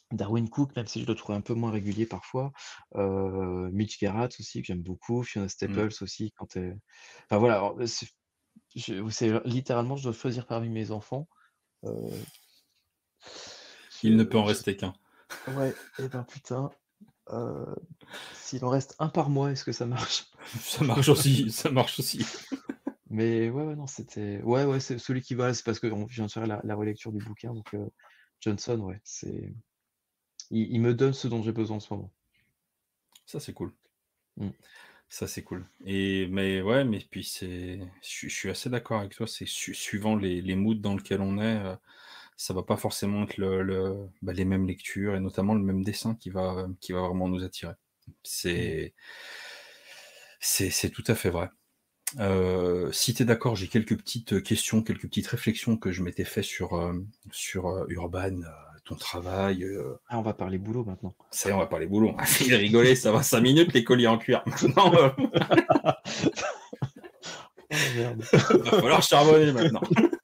Darwin Cook, même si je le trouve un peu moins régulier parfois. Mitch Gerads aussi, que j'aime beaucoup. Fiona
Mmh.
Staples aussi, quand enfin voilà, alors, c'est littéralement, je dois choisir parmi mes enfants. Heu,
Il ne peut en
je
rester qu'un.
Ouais, et ben putain, heu, s'il en reste un par mois, est-ce que ça marche?
Ça marche aussi, ça marche aussi.
Mais ouais, ouais, non, c'était ouais, c'est celui qui va, c'est parce que je viens de faire la relecture du bouquin, donc Johnson, ouais, il me donne ce dont j'ai besoin en ce moment.
Ça, c'est cool.
Mmh.
Ça, c'est cool et mais ouais, mais puis je suis assez d'accord avec toi, c'est suivant les moods dans lequel on est, ça va pas forcément être les mêmes lectures et notamment le même dessin qui va vraiment nous attirer.
Mmh.
C'est c'est tout à fait vrai. Si tu es d'accord, j'ai quelques petites questions, quelques petites réflexions que je m'étais fait sur Urban, ton travail,
Ah, on va parler boulot maintenant.
ça y est, on va parler boulot. Ah, fini de rigoler, ça va 5 minutes les colliers en cuir. Maintenant,
Oh merde.
va falloir charbonner maintenant.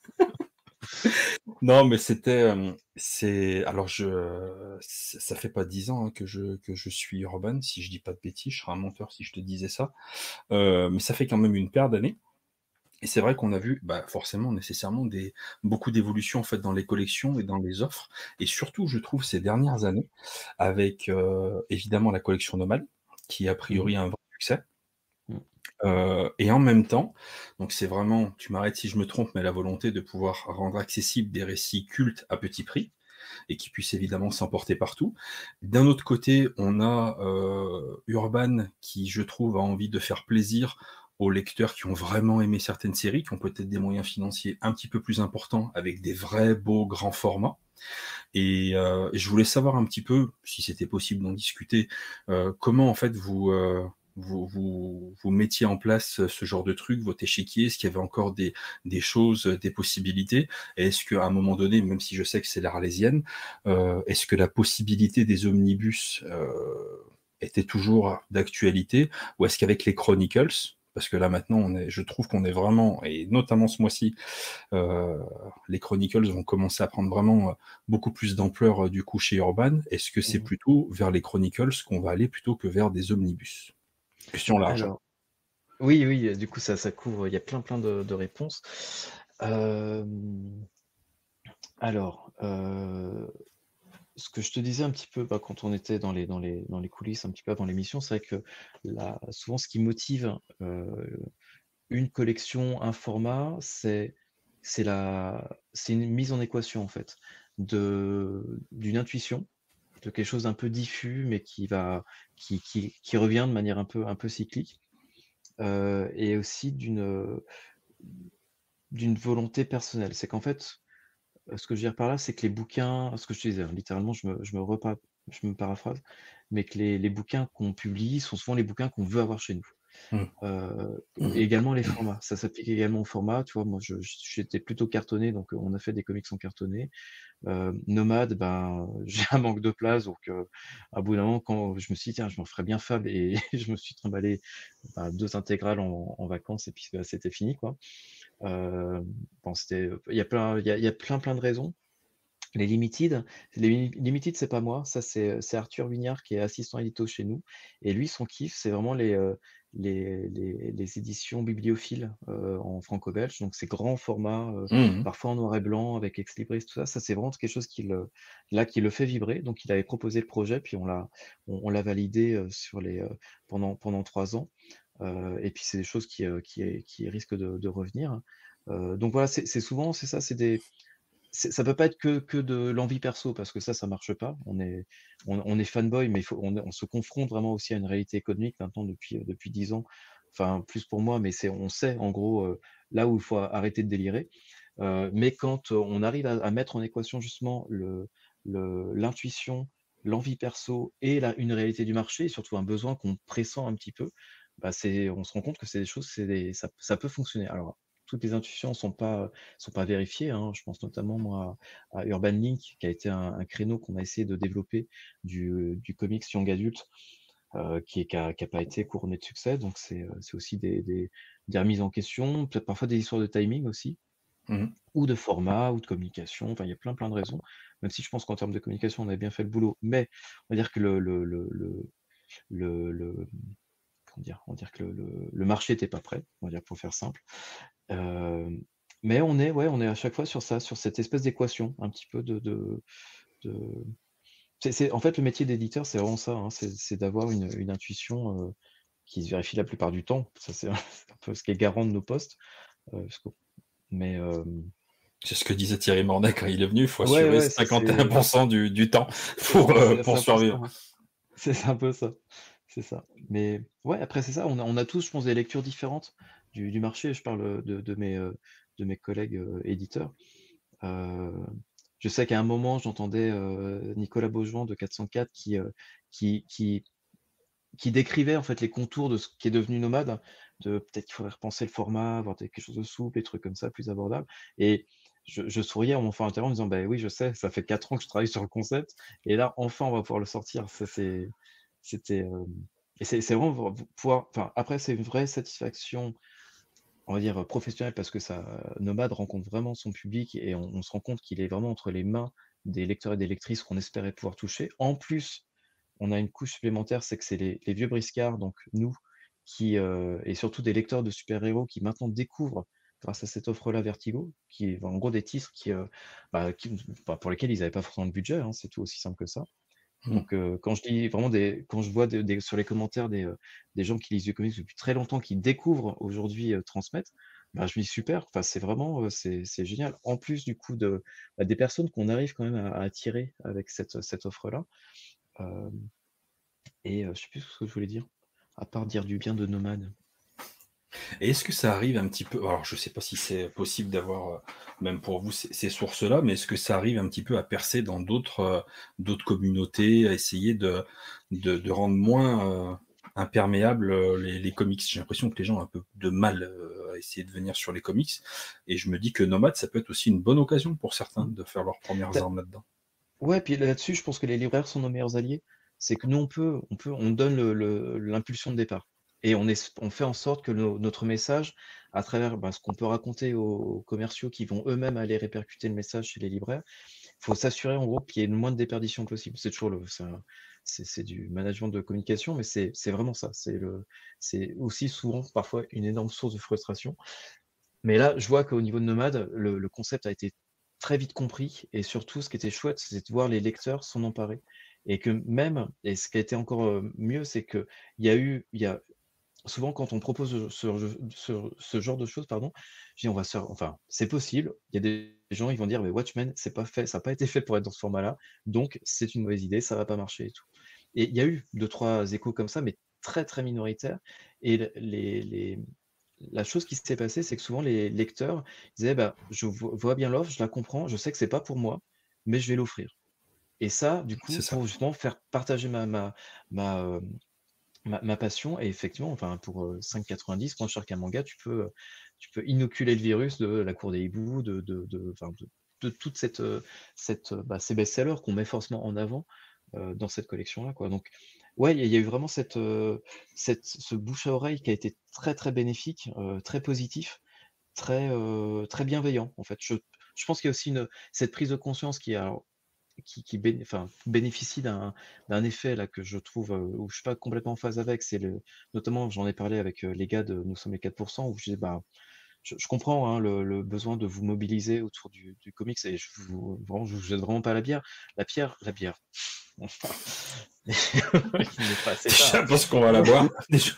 Non, mais c'est alors ça fait pas 10 ans, hein, que je suis Urban, si je dis pas de bêtises, je serais un menteur si je te disais ça. Mais ça fait quand même une paire d'années et c'est vrai qu'on a vu, bah, forcément, nécessairement beaucoup d'évolutions, en fait, dans les collections et dans les offres et surtout, je trouve, ces dernières années avec, évidemment la collection Nomade, qui a
Mmh mh.
priori a un vrai succès.
Mmh.
Et en même temps, donc c'est vraiment, tu m'arrêtes si je me trompe, mais la volonté de pouvoir rendre accessibles des récits cultes à petit prix et qui puissent évidemment s'emporter partout. D'un autre côté, on a, Urban qui, je trouve, a envie de faire plaisir aux lecteurs qui ont vraiment aimé certaines séries, qui ont peut-être des moyens financiers un petit peu plus importants avec des vrais beaux grands formats et je voulais savoir un petit peu, si c'était possible d'en discuter, comment en fait vous mettiez en place ce genre de truc, votre échiquier? Est-ce qu'il y avait encore des choses, des possibilités? Et est-ce qu'à un moment donné, même si je sais que c'est l'Arlésienne, est-ce que la possibilité des omnibus, était toujours d'actualité? Ou est-ce qu'avec les Chronicles, parce que là maintenant je trouve qu'on est vraiment et notamment ce mois-ci, Heu, les Chronicles vont commencer à prendre vraiment, beaucoup plus d'ampleur, du coup chez Urban. Est-ce que c'est
Mmh.
plutôt vers les Chronicles qu'on va aller plutôt que vers des omnibus? Question large, hein.
Alors oui, oui, du coup ça couvre, il y a plein de réponses. Hem, alors, ce que je te disais un petit peu, bah, quand on était dans les coulisses un petit peu avant l'émission, c'est vrai que la souvent ce qui motive, une collection, un format, c'est une mise en équation en fait, d'une intuition, de quelque chose d'un peu diffus, mais qui revient de manière un peu cyclique, et aussi d'une volonté personnelle. C'est qu'en fait, ce que je veux dire par là, c'est que les bouquins, ce que je te disais, hein, littéralement, je me paraphrase, mais que les bouquins qu'on publie sont souvent les bouquins qu'on veut avoir chez nous.
Mmh.
Et également les formats, ça s'applique également aux formats, tu vois? Moi, j'étais plutôt cartonné, donc on a fait des comics en cartonné. Nomade, ben, j'ai un manque de place, donc à bout d'un moment, quand je me suis dit: «Tiens, je m'en ferais bien fable» et je me suis trimballé, bah, 2 intégrales en vacances et puis, bah, c'était fini, quoi. Bon, il y a plein de raisons. Les limited, c'est pas moi, ça c'est Arthur Vignard qui est assistant édito chez nous et lui son kiff, c'est vraiment les éditions bibliophiles, en franco-belge, donc ces grands formats,
Mmh mh.
parfois en noir et blanc avec ex libris, tout ça. Ça c'est vraiment quelque chose qui le fait vibrer, donc il avait proposé le projet puis on l'a validé, pendant 3 ans, et puis c'est des choses qui risquent de revenir, donc voilà, c'est souvent c'est ça, ça peut pas être que de l'envie perso parce que ça marche pas. On est fanboy, mais on se confronte vraiment aussi à une réalité économique maintenant depuis 10 ans. Enfin, plus pour moi, mais on sait en gros, là où il faut arrêter de délirer. Mais quand on arrive à mettre en équation justement l'intuition, l'envie perso et une réalité du marché et surtout un besoin qu'on pressent un petit peu, bah, on se rend compte que c'est des choses, ça peut fonctionner. Alors, toutes les intuitions sont pas vérifiées, hein. Je pense notamment moi à Urban Link qui a été un créneau qu'on a essayé de développer du comics young adulte, qui a pas été couronné de succès. Donc c'est aussi des remises en question, peut-être parfois des histoires de timing aussi.
Mmh.
ou de format, ou de communication. Enfin, il y a plein, plein de raisons. Même si je pense qu'en termes de communication, on a bien fait le boulot. Mais on va dire que le comment dire? On va dire que le marché était pas prêt, on va dire pour faire simple. Hem, mais on est à chaque fois sur ça, sur cette espèce d'équation un petit peu de c'est en fait, le métier d'éditeur, c'est vraiment ça, hein, c'est d'avoir une intuition, qui se vérifie la plupart du temps. Ça, c'est c'est un peu ce qui est garant de nos postes, parce que mais
C'est ce que disait Thierry Mornay quand il est venu, il faut
ouais,
assurer
ouais, ça
51 du temps
c'est
pour
un peu ça,
survivre.
ouais. C'est un peu ça, c'est ça. Mais ouais, après c'est ça, on a tous, je pense, des lectures différentes du marché. Je parle, de mes collègues, éditeurs. Heu, je sais qu'à un moment, j'entendais, Nicolas Beaujouan de 404 qui qui qui décrivait, en fait, les contours de ce qui est devenu Nomade, de peut-être qu'il faudrait repenser le format, avoir quelque chose de souple, des trucs comme ça, plus abordable. Et je souriais en mon fort intérieur en me disant: «Beh, oui, je sais, ça fait 4 ans que je travaille sur le concept et là, enfin, on va pouvoir le sortir». Ça, c'était, et c'est vraiment pouvoir, enfin, après, c'est une vraie satisfaction, on va dire, professionnelle, parce que ça, Nomade rencontre vraiment son public et on se rend compte qu'il est vraiment entre les mains des lecteurs et des lectrices qu'on espérait pouvoir toucher. En plus, on a une couche supplémentaire, c'est que c'est les vieux briscards, donc nous, qui, et surtout des lecteurs de super-héros qui maintenant découvrent, grâce à cette offre-là, Vertigo, qui est en gros des titres bah, pour lesquels ils n'avaient pas forcément de budget, hein, c'est tout aussi simple que ça.
Mmh.
Donc, quand je dis vraiment quand je vois sur les commentaires des gens qui lisent du comics depuis très longtemps, qui découvrent aujourd'hui, transmettre, bah, je me dis: «Super», enfin, c'est vraiment, c'est génial. En plus du coup des personnes qu'on arrive quand même à attirer avec cette offre-là. Hem et je sais plus ce que je voulais dire, à part dire du bien de Nomade.
Et est-ce que ça arrive un petit peu, alors je sais pas si c'est possible d'avoir, même pour vous ces sources-là, mais est-ce que ça arrive un petit peu à percer dans d'autres communautés, à essayer de rendre moins, imperméables, les comics? J'ai l'impression que les gens ont un peu de mal, à essayer de venir sur les comics et je me dis que Nomade, ça peut être aussi une bonne occasion pour certains
Mmh.
de faire leurs premières
Tu
armes là-dedans.
Ouais, puis là-dessus, je pense que les libraires sont nos meilleurs alliés. C'est que nous, on donne l'impulsion de départ et on fait en sorte que notre message, à travers, bah, ce qu'on peut raconter aux commerciaux qui vont eux-mêmes aller répercuter le message chez les libraires, faut s'assurer en gros qu'il y ait le moins de déperdition possible. C'est toujours c'est du management de communication, mais c'est vraiment ça. C'est aussi souvent, parfois, une énorme source de frustration. Mais là, je vois qu'au niveau de Nomade, le concept a été très vite compris et surtout ce qui était chouette, c'est de voir les lecteurs s'en emparer et que même, et ce qui a été encore, mieux, c'est qu'il y a souvent quand on propose ce genre de choses, pardon, je dis: «On va se enfin, c'est possible». Il y a des gens, ils vont dire: «Mais Watchmen, c'est pas fait, ça a pas été fait pour être dans ce format-là, donc c'est une mauvaise idée, ça va pas marcher et tout». Et il y a eu deux trois échos comme ça, mais très, très minoritaires. Et la chose qui s'est passée, c'est que souvent les lecteurs disaient: «Bah, je vois bien l'offre, je la comprends, je sais que c'est pas pour moi, mais je vais l'offrir». Et ça, du coup,
C'est ça.
pour justement faire partager ma, ma passion. Et effectivement, enfin, pour, 5,90 moins cher qu'un manga, tu peux inoculer le virus de La Cour des hiboux, enfin, de toute bah, ces best-sellers qu'on met forcément en avant, dans cette collection-là, quoi. Donc ouais, il y a eu vraiment ce bouche à oreille qui a été très, très bénéfique, très positif, très bienveillant, en fait. Je pense qu'il y a aussi cette prise de conscience enfin, bénéficie d'un effet là que je trouve, où je suis pas complètement en phase avec. C'est notamment, j'en ai parlé avec, les gars de Nous sommes les 4 où je disais: «Bah, je comprends, hein, le besoin de vous mobiliser autour du comics et je vous jette vraiment pas la bière, enfin, il n'est pas assez
Déjà
tard,
parce qu'on va la boire. Déjà.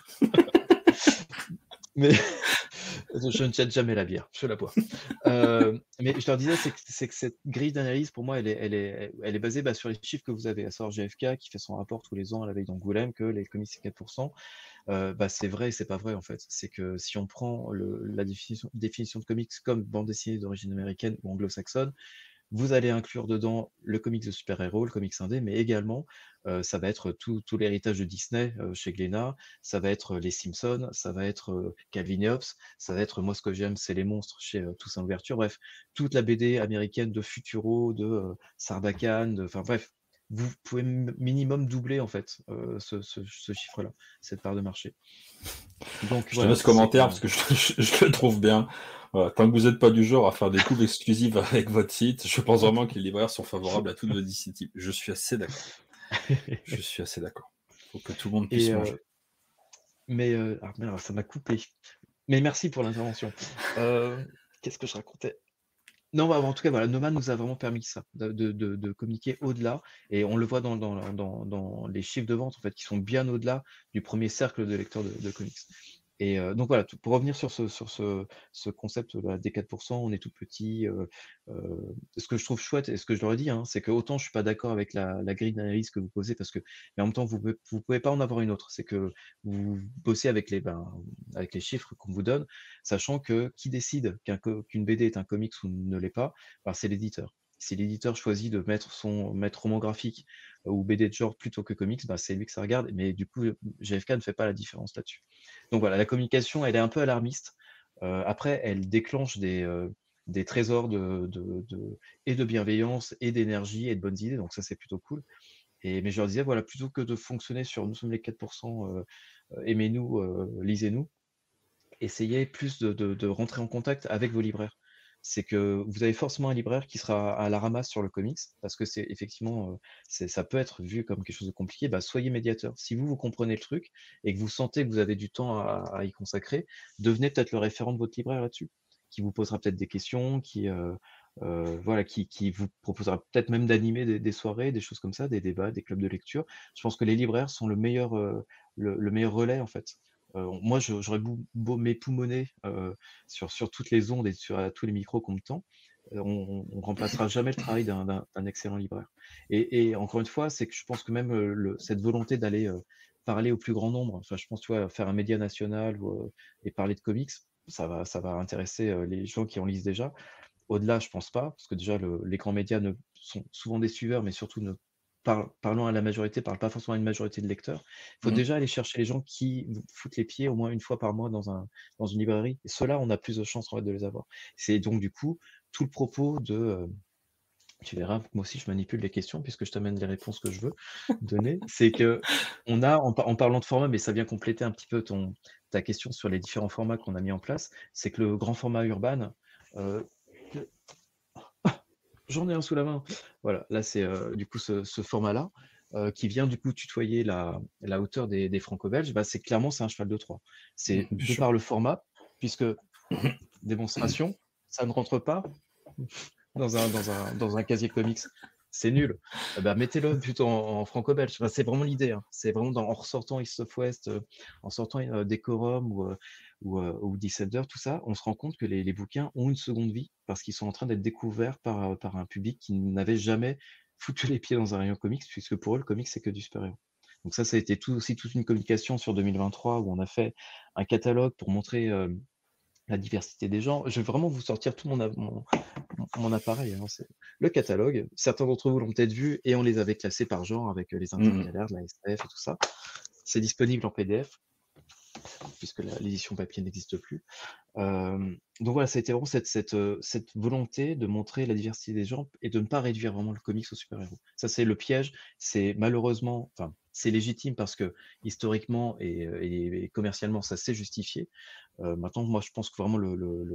mais je ne jette jamais la bière, je la bois. Mais je leur disais, c'est que cette grille d'analyse, pour moi, elle est basée, bah, sur les chiffres que vous avez. À savoir GfK qui fait son rapport tous les ans à la veille d'Angoulême, que les comics c'est 4. Bah, c'est vrai et c'est pas vrai, en fait. C'est que si on prend la définition de comics comme bande dessinée d'origine américaine ou anglo-saxonne, vous allez inclure dedans le comics de super-héros, le comics indé, mais également, ça va être tout l'héritage de Disney, chez Glénat, ça va être, les Simpsons, ça va être, Calvin et Hobbes, ça va être, moi ce que j'aime, c'est les monstres chez, Toussaint Louverture. Bref, toute la BD américaine de Futuro, de, Sarbacane, enfin bref, vous pouvez minimum doubler en fait ce chiffre-là, cette part de marché. Donc
Je te mets
voilà,
ce commentaire parce que je le trouve bien. Voilà, tant que vous n'êtes pas du genre à faire des pubs exclusives avec votre site, je pense vraiment que les libraires sont favorables à toutes vos initiatives. Je suis assez d'accord. Je suis assez d'accord. Il faut que tout le monde puisse
Et
manger.
mais ah merde, ça m'a coupé. Mais merci pour l'intervention. Qu'est-ce que je racontais? Non, bah, en tout cas, voilà, Nomad nous a vraiment permis ça, de communiquer au-delà, et on le voit dans les chiffres de vente, en fait, qui sont bien au-delà du premier cercle de lecteurs de comics. Et donc voilà, pour revenir sur ce concept là, des 4%, on est tout petit. Ce que je trouve chouette, et ce que je leur ai dit, hein, c'est que autant je suis pas d'accord avec la grille d'analyse que vous posez, parce que, mais en même temps, vous pouvez pas en avoir une autre. C'est que vous bossez avec les chiffres qu'on vous donne, sachant que qui décide qu'une BD est un comics ou ne l'est pas, ben, c'est l'éditeur. Si l'éditeur choisit de mettre roman graphique ou BD de genre plutôt que comics, bah, c'est lui que ça regarde. Mais du coup, GFK ne fait pas la différence là-dessus. Donc voilà, la communication, elle est un peu alarmiste. Après, elle déclenche des trésors et de bienveillance et d'énergie et de bonnes idées. Donc ça, c'est plutôt cool. Mais je leur disais, voilà, plutôt que de fonctionner sur nous sommes les 4%, aimez-nous, lisez-nous, essayez plus de rentrer en contact avec vos libraires. C'est que vous avez forcément un libraire qui sera à la ramasse sur le comics, parce que c'est effectivement, ça peut être vu comme quelque chose de compliqué. Bah, soyez médiateur. Si vous comprenez le truc et que vous sentez que vous avez du temps à y consacrer, devenez peut-être le référent de votre libraire là-dessus, qui vous posera peut-être des questions, voilà, qui vous proposera peut-être même d'animer des soirées, des choses comme ça, des débats, des clubs de lecture. Je pense que les libraires sont le meilleur relais en fait. Moi, j'aurais beau m'époumoner sur toutes les ondes et sur tous les micros qu'on me tend, on remplacera jamais le travail d'un excellent libraire. Et encore une fois, c'est que je pense que même cette volonté d'aller parler au plus grand nombre, enfin, je pense, tu vois, faire un média national et parler de comics, ça va intéresser les gens qui en lisent déjà. Au-delà, je pense pas, parce que déjà, les grands médias sont souvent des suiveurs, mais surtout parlant à la majorité, parlent pas forcément à une majorité de lecteurs. Il faut
Mmh.
déjà aller chercher les gens qui vous foutent les pieds au moins une fois par mois dans une librairie. Et ceux-là, on a plus de chances en fait, de les avoir. C'est donc du coup tout le propos tu verras, moi aussi je manipule les questions puisque je t'amène les réponses que je veux donner. C'est que en parlant de format, mais ça vient compléter un petit peu ta question sur les différents formats qu'on a mis en place, c'est que le grand format urbain, euh, j'en ai un sous la main. Voilà, là c'est du coup ce format-là qui vient du coup tutoyer la hauteur des franco-belges. Bah, c'est un cheval de Troie. C'est
Bien
de
sûr.
par le format, puisque démonstration, ça ne rentre pas dans un casier comics. C'est nul. Bah, mettez-le plutôt en franco-belge. Enfin, c'est vraiment l'idée, hein. C'est vraiment en ressortant East of West, en sortant Decorum ou Descender, tout ça, on se rend compte que les bouquins ont une seconde vie parce qu'ils sont en train d'être découverts par un public qui n'avait jamais foutu les pieds dans un rayon comics, puisque pour eux, le comics, c'est que du super-héros. Donc ça a été aussi toute une communication sur 2023 où on a fait un catalogue pour montrer la diversité des genres. Je vais vraiment vous sortir tout mon appareil, hein. C'est le catalogue. Certains d'entre vous l'ont peut-être vu et on les avait classés par genre avec les
Mmh.
intercalaires de la SPF et tout ça. C'est disponible en PDF puisque l'édition papier n'existe plus. Donc voilà, ça a été vraiment cette volonté de montrer la diversité des genres et de ne pas réduire vraiment le comics aux super-héros. Ça, c'est le piège. C'est malheureusement, enfin, c'est légitime parce que historiquement et commercialement, ça s'est justifié. Maintenant, moi, je pense que vraiment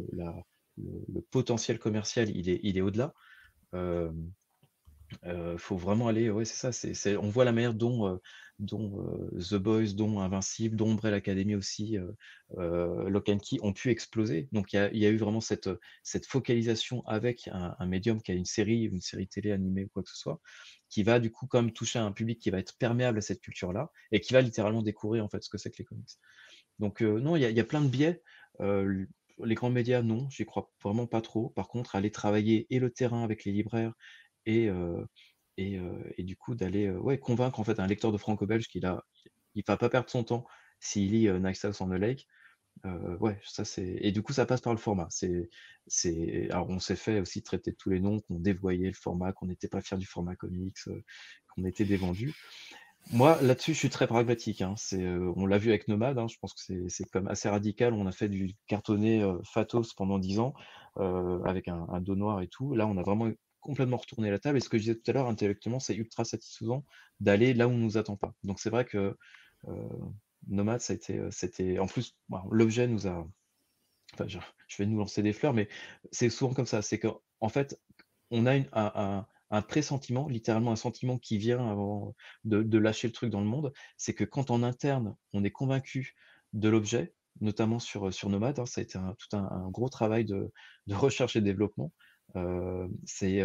le potentiel commercial, il est au-delà. Euh, faut vraiment aller, ouais, c'est ça. On voit la manière dont The Boys, dont Invincible, dont Umbrella Academy aussi, Lock and Key ont pu exploser. Donc il y a eu vraiment cette focalisation avec un médium qui a une série télé animée ou quoi que ce soit, qui va du coup comme toucher un public qui va être perméable à cette culture-là et qui va littéralement découvrir en fait ce que c'est que les comics. Donc non, il y a plein de biais. Les grands médias, non, j'y crois vraiment pas trop. Par contre, aller travailler et le terrain avec les libraires et, euh, et du coup d'aller ouais, convaincre en fait un lecteur de franco-belge il va pas perdre son temps s'il lit Nice House on the Lake. Ouais, ça c'est et du coup ça passe par le format. Alors on s'est fait aussi traiter de tous les noms, qu'on dévoyait le format, qu'on n'était pas fier du format comics, qu'on était des vendus. Moi, là-dessus, je suis très pragmatique, hein. On l'a vu avec Nomad, hein, je pense que c'est quand même assez radical. On a fait du cartonné Fatos pendant 10 ans avec un dos noir et tout. Là, on a vraiment complètement retourner la table. Et ce que je disais tout à l'heure, intellectuellement, c'est ultra satisfaisant d'aller là où on nous attend pas. Donc c'est vrai que Nomad, ça a été, c'était en plus, bon, l'objet nous a, enfin, je vais nous lancer des fleurs, mais c'est souvent comme ça. C'est qu'en fait, on a un pressentiment, littéralement un sentiment qui vient avant de lâcher le truc dans le monde. C'est que quand en interne, on est convaincu de l'objet, notamment sur Nomad, hein, ça a été tout un gros travail de recherche et développement. C'est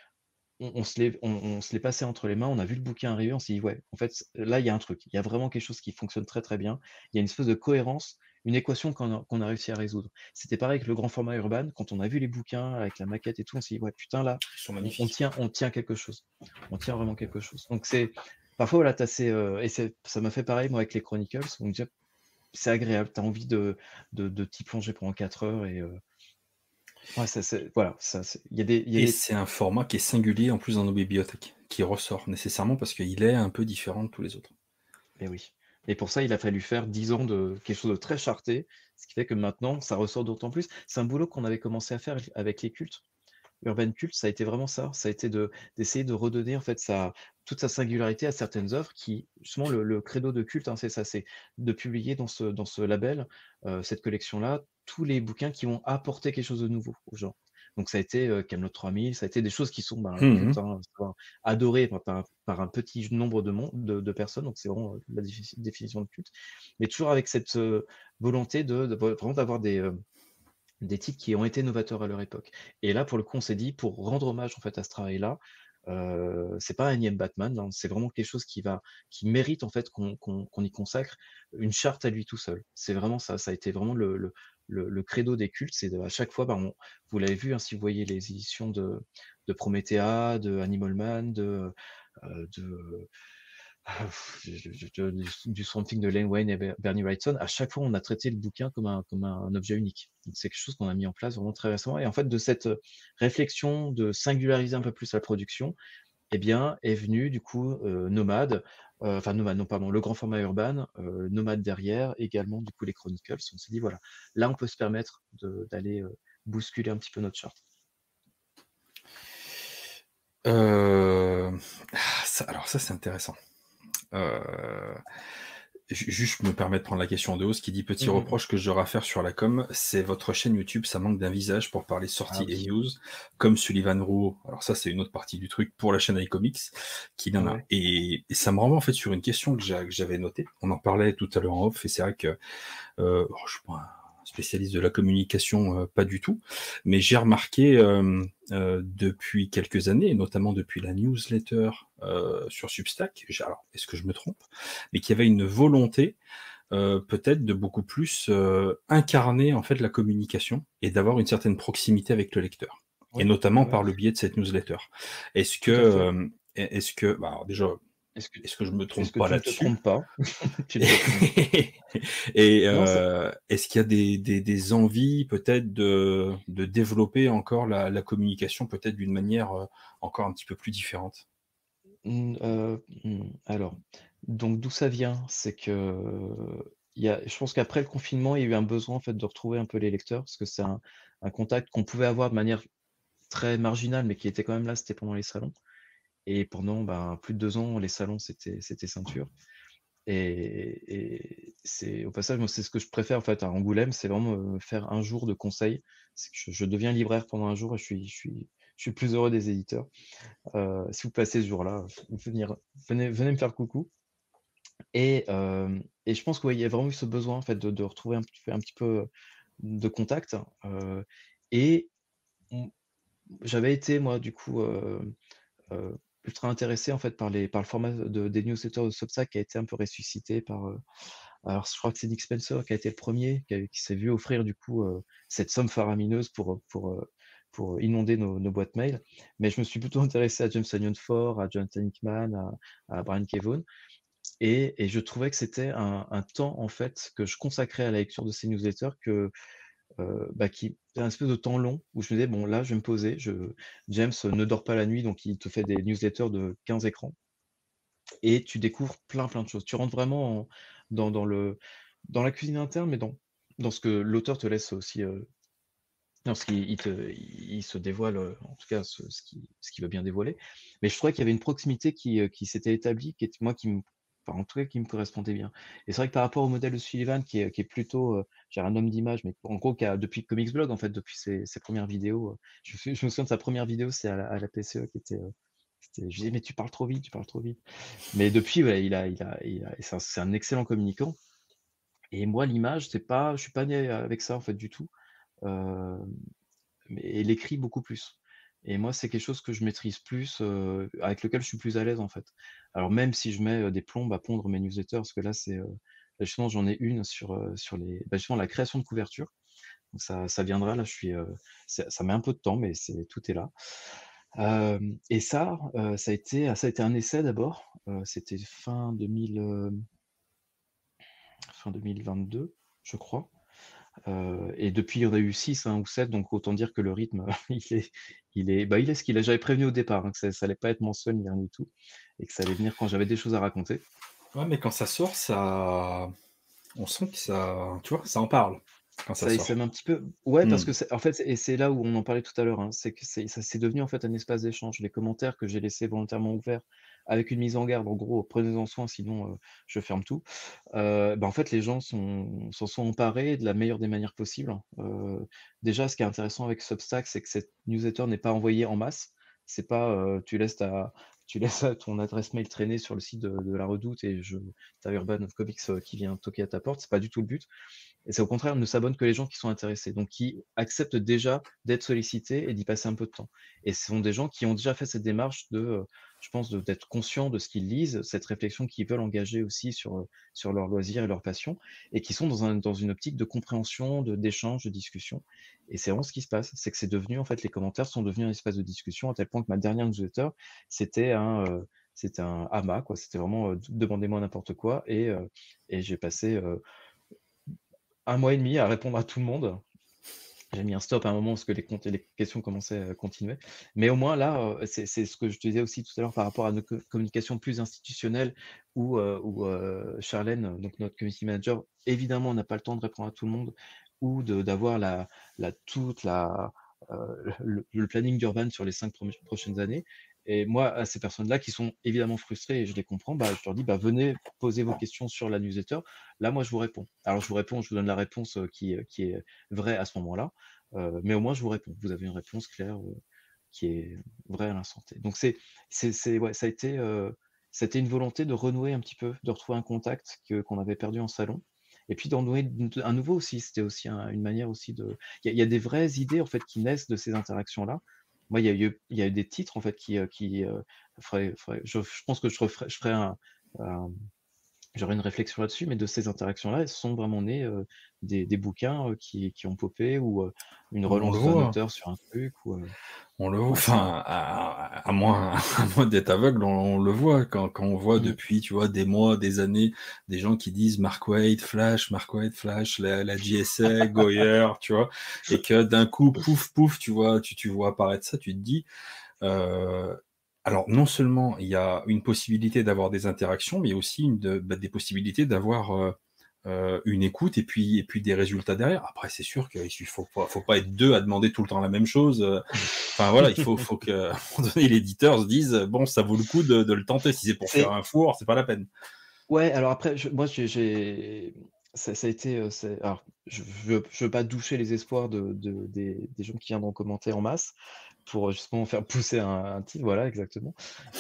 on se l'est passé entre les mains, on a vu le bouquin arriver, on s'est dit: «Ouais, en fait, là, il y a un truc, il y a vraiment quelque chose qui fonctionne très, très bien». Il y a une espèce de cohérence, une équation qu'on a réussi à résoudre. C'était pareil avec le grand format Urban, quand on a vu les bouquins avec la maquette et tout, on s'est dit: «Ouais, putain, là,
Ils sont
on
magnifiques.
tient quelque chose. On tient vraiment quelque chose». Donc c'est parfois, voilà, tu ces, et ça m'a fait pareil, moi, avec les Chronicles, donc déjà, c'est agréable, tu as envie de t'y plonger pendant 4 heures et ouais, ça c'est voilà, ça c'est il y a
Et
des
c'est un format qui est singulier en plus dans nos bibliothèques, qui ressort nécessairement parce qu'il est un peu différent de tous les autres.
Et oui. Et pour ça, il a fallu faire 10 ans de quelque chose de très charté, ce qui fait que maintenant, ça ressort d'autant plus. C'est un boulot qu'on avait commencé à faire avec les cultes. Urban Cult, ça a été vraiment ça. Ça a été d'essayer de redonner en fait toute sa singularité à certaines œuvres qui, justement, le credo de culte, hein, c'est ça, c'est de publier dans ce label, cette collection-là, tous les bouquins qui vont apporter quelque chose de nouveau aux gens. Donc ça a été Camelot 3000, ça a été des choses qui sont
Mmh.
cultes, hein, adorées par un petit nombre de personnes. Donc c'est vraiment la définition de culte. Mais toujours avec cette volonté vraiment d'avoir des titres qui ont été novateurs à leur époque. Et là, pour le coup, on s'est dit, pour rendre hommage en fait à ce travail-là, c'est pas un énième Batman, hein, c'est vraiment quelque chose qui mérite en fait qu'on y consacre une charte à lui tout seul. C'est vraiment ça. Ça a été vraiment le credo des cultes. C'est à chaque fois, vous l'avez vu, hein, si vous voyez les éditions de Promethea, de Animal Man, de du Swamp Thing de Len Wein et Bernie Wrightson, à chaque fois, on a traité le bouquin comme un objet unique. Donc, c'est quelque chose qu'on a mis en place vraiment très récemment. Et en fait, de cette réflexion de singulariser un peu plus la production, eh bien, est venu du coup Nomad, enfin Nomad, non pardon, le grand format urbain, Nomad derrière, également du coup les Chronicles. On s'est dit voilà, là on peut se permettre d'aller bousculer un petit peu notre charte.
Alors ça, c'est intéressant. Juste, je me permets de prendre la question de Hauss qui dit: «Petit
Mm.
reproche que j'aurai à faire sur la com, c'est votre chaîne YouTube, ça manque d'un visage pour parler
Ah
sorties et
oui,
news, comme Sullivan Rouault». Alors ça, c'est une autre partie du truc pour la chaîne iComics, qu'il en a.
ouais.
Et ça me renvoie en fait sur une question que j'avais notée. On en parlait tout à l'heure en off, et c'est vrai que je suis pas un spécialiste de la communication, pas du tout, mais j'ai remarqué depuis quelques années, et notamment depuis la newsletter sur Substack, alors est-ce que je me trompe, mais qu'il y avait une volonté peut-être de beaucoup plus incarner en fait la communication et d'avoir une certaine proximité avec le lecteur, et
Oui,
notamment
ouais,
par le biais de cette newsletter. Est-ce que,
tout à fait.
bah, alors déjà,
Est-ce que,
est-ce que je me
est-ce
trompe
que
pas
tu ne te
là-dessus?
trompes pas? Tu ne te trompes pas.
Et
Non,
est-ce qu'il y a des envies peut-être de développer encore la communication peut-être d'une manière encore un petit peu plus différente?
alors, donc d'où ça vient? C'est que, je pense qu'après le confinement, il y a eu un besoin en fait de retrouver un peu les lecteurs, parce que c'est un contact qu'on pouvait avoir de manière très marginale, mais qui était quand même là, c'était pendant les salons. Et pendant, plus de 2 ans, les salons, c'était ceinture. Et c'est au passage, moi, c'est ce que je préfère en fait à Angoulême, c'est vraiment faire un jour de conseil. C'est que je deviens libraire pendant un jour et je suis le plus heureux des éditeurs. Si vous passez ce jour-là, venez me faire coucou. Et je pense qu'il y a vraiment eu ce besoin en fait de retrouver un petit peu de contact. Et on J'avais été moi du coup, ultra intéressé en fait par le format des newsletters de Substack qui a été un peu ressuscité par, alors je crois que c'est Nick Spencer qui a été le premier qui s'est vu offrir du coup, cette somme faramineuse pour inonder nos boîtes mail. Mais je me suis plutôt intéressé à James Tynion Ford, à Jonathan Hickman, à Brian K. Vaughan, et je trouvais que c'était un temps en fait que je consacrais à la lecture de ces newsletters qui est un espèce de temps long où je me disais: «Bon là, je vais me poser, James ne dort pas la nuit, donc il te fait des newsletters de 15 écrans et tu découvres plein, plein de choses». Tu rentres vraiment dans la cuisine interne, mais dans ce que l'auteur te laisse aussi, Non, parce qu'il se dévoile, en tout cas ce qu'il veut bien dévoiler. Mais je trouvais qu'il y avait une proximité qui s'était établie, qui était moi qui me enfin, en tout cas qui me correspondait bien. Et c'est vrai que par rapport au modèle de Sullivan qui est plutôt, je dirais un homme d'image, mais en gros qui a depuis Comics Blog en fait, depuis ses premières vidéos, je me souviens de sa première vidéo, c'est à la PCE qui était, je disais: «Mais tu parles trop vite, tu parles trop vite». Mais depuis, ouais, c'est un excellent communicant et moi l'image, je suis pas né avec ça en fait du tout. Heu et l'écrit beaucoup plus. Et moi, c'est quelque chose que je maîtrise plus, avec lequel je suis plus à l'aise, en fait. Alors même si je mets, des plombes à pondre mes newsletters, parce que là, là, justement, j'en ai une sur justement la création de couverture. Donc ça viendra, là, ça met un peu de temps, mais tout est là. Et ça a été un essai d'abord, c'était fin 2022, je crois. Et depuis, il y en a eu 6 hein, ou 7, donc autant dire que le rythme, il est ce qu'il est. J'avais prévenu au départ, hein, que ça allait pas être mensuel ni rien du tout et que ça allait venir quand j'avais des choses à raconter.
Ouais, mais quand ça sort, on sent que ça, tu vois, ça en parle quand ça
Ça
sort.
essaime un petit peu ouais, parce
Mmh.
que en fait et c'est là où on en parlait tout à l'heure, hein, c'est que c'est devenu en fait un espace d'échange. Les commentaires que j'ai laissés volontairement ouverts avec une mise en garde, en gros: «Prenez-en soin sinon, je ferme tout». En fait, les gens s'en sont emparés de la meilleure des manières possibles. Déjà, ce qui est intéressant avec Substack, c'est que cette newsletter n'est pas envoyée en masse. C'est pas, tu laisses ton adresse mail traîner sur le site de la Redoute et tu as Urban Comics, qui vient toquer à ta porte. C'est pas du tout le but. Et c'est au contraire, ne s'abonnent que les gens qui sont intéressés, donc qui acceptent déjà d'être sollicités et d'y passer un peu de temps. Et ce sont des gens qui ont déjà fait cette démarche je pense, d'être conscients de ce qu'ils lisent, cette réflexion qu'ils veulent engager aussi sur leurs loisirs et leurs passions, et qui sont dans une optique de compréhension, d'échange, de discussion. Et c'est vraiment ce qui se passe, c'est que c'est devenu, en fait, les commentaires sont devenus un espace de discussion, à tel point que ma dernière newsletter, c'était c'était un hamac, quoi. C'était vraiment, demandez-moi n'importe quoi, et j'ai passé, 1 mois et demi à répondre à tout le monde. J'ai mis un stop à un moment parce que les questions commençaient à continuer. Mais au moins là, c'est ce que je te disais aussi tout à l'heure par rapport à nos communications plus institutionnelles où Charlène, donc notre community manager, évidemment n'a pas le temps de répondre à tout le monde ou d'avoir toute le planning d'Urban sur les 5 prochaines années. Et moi, à ces personnes-là qui sont évidemment frustrées et je les comprends, je leur dis: «Venez poser vos questions sur la newsletter. Là, moi, je vous réponds». Alors je vous donne la réponse, qui est vraie à ce moment-là. Mais au moins je vous réponds. Vous avez une réponse claire, qui est vraie à l'instant T. Donc ouais, ça a été une volonté de renouer un petit peu, de retrouver un contact qu'on avait perdu en salon et puis d'en nouer un nouveau aussi. C'était aussi une manière aussi il y a des vraies idées en fait qui naissent de ces interactions-là. Moi, il y a eu des titres en fait je pense que je ferai un j'aurais une réflexion là-dessus, mais de ces interactions-là, elles sont vraiment nées, des bouquins, qui ont popé ou, une
On le
relance d'un
voit.
auteur sur un truc ou,
On le voit,
ouais, c'est
enfin, à moins, à moins d'être aveugle, on le voit quand on voit
mmh.
depuis, tu vois, des mois, des années, des gens qui disent Mark Waid, Flash, la JSA, Goyer, tu vois, et que d'un coup, pouf, pouf, tu vois apparaître ça, tu te dis, euh, alors non seulement il y a une possibilité d'avoir des interactions, mais il y a aussi des possibilités d'avoir une écoute et puis des résultats derrière. Après, c'est sûr faut pas être deux à demander tout le temps la même chose. Enfin voilà, faut qu'à un moment donné, l'éditeur se dise bon, ça vaut le coup de le tenter. Si c'est pour faire
C'est
un four, c'est pas la peine.
Ouais, alors après, moi, ça a été, alors, je veux pas doucher les espoirs des gens qui viendront commenter en masse pour, justement faire pousser un titre, voilà, exactement.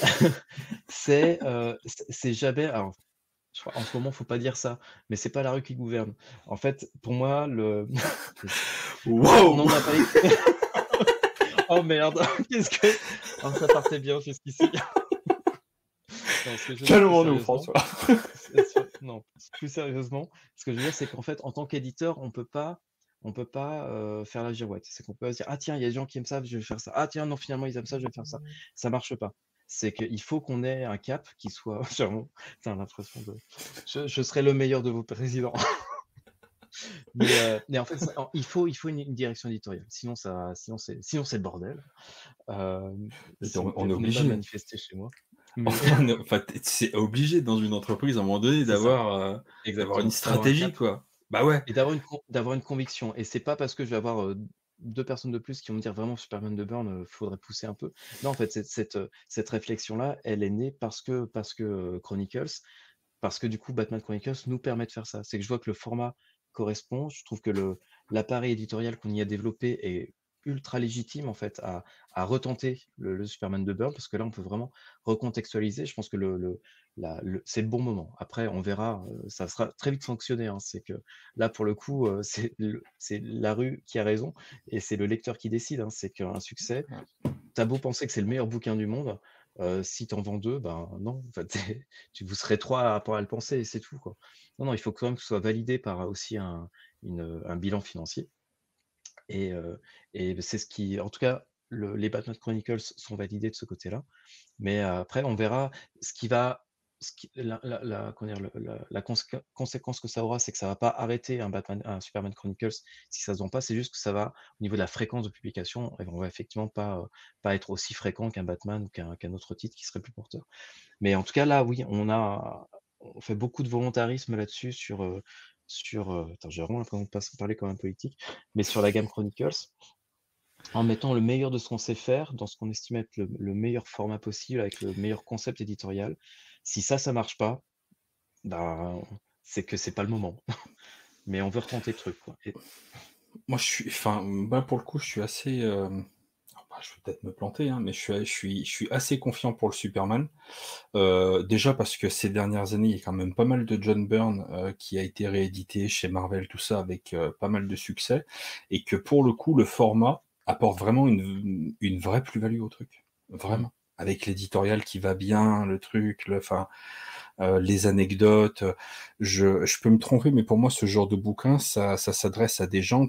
C'est jamais alors, je crois, en ce moment, faut pas dire ça, mais c'est pas la rue qui gouverne. En fait, pour moi, on
Wow.
en a parlé. Oh merde, qu'est-ce que oh, ça partait bien jusqu'ici. Non, ce que je veux dire plus
Calmons-nous,
sérieusement,
François.
non, plus sérieusement, ce que je veux dire, c'est qu'en fait, en tant qu'éditeur, on peut pas, faire la girouette. C'est qu'on peut se dire: «Ah tiens, il y a des gens qui aiment ça, je vais faire ça. Ah tiens, non, finalement, ils aiment ça, je vais faire ça». Ça marche pas. C'est qu'il faut qu'on ait un cap qui soit j'ai vraiment putain l'impression de je serai le meilleur de vos présidents. Mais en fait, il faut une direction éditoriale. Sinon c'est le bordel. S'il vous plaît,
On est
venez pas
obligé.
manifester chez moi. Mais
Enfin, c'est obligé dans une entreprise à un moment donné
c'est ça,
d'avoir une
exactement, d'avoir un
stratégie,
cap.
quoi. Bah ouais.
Et d'avoir une conviction et c'est pas parce que je vais avoir, 2 personnes de plus qui vont me dire vraiment Superman de Byrne, faudrait pousser un peu. Non, en fait, cette réflexion-là, elle est née parce que Chronicles, parce que du coup, Batman Chronicles nous permet de faire ça. C'est que je vois que le format correspond. Je trouve que l'appareil éditorial qu'on y a développé est ultra légitime en fait à retenter le Superman de Byrne, parce que là, on peut vraiment recontextualiser. Je pense que c'est le bon moment. Après, on verra, ça sera très vite sanctionné, hein. C'est que là, pour le coup, c'est la rue qui a raison et c'est le lecteur qui décide, hein. C'est qu'un succès, t'as beau penser que c'est le meilleur bouquin du monde, si t'en vends 2, ben non, en fait, vous serez 3 à le penser et c'est tout, quoi. Non, non, il faut quand même que ce soit validé par aussi un bilan financier et c'est ce qui en tout cas, les Batman Chronicles sont validés de ce côté-là. Mais après, on verra ce qui va, comment dire, conséquence que ça aura, c'est que ça va pas arrêter un Superman Chronicles si ça se vend pas. C'est juste que ça va, au niveau de la fréquence de publication, et on va effectivement pas être aussi fréquent qu'un Batman ou qu'un autre titre qui serait plus porteur. Mais en tout cas, là, oui, on fait beaucoup de volontarisme là-dessus attends, j'ai vraiment l'impression de pas parler comme un politique, mais sur la gamme Chronicles en mettant le meilleur de ce qu'on sait faire, dans ce qu'on estime être le meilleur format possible, avec le meilleur concept éditorial. Si ça marche pas, bah, c'est que c'est pas le moment. Mais on veut retenter le truc, quoi.
Moi, bah, pour le coup, je suis assez. Bah, je vais peut-être me planter, hein, mais je suis assez confiant pour le Superman. Déjà parce que ces dernières années, il y a quand même pas mal de John Byrne qui a été réédité chez Marvel, tout ça, avec pas mal de succès, et que pour le coup, le format apporte vraiment une vraie plus-value au truc.
Mm.
Vraiment. Avec l'éditorial qui va bien, le truc, les anecdotes. Je peux me tromper, mais pour moi, ce genre de bouquin, ça s'adresse à des gens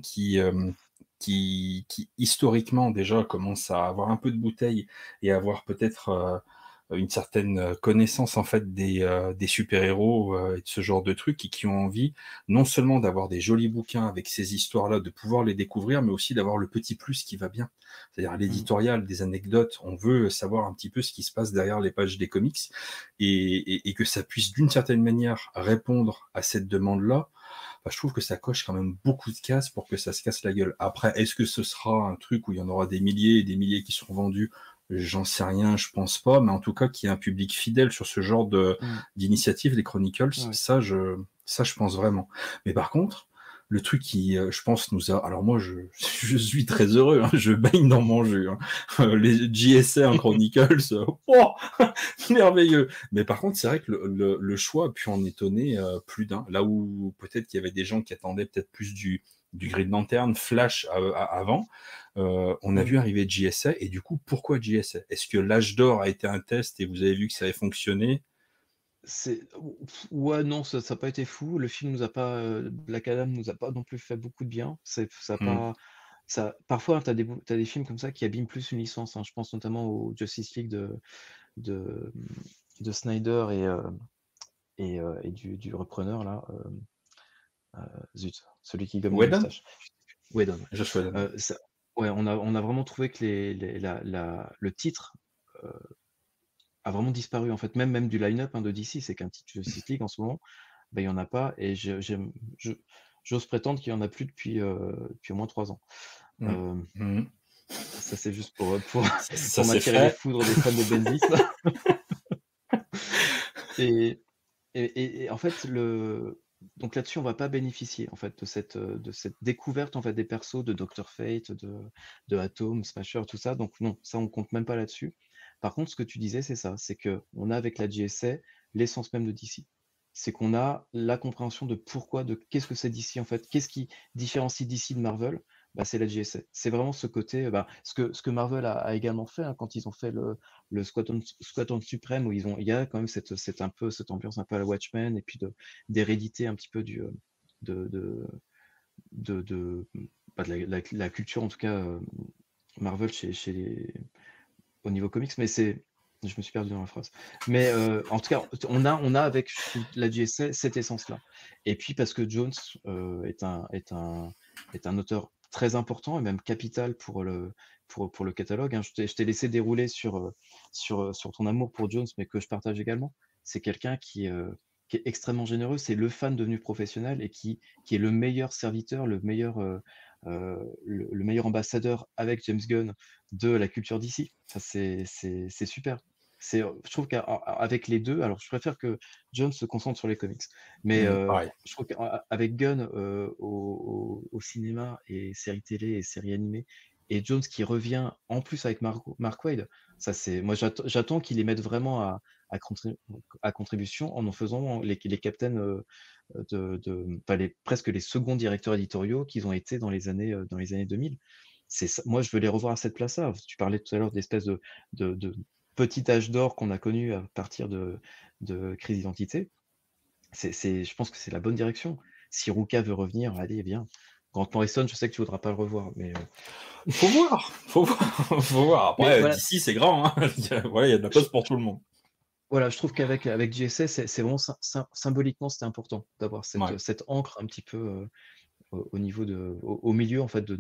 qui historiquement déjà commencent à avoir un peu de bouteille et à avoir peut-être une certaine connaissance en fait des super-héros et de ce genre de trucs et qui ont envie non seulement d'avoir des jolis bouquins avec ces histoires-là, de pouvoir les découvrir, mais aussi d'avoir le petit plus qui va bien. C'est-à-dire
Mm.
l'éditorial, des anecdotes, on veut savoir un petit peu ce qui se passe derrière les pages des comics et que ça puisse d'une certaine manière répondre à cette demande-là. Bah, je trouve que ça coche quand même beaucoup de cases pour que ça se casse la gueule. Après, est-ce que ce sera un truc où il y en aura des milliers et des milliers qui seront vendus? J'en sais rien, je pense pas, mais en tout cas, qu'il y ait un public fidèle sur ce genre
Mm.
d'initiative, les Chronicles,
Ouais.
ça, je pense vraiment. Mais par contre, le truc qui, je pense, nous a. Alors moi, je suis très heureux, hein, je baigne dans mon jeu. Hein. Les JSA en Chronicles, oh, merveilleux. Mais par contre, c'est vrai que le choix a pu en étonner plus d'un. Là où peut-être qu'il y avait des gens qui attendaient peut-être plus du Green Lantern, Flash avant, on a
Mm.
vu arriver JSA. Et du coup, pourquoi JSA? Est-ce que l'âge d'or a été un test et vous avez vu que ça avait fonctionné?
Ouais, non, ça n'a pas été fou. Le film nous a pas, Black Adam nous a pas non plus fait beaucoup de bien. Ça a
Hmm.
pas, parfois, t'as des films comme ça qui abîment plus une licence, hein. Je pense notamment au Justice League de, de Snyder et du repreneur là. Zut, celui qui gomme les
Whedon?
moustaches. Whedon.
Josh Whedon, ouais.
Ouais, on a vraiment trouvé que le titre a vraiment disparu en fait, même du line-up, hein, de DC. C'est qu'un titre Justice League en ce moment, ben, il n'y en a pas, et j'ose prétendre qu'il n'y en a plus depuis au moins 3 ans.
Hmm.
Euh,
Hmm.
Ça, c'est juste pour,
Ça
pour
c'est
m'attirer les
fait.
foudres des fans de Bendis. Et, et en fait, donc là-dessus, on va pas bénéficier en fait de cette découverte en fait des persos de Doctor Fate, de Atom, Smasher, tout ça. Donc non, ça on compte même pas là-dessus. Par contre, ce que tu disais, c'est ça, c'est que on a avec la GSA l'essence même de DC. C'est qu'on a la compréhension de pourquoi, de qu'est-ce que c'est DC en fait, qu'est-ce qui différencie DC de Marvel. Bah, c'est la GSA. C'est vraiment ce côté, bah, ce que Marvel a également fait, hein, quand ils ont fait le Squadron Suprême, où il y a quand même un peu cette ambiance un peu à la Watchmen, et puis d'hérédité un petit peu de, de, de pas de la culture, en tout cas, Marvel au niveau comics, mais je me suis perdu dans la phrase. Mais en tout cas, on a avec la GSA cette essence-là. Et puis parce que Jones est un auteur très important et même capital pour le catalogue, hein. Je t'ai laissé dérouler sur ton amour pour Jones, mais que je partage également. C'est quelqu'un qui est extrêmement généreux. C'est le fan devenu professionnel et qui est le meilleur serviteur, le meilleur le meilleur ambassadeur avec James Gunn de la culture d'ici. Ça, c'est super. Je trouve qu'avec les deux, alors je préfère que John se concentre sur les comics, mais
Pareil.
je trouve qu'avec Gunn au cinéma et séries télé et séries animées, et Jones qui revient en plus avec Mark Waid, ça c'est, moi j'attends qu'ils les mettent vraiment à contribution en faisant les captains presque les seconds directeurs éditoriaux qu'ils ont été dans les années 2000. Moi, je veux les revoir à cette place-là. Tu parlais tout à l'heure d'espèce de petit âge d'or qu'on a connu à partir de Crise d'identité. Je pense que c'est la bonne direction. Si Ruka veut revenir, allez, bien. Grant Morrison, je sais que tu voudras pas le revoir, mais
Faut voir, faut voir. Après,
voilà.
d'ici, c'est grand, hein. Voilà, il y a de la place pour tout le monde.
Voilà, je trouve avec JSA, c'est vraiment symboliquement, c'était important d'avoir
Ouais.
cette encre un petit peu au niveau au milieu en fait de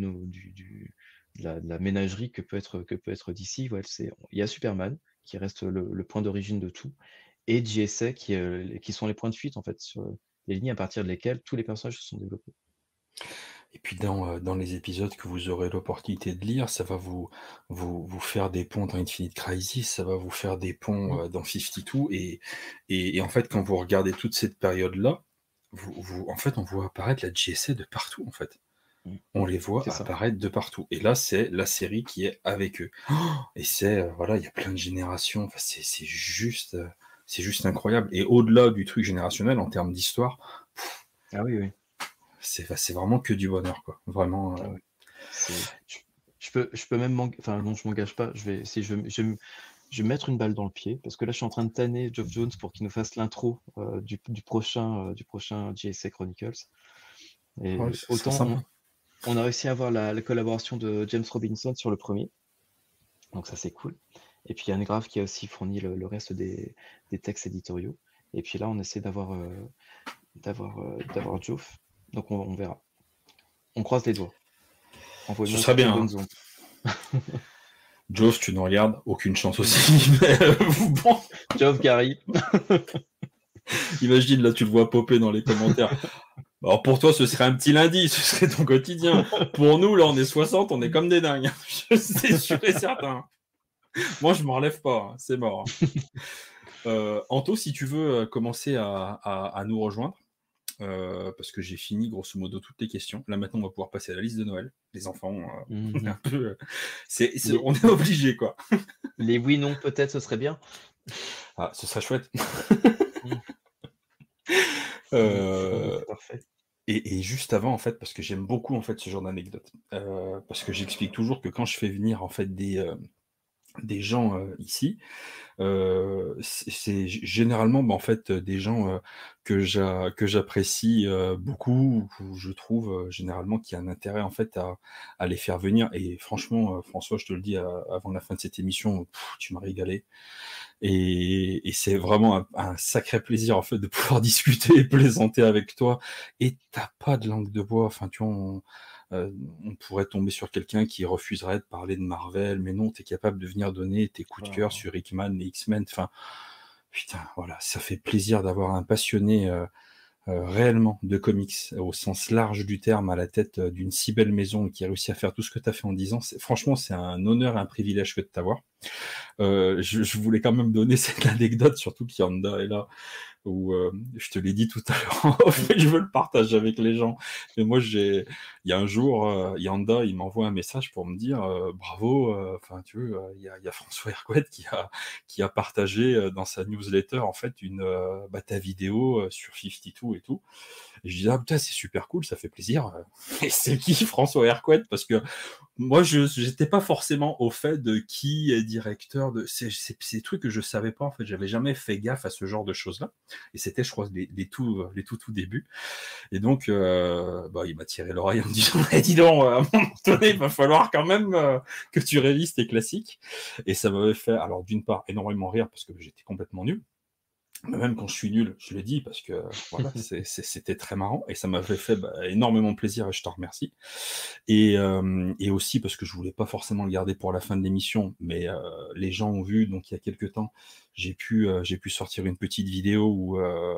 la ménagerie que peut être DC. Ouais, il y a Superman qui reste le point d'origine de tout, et JSA qui sont les points de fuite en fait sur les lignes à partir de lesquelles tous les personnages se sont développés.
Et puis dans les épisodes que vous aurez l'opportunité de lire, ça va vous faire des ponts dans Infinite Crisis, ça va vous faire des ponts dans 52, et en fait, quand vous regardez toute cette période-là, en fait, on voit apparaître la JSA de partout, en fait. On les voit
C'est ça.
apparaître de partout. Et là, c'est la série qui est avec eux. Et voilà, il y a plein de générations. Enfin, c'est juste incroyable. Et au-delà du truc générationnel, en termes d'histoire,
Ah oui, oui.
c'est vraiment que du bonheur, quoi. Vraiment.
Ah ouais. Je peux même enfin non, je m'engage pas. Je vais mettre une balle dans le pied parce que là, je suis en train de tanner Geoff Jones pour qu'il nous fasse l'intro du prochain JSA Chronicles. Et
Ouais, c'est
autant
sympa.
on a réussi à avoir la collaboration de James Robinson sur le premier, donc ça c'est cool. Et puis Yann Grave qui a aussi fourni le reste des textes éditoriaux. Et puis là, on essaie d'avoir Geoff. Donc on verra. On croise les doigts.
Ce
Envoie-moi
serait
toutes les
bien, hein.
bonnes ondes.
Joe, tu nous regardes, aucune chance aussi. Mais, bon,
Geoff, Gary.
imagine, là, tu le vois popper dans les commentaires. Alors pour toi, ce serait un petit lundi, ce serait ton quotidien. Pour nous, là, on est 60, on est comme des dingues. C'est sûr et certain. Moi, je m'en relève pas, hein, c'est mort. Anto, si tu veux commencer à nous rejoindre, parce que j'ai fini grosso modo toutes les questions. Là maintenant, on va pouvoir passer à la liste de Noël. Les enfants, on est un peu, on est obligé, quoi.
Les oui non peut-être ce serait bien.
Ah, ce serait chouette.
C'est parfait.
Et juste avant, en fait, parce que j'aime beaucoup en fait ce genre d'anecdote, parce que j'explique toujours que quand je fais venir en fait des gens ici, c'est généralement en fait des gens que j'apprécie beaucoup, où je trouve généralement qu'il y a un intérêt en fait à les faire venir. Et franchement, François, je te le dis avant la fin de cette émission, tu m'as régalé. Et c'est vraiment un sacré plaisir en fait de pouvoir discuter et plaisanter avec toi. Et t'as pas de langue de bois. Enfin, tu vois, on pourrait tomber sur quelqu'un qui refuserait de parler de Marvel, mais non, tu es capable de venir donner tes coups de cœur sur Hickman, les X-Men. Enfin, putain, voilà, ça fait plaisir d'avoir un passionné réellement de comics au sens large du terme à la tête d'une si belle maison qui a réussi à faire tout ce que tu as fait en 10 ans. Franchement, c'est un honneur et un privilège que de t'avoir. Je voulais quand même donner cette anecdote, surtout qu'Yanda est là, où je te l'ai dit tout à l'heure, en fait, je veux le partager avec les gens. Mais moi, il y a un jour, Yanda, il m'envoie un message pour me dire bravo, enfin, tu vois, il y a François Hercouet qui a partagé dans sa newsletter, en fait, ta vidéo sur 52 et tout. Et je dis, ah putain, c'est super cool, ça fait plaisir. Et c'est qui François Hercouet? Parce que moi, je n'étais pas forcément au fait de qui est directeur de. C'est des trucs que je savais pas, en fait. J'avais jamais fait gaffe à ce genre de choses-là. Et c'était, je crois, les tout débuts. Et donc, il m'a tiré l'oreille en me disant, dis donc, à un moment donné, il va falloir quand même que tu révises tes classiques. Et ça m'avait fait, alors d'une part, énormément rire parce que j'étais complètement nul. Mais même quand je suis nul, je le dis parce que voilà, c'était très marrant et ça m'avait fait énormément plaisir et je te remercie. Et aussi parce que je voulais pas forcément le garder pour la fin de l'émission, mais les gens ont vu, donc il y a quelques temps, j'ai pu sortir une petite vidéo où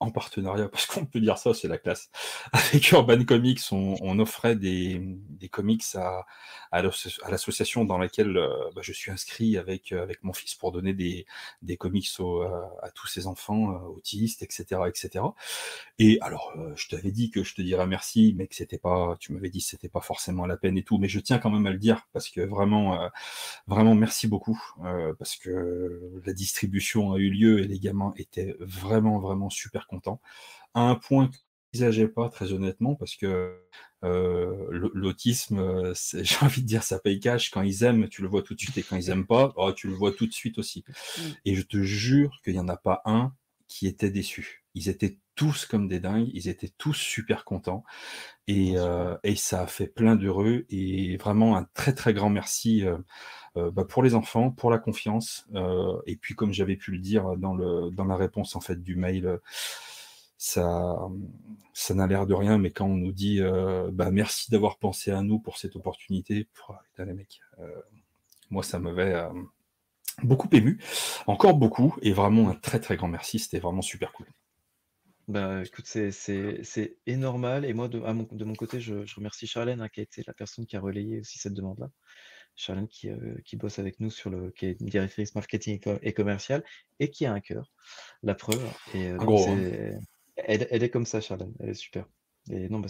en partenariat, parce qu'on peut dire ça, c'est la classe, avec Urban Comics, on offrait des comics à l'association dans laquelle je suis inscrit avec mon fils pour donner des comics à tous ces enfants autistes, etc., etc. Et alors, je t'avais dit que je te dirais merci, mais que c'était pas, tu m'avais dit que c'était pas forcément la peine et tout, mais je tiens quand même à le dire parce que vraiment, vraiment merci beaucoup, parce que la distribution a eu lieu et les gamins étaient vraiment, vraiment super contents. À un point qu'ils n'envisageaient pas, très honnêtement, parce que l'autisme, j'ai envie de dire, ça paye cash. Quand ils aiment, tu le vois tout de suite, et quand ils aiment pas, oh, tu le vois tout de suite aussi. Et je te jure qu'il n'y en a pas un qui était déçu. Ils étaient tous comme des dingues, ils étaient tous super contents, et ça a fait plein d'heureux, et vraiment un très très grand merci pour les enfants, pour la confiance, et puis comme j'avais pu le dire dans la réponse en fait du mail, ça ça n'a l'air de rien, mais quand on nous dit merci d'avoir pensé à nous pour cette opportunité, putain, les mecs, moi ça m'avait beaucoup ému, encore beaucoup, et vraiment un très très grand merci, c'était vraiment super cool.
Bah, écoute, c'est et normal, et moi de mon côté, je remercie Charlène, hein, qui a été la personne qui a relayé aussi cette demande-là. Charlène qui bosse avec nous qui est une directrice marketing et commerciale, et qui a un cœur, la preuve. Et
Un
non,
gros, hein.
elle est comme ça, Charlène, elle est super. Et non, bah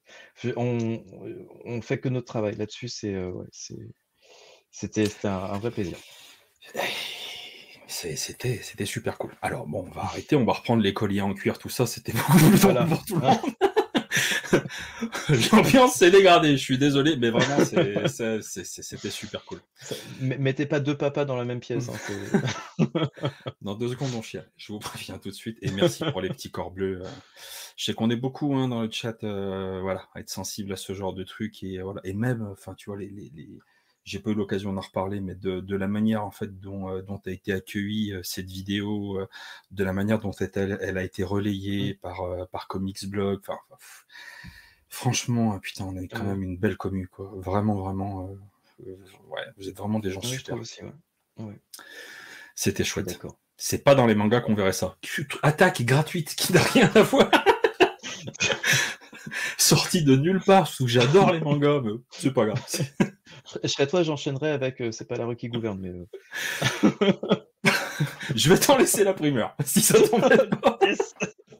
on fait que notre travail là-dessus, ouais, c'était un vrai plaisir.
C'était super cool. Alors bon, on va arrêter, on va reprendre les colliers en cuir, tout ça, c'était beaucoup plus long
Voilà.
pour tout le monde. L'ambiance s'est dégradée, je suis désolé, mais vraiment, c'était super cool.
Mettez pas deux papas dans la même pièce. Hein,
Dans 2 secondes, on chiale. Je vous préviens tout de suite. Et merci pour les petits corps bleus. Je sais qu'on est beaucoup dans le chat, voilà, à être sensible à ce genre de trucs. Et, voilà. Et même, enfin, tu vois, j'ai pas eu l'occasion d'en reparler, mais de la manière en fait dont a été accueillie cette vidéo, de la manière dont elle a été relayée par Comics Blog. Enfin, franchement, putain, on a quand même une belle commu, quoi. Vraiment, vraiment. Ouais, vous êtes vraiment des gens
Oui, je
super.
trouve aussi, ouais. Ouais.
C'était
Je suis
chouette.
d'accord.
C'est pas dans les mangas qu'on verrait ça. Attaque gratuite qui n'a rien à voir. Sortie de nulle part, parce que j'adore les mangas, mais c'est pas grave.
Je serais toi, j'enchaînerais avec c'est pas la rue qui gouverne, mais.
Je vais t'en laisser la primeur, si ça t'embête pas.
Yes.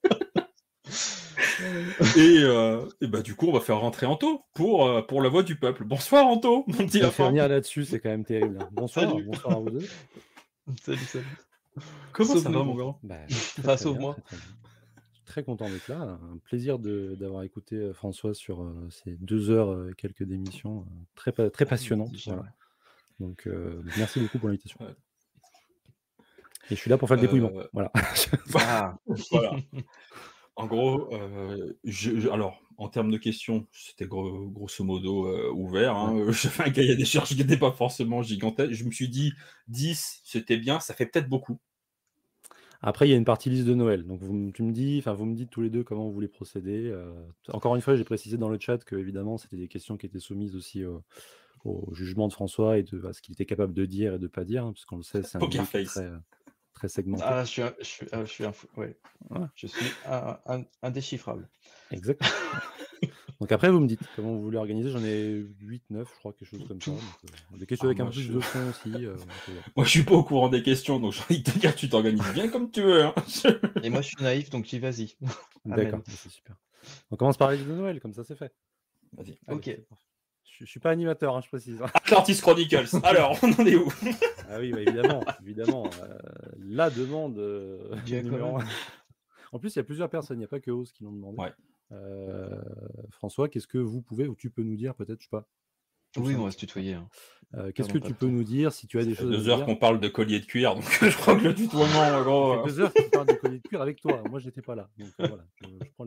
Et bah du coup, on va faire rentrer Anto pour la voix du peuple. Bonsoir Anto, mon petit
Ça
lapin.
finir là-dessus, c'est quand même terrible. Hein. Bonsoir,
Salut.
bonsoir à vous deux.
Salut.
Comment ça va,
Sauve-nous.
mon grand?
Enfin, sauve-moi.
Très bien. Je suis très content d'être là. Un plaisir d'avoir écouté François sur ces 2 heures et quelques d'émission très passionnantes. Voilà. Donc, merci beaucoup pour l'invitation.
Ouais.
Et je suis là pour faire le dépouillement. Voilà.
Voilà. En gros, alors, en termes de questions, c'était grosso modo ouvert. Hein. J'avais un cahier des charges qui n'était pas forcément gigantesque. Je me suis dit, 10, c'était bien, ça fait peut-être beaucoup.
Après, il y a une partie liste de Noël. Donc, vous me dites tous les deux comment vous voulez procéder. Encore une fois, j'ai précisé dans le chat que, évidemment, c'était des questions qui étaient soumises aussi au jugement de François et à ce qu'il était capable de dire et de ne pas dire, hein, parce qu'on le sait, c'est un
Poker
milieu
face.
très segmenté.
Ah, je suis un fou. Ouais.
Voilà.
Je suis indéchiffrable.
Exactement. Donc après, vous me dites comment vous voulez organiser. J'en ai 8, 9, je crois, quelque chose comme ça. Donc, des questions avec un peu plus de fond aussi.
Moi, je suis pas au courant des questions, donc j'ai envie de te dire, tu t'organises bien comme tu veux. Hein.
Et moi, je suis naïf, donc j'y vas-y.
D'accord, c'est super. On commence par les listes de Noël, comme ça c'est fait.
Vas-y.
Ok.
Je suis pas animateur, hein, je précise.
Atlantis Chronicles. Alors, on en est où?
Ah oui, bah, évidemment. La demande numéro 1. En plus, il y a plusieurs personnes, il n'y a pas que Oz qui l'ont demandé.
Ouais.
François, qu'est-ce que vous pouvez ou tu peux nous dire, peut-être, je sais pas.
Oui, on va se tutoyer. Hein.
Qu'est-ce que tu peux nous dire si tu as des choses à nous dire?
2 heures qu'on parle de collier de cuir, donc je crois que le tutoiement, gros.
Ça fait 2 heures que tu parles de collier de cuir avec toi. Moi, je n'étais pas là. Donc voilà, je prends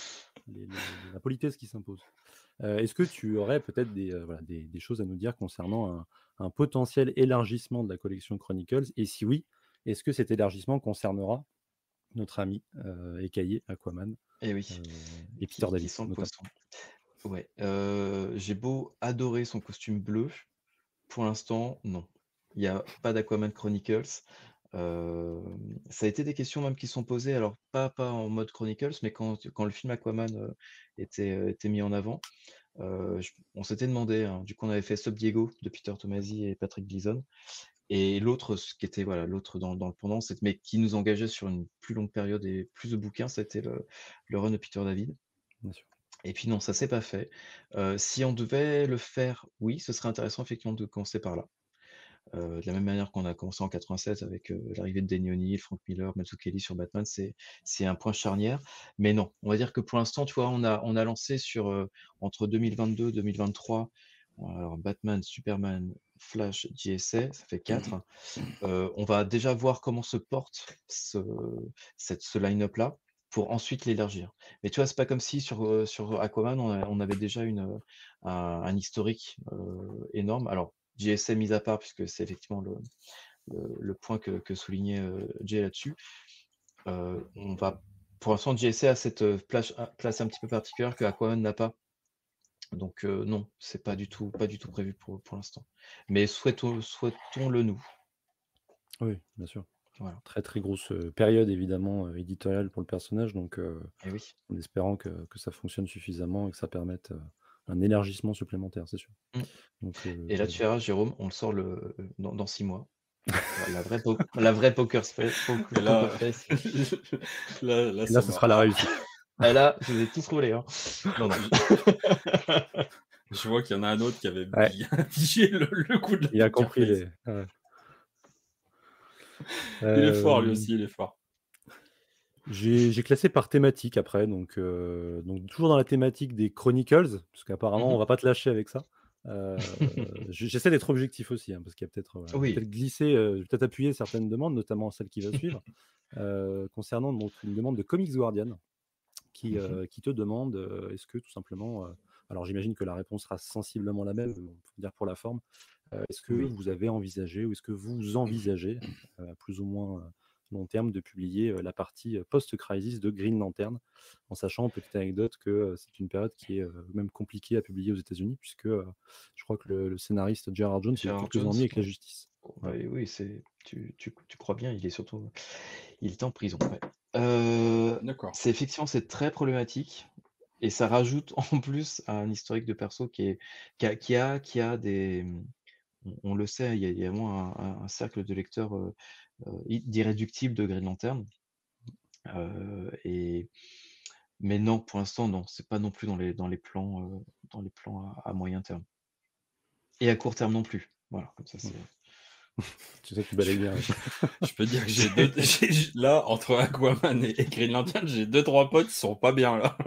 la politesse qui s'impose. Est-ce que tu aurais peut-être des choses à nous dire concernant un potentiel élargissement de la collection Chronicles? Et si oui, est-ce que cet élargissement concernera notre ami écaillé Aquaman
et oui.
et Peter David
Qui sent le poisson. Ouais. J'ai beau adorer son costume bleu, pour l'instant, non. Il n'y a pas d'Aquaman Chronicles. Ça a été des questions même qui sont posées, alors pas en mode Chronicles, mais quand le film Aquaman était mis en avant, on s'était demandé, hein, du coup on avait fait Sub Diego de Peter Tomasi et Patrick Gleason, et l'autre, ce qui était voilà, l'autre dans le pendant, mais qui nous engageait sur une plus longue période et plus de bouquins, c'était le run de Peter David.
Bien sûr.
Et puis non, ça s'est pas fait. Si on devait le faire, oui, ce serait intéressant effectivement de commencer par là. De la même manière qu'on a commencé en 87 avec l'arrivée de Denny O'Neil, Frank Miller, Mazzucchelli sur Batman, c'est un point charnière. Mais non, on va dire que pour l'instant, tu vois, on a lancé sur entre 2022 et 2023, alors Batman, Superman, Flash, JSA, ça fait 4. On va déjà voir comment se porte ce line-up là pour ensuite l'élargir. Mais tu vois, c'est pas comme si sur Aquaman, on avait déjà un historique énorme. Alors, JSA mis à part, puisque c'est effectivement le point que soulignait Jay là-dessus. Pour l'instant, JSA a cette place un petit peu particulière que Aquaman n'a pas. Donc non, c'est pas du tout prévu pour l'instant. Mais souhaitons-le nous.
Oui, bien sûr.
Voilà.
Très très grosse période évidemment éditoriale pour le personnage, donc
Et oui.
en espérant que ça fonctionne suffisamment et que ça permette un élargissement supplémentaire, c'est sûr. Donc,
Et là, tu verras, Jérôme, on le sort dans 6 mois. La vraie poker face.
Là,
là,
ça
ce sera la réussite.
Et là, je vous ai tous roulés. Hein. Non.
Je vois qu'il y en a un autre qui avait bien pigé le coup de la
Il a compris
face.
les...
Il est fort, lui aussi, il est fort.
J'ai classé par thématique après, donc toujours dans la thématique des Chronicles, parce qu'apparemment on va pas te lâcher avec ça. J'essaie d'être objectif aussi, hein, parce qu'il y a peut-être peut-être appuyer certaines demandes, notamment celle qui va suivre, concernant donc une demande de Comics Guardian qui te demande est-ce que tout simplement, alors j'imagine que la réponse sera sensiblement la même, faut dire pour la forme, est-ce que vous avez envisagé ou est-ce que vous envisagez plus ou moins long terme de publier la partie post-crisis de Green Lantern, en sachant, petite anecdote, que c'est une période qui est même compliquée à publier aux États-Unis, puisque je crois que le scénariste Gerard Jones a eu quelques ennuis avec la justice.
Ouais. Oui, tu crois bien, il est en prison. Ouais.
D'accord.
C'est très problématique. Et ça rajoute en plus un historique de perso qui a des... On le sait, il y a moins un cercle de lecteurs d'irréductibles de Green Lantern. Mais non, pour l'instant, non. C'est pas non plus dans les plans à moyen terme. Et à court terme non plus. Voilà, comme ça c'est...
Tu sais que tu balayes bien.
Je peux dire que là, entre Aquaman et Green Lantern, j'ai 2-3 potes qui sont pas bien là.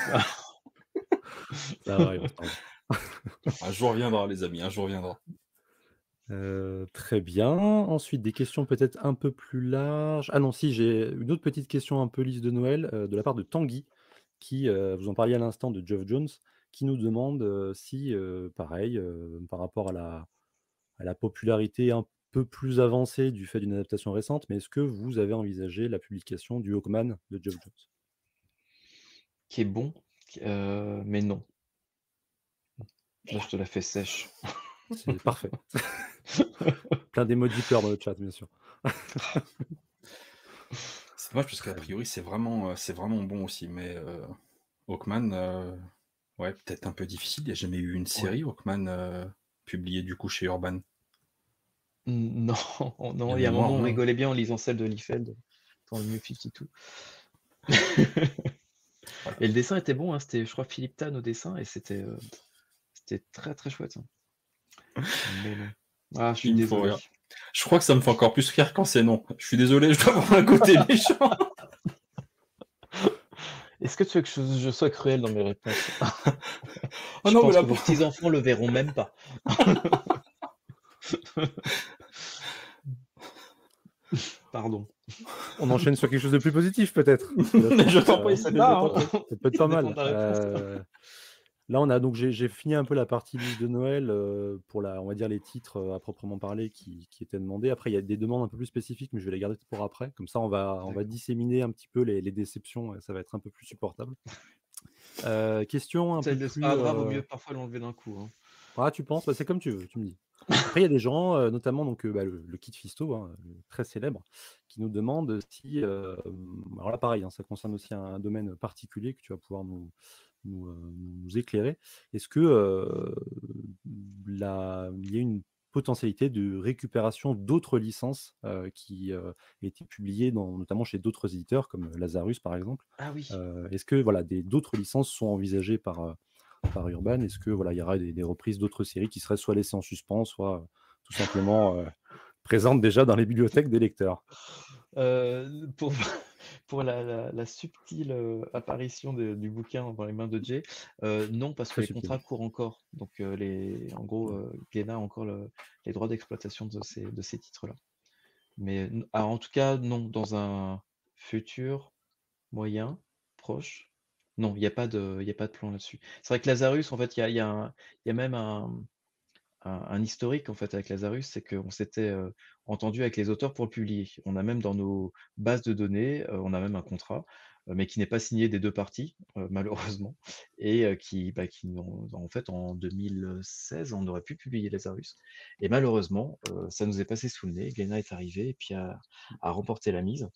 Ça arrive.
Un jour viendra, les amis, un jour viendra.
Très bien. Ensuite, des questions peut-être un peu plus larges. Ah non, si, j'ai une autre petite question un peu lisse de Noël de la part de Tanguy, qui, vous en parliez à l'instant de Geoff Jones, qui nous demande si, pareil, par rapport à la popularité un peu plus avancée du fait d'une adaptation récente, mais est-ce que vous avez envisagé la publication du Hawkman de Geoff Jones?
Qui est bon, mais non. Là, je te la fais sèche.
C'est parfait. Plein d'emojis pleurs dans le chat, bien sûr.
C'est dommage parce qu'a priori, c'est vraiment bon aussi, mais Hawkman, ouais, peut-être un peu difficile. Il n'y a jamais eu une série Hawkman publiée du coup chez Urban.
Non, il y a un moment, on rigolait bien en lisant celle de Liefeld dans le New 52. Voilà. Et le dessin était bon, hein, c'était, je crois, Philippe Tan au dessin, et c'était très très chouette. Hein. Mais non. Ah, je suis désolé.
Je crois que ça me fait encore plus rire quand c'est non. Je suis désolé, je dois avoir un côté méchant.
Est-ce que tu veux que je sois cruel dans mes réponses?
Oh non,
pense que vos petits-enfants le verront même pas. Pardon.
On enchaîne sur quelque chose de plus positif, peut-être.
Je t'en prie, c'est pas.
Ça peut être pas mal. Là, on a donc j'ai fini un peu la partie liste de Noël pour on va dire les titres à proprement parler qui étaient demandés. Après, il y a des demandes un peu plus spécifiques, mais je vais les garder pour après. Comme ça, on va disséminer un petit peu les déceptions. Et ça va être un peu plus supportable. Question un peu plus.
C'est pas grave, vaut mieux parfois l'enlever d'un coup. Hein.
Ah, tu penses? C'est comme tu veux, tu me dis. Après, il y a des gens, notamment donc, le Kit Fisto, hein, très célèbre, qui nous demande si, alors là pareil, hein, ça concerne aussi un domaine particulier que tu vas pouvoir nous éclairer. Est-ce que, il y a une potentialité de récupération d'autres licences, qui, étaient publiées notamment chez d'autres éditeurs comme Lazarus par exemple?
Ah oui.
Est-ce que voilà, d'autres licences sont envisagées par Urban? Est-ce que voilà, il y aura des reprises d'autres séries qui seraient soit laissées en suspens, soit tout simplement présentes déjà dans les bibliothèques des lecteurs?
Pour pour la subtile, apparition du bouquin dans les mains de Jay, non, parce que
Très
les
subtil.
contrats courent encore. Donc, en gros,
Mmh.
Glénat a encore les droits d'exploitation de ces titres-là. Mais en tout cas, non, dans un futur moyen, proche, non, il y a pas de plan là-dessus. C'est vrai que Lazarus, en fait, il y a même un historique en fait avec Lazarus, c'est qu'on s'était, entendu avec les auteurs pour le publier. On a même dans nos bases de données, on a même un contrat, mais qui n'est pas signé des 2 parties, malheureusement et qui n'ont en fait en 2016, on aurait pu publier Lazarus et malheureusement, ça nous est passé sous le nez. Glénat est arrivé et puis a remporté la mise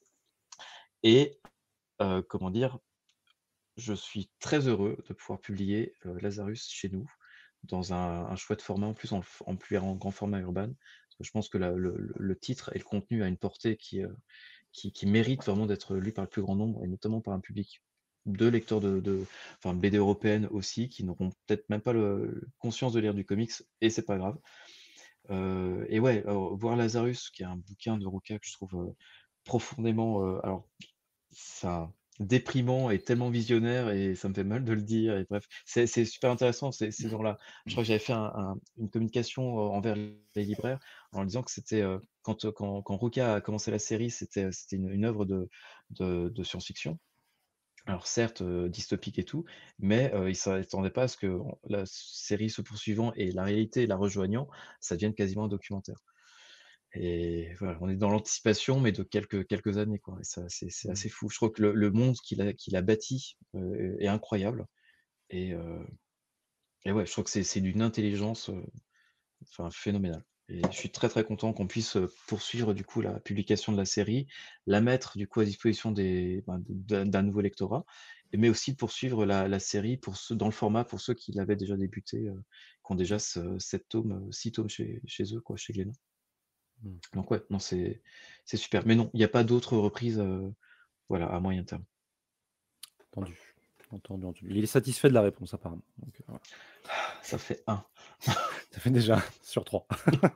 et comment dire? Je suis très heureux de pouvoir publier, Lazarus chez nous, dans un chouette format, en plus en plus en grand format Urban. Parce que je pense que le titre et le contenu a une portée qui mérite vraiment d'être lu par le plus grand nombre et notamment par un public de lecteurs enfin BD européenne aussi, qui n'auront peut-être même pas conscience de lire du comics et c'est pas grave. Et ouais, voir Lazarus, qui est un bouquin de Ruka que je trouve, profondément, alors ça déprimant et tellement visionnaire et ça me fait mal de le dire et bref, c'est super intéressant ces gens-là. Je crois que j'avais fait une communication, envers les libraires en leur disant que c'était, quand Ruka a commencé la série, c'était une œuvre de science-fiction. Alors certes, dystopique et tout, mais ils s'attendaient pas à ce que la série se poursuivant et la réalité la rejoignant, ça devienne quasiment un documentaire. Et voilà, on est dans l'anticipation, mais de quelques années, quoi et ça, c'est
Mmh.
assez fou. Je trouve que le monde qu'il a bâti, est incroyable et heu et ouais, je trouve que c'est d'une intelligence, enfin phénoménale et je suis très, très content qu'on puisse, poursuivre du coup la publication de la série, la mettre du coup à disposition d'un nouveau lectorat mais aussi de poursuivre la série pour ceux dans le format pour ceux qui l'avaient déjà débuté, qui ont déjà 7 tomes, 6 tomes chez eux quoi, chez Glénat.
Mmh.
Donc ouais, non, c'est super. Mais non, il y a pas d'autres reprises, voilà, à moyen terme.
Entendu. Entendu, entendu. Il est satisfait de la réponse apparemment, donc voilà.
Ça fait un.
Ça fait déjà 1 sur 3.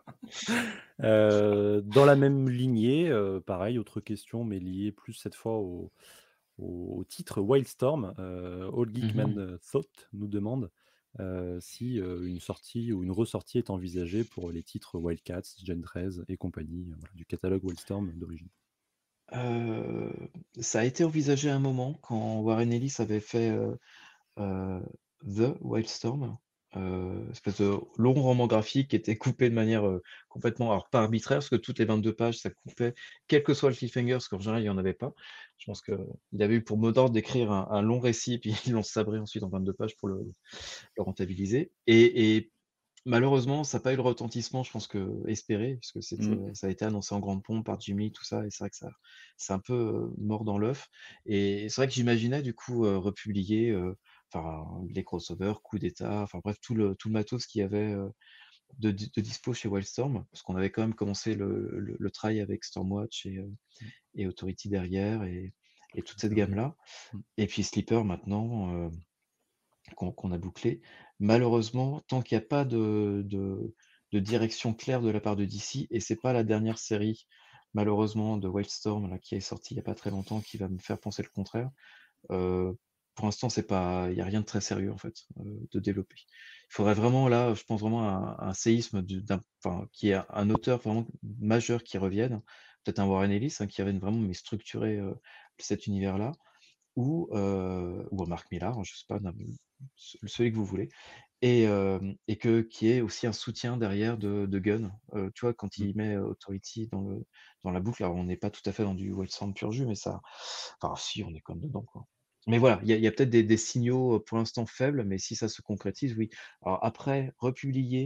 Dans la même lignée, pareil, autre question, mais liée plus cette fois au titre Wildstorm, All
Mmh.
Geekman Thought nous demande, si, une sortie ou une ressortie est envisagée pour les titres Wildcats, Gen 13 et compagnie, voilà, du catalogue Wildstorm d'origine.
Heu, Ça a été envisagé à un moment quand Warren Ellis avait fait, heu, The Wildstorm, espèce de long roman graphique qui était coupé de manière, complètement alors pas arbitraire, parce que toutes les 22 pages, ça coupait, quel que soit le cliffhanger, parce qu'en général, il y en avait pas. Je pense qu'il avait eu pour mot d'ordre d'écrire un long récit, puis ils l'ont sabré ensuite en 22 pages pour le rentabiliser et malheureusement, ça a pas eu le retentissement, je pense qu'espéré, puisque
Mmh.
ça a été annoncé en grande pompe par Jim Lee, tout ça et c'est vrai que ça c'est un peu, mort dans l'œuf et c'est vrai que j'imaginais du coup, republier, enfin les crossovers, Coup d'État, enfin bref tout le matos qu'il y avait, de dispo chez Wildstorm. Parce qu'on avait quand même commencé le travail avec Stormwatch
Mmh.
et Authority derrière et toute cette
Sleeper,
gamme-là
mmh.
et puis Sleeper maintenant, qu'on a bouclé. Malheureusement, tant qu'il y a pas de direction claire de la part de DC et c'est pas la dernière série, malheureusement, de Wildstorm là, qui est sortie il y a pas très longtemps, qui va me faire penser le contraire. Heu, pour l'instant, c'est pas il y a rien de très sérieux en fait, de développer. Il faudrait vraiment là, je pense vraiment à un séisme enfin, qu'il y ait un auteur vraiment majeur qui revienne, peut-être un Warren Ellis, hein, qui revienne vraiment mais structurer, cet univers-là ou un Mark Millar, je sais pas, celui que vous voulez et qu'il y ait aussi un soutien derrière de Gunn. Tu vois, quand
Mmh.
il met Authority dans la boucle, alors on n'est pas tout à fait dans du Wildstorm pur jus, mais ça enfin si, on est quand même dedans, quoi. Mais voilà, il y a peut-être des signaux, pour l'instant faibles, mais si ça se concrétise, oui. Alors après, republier,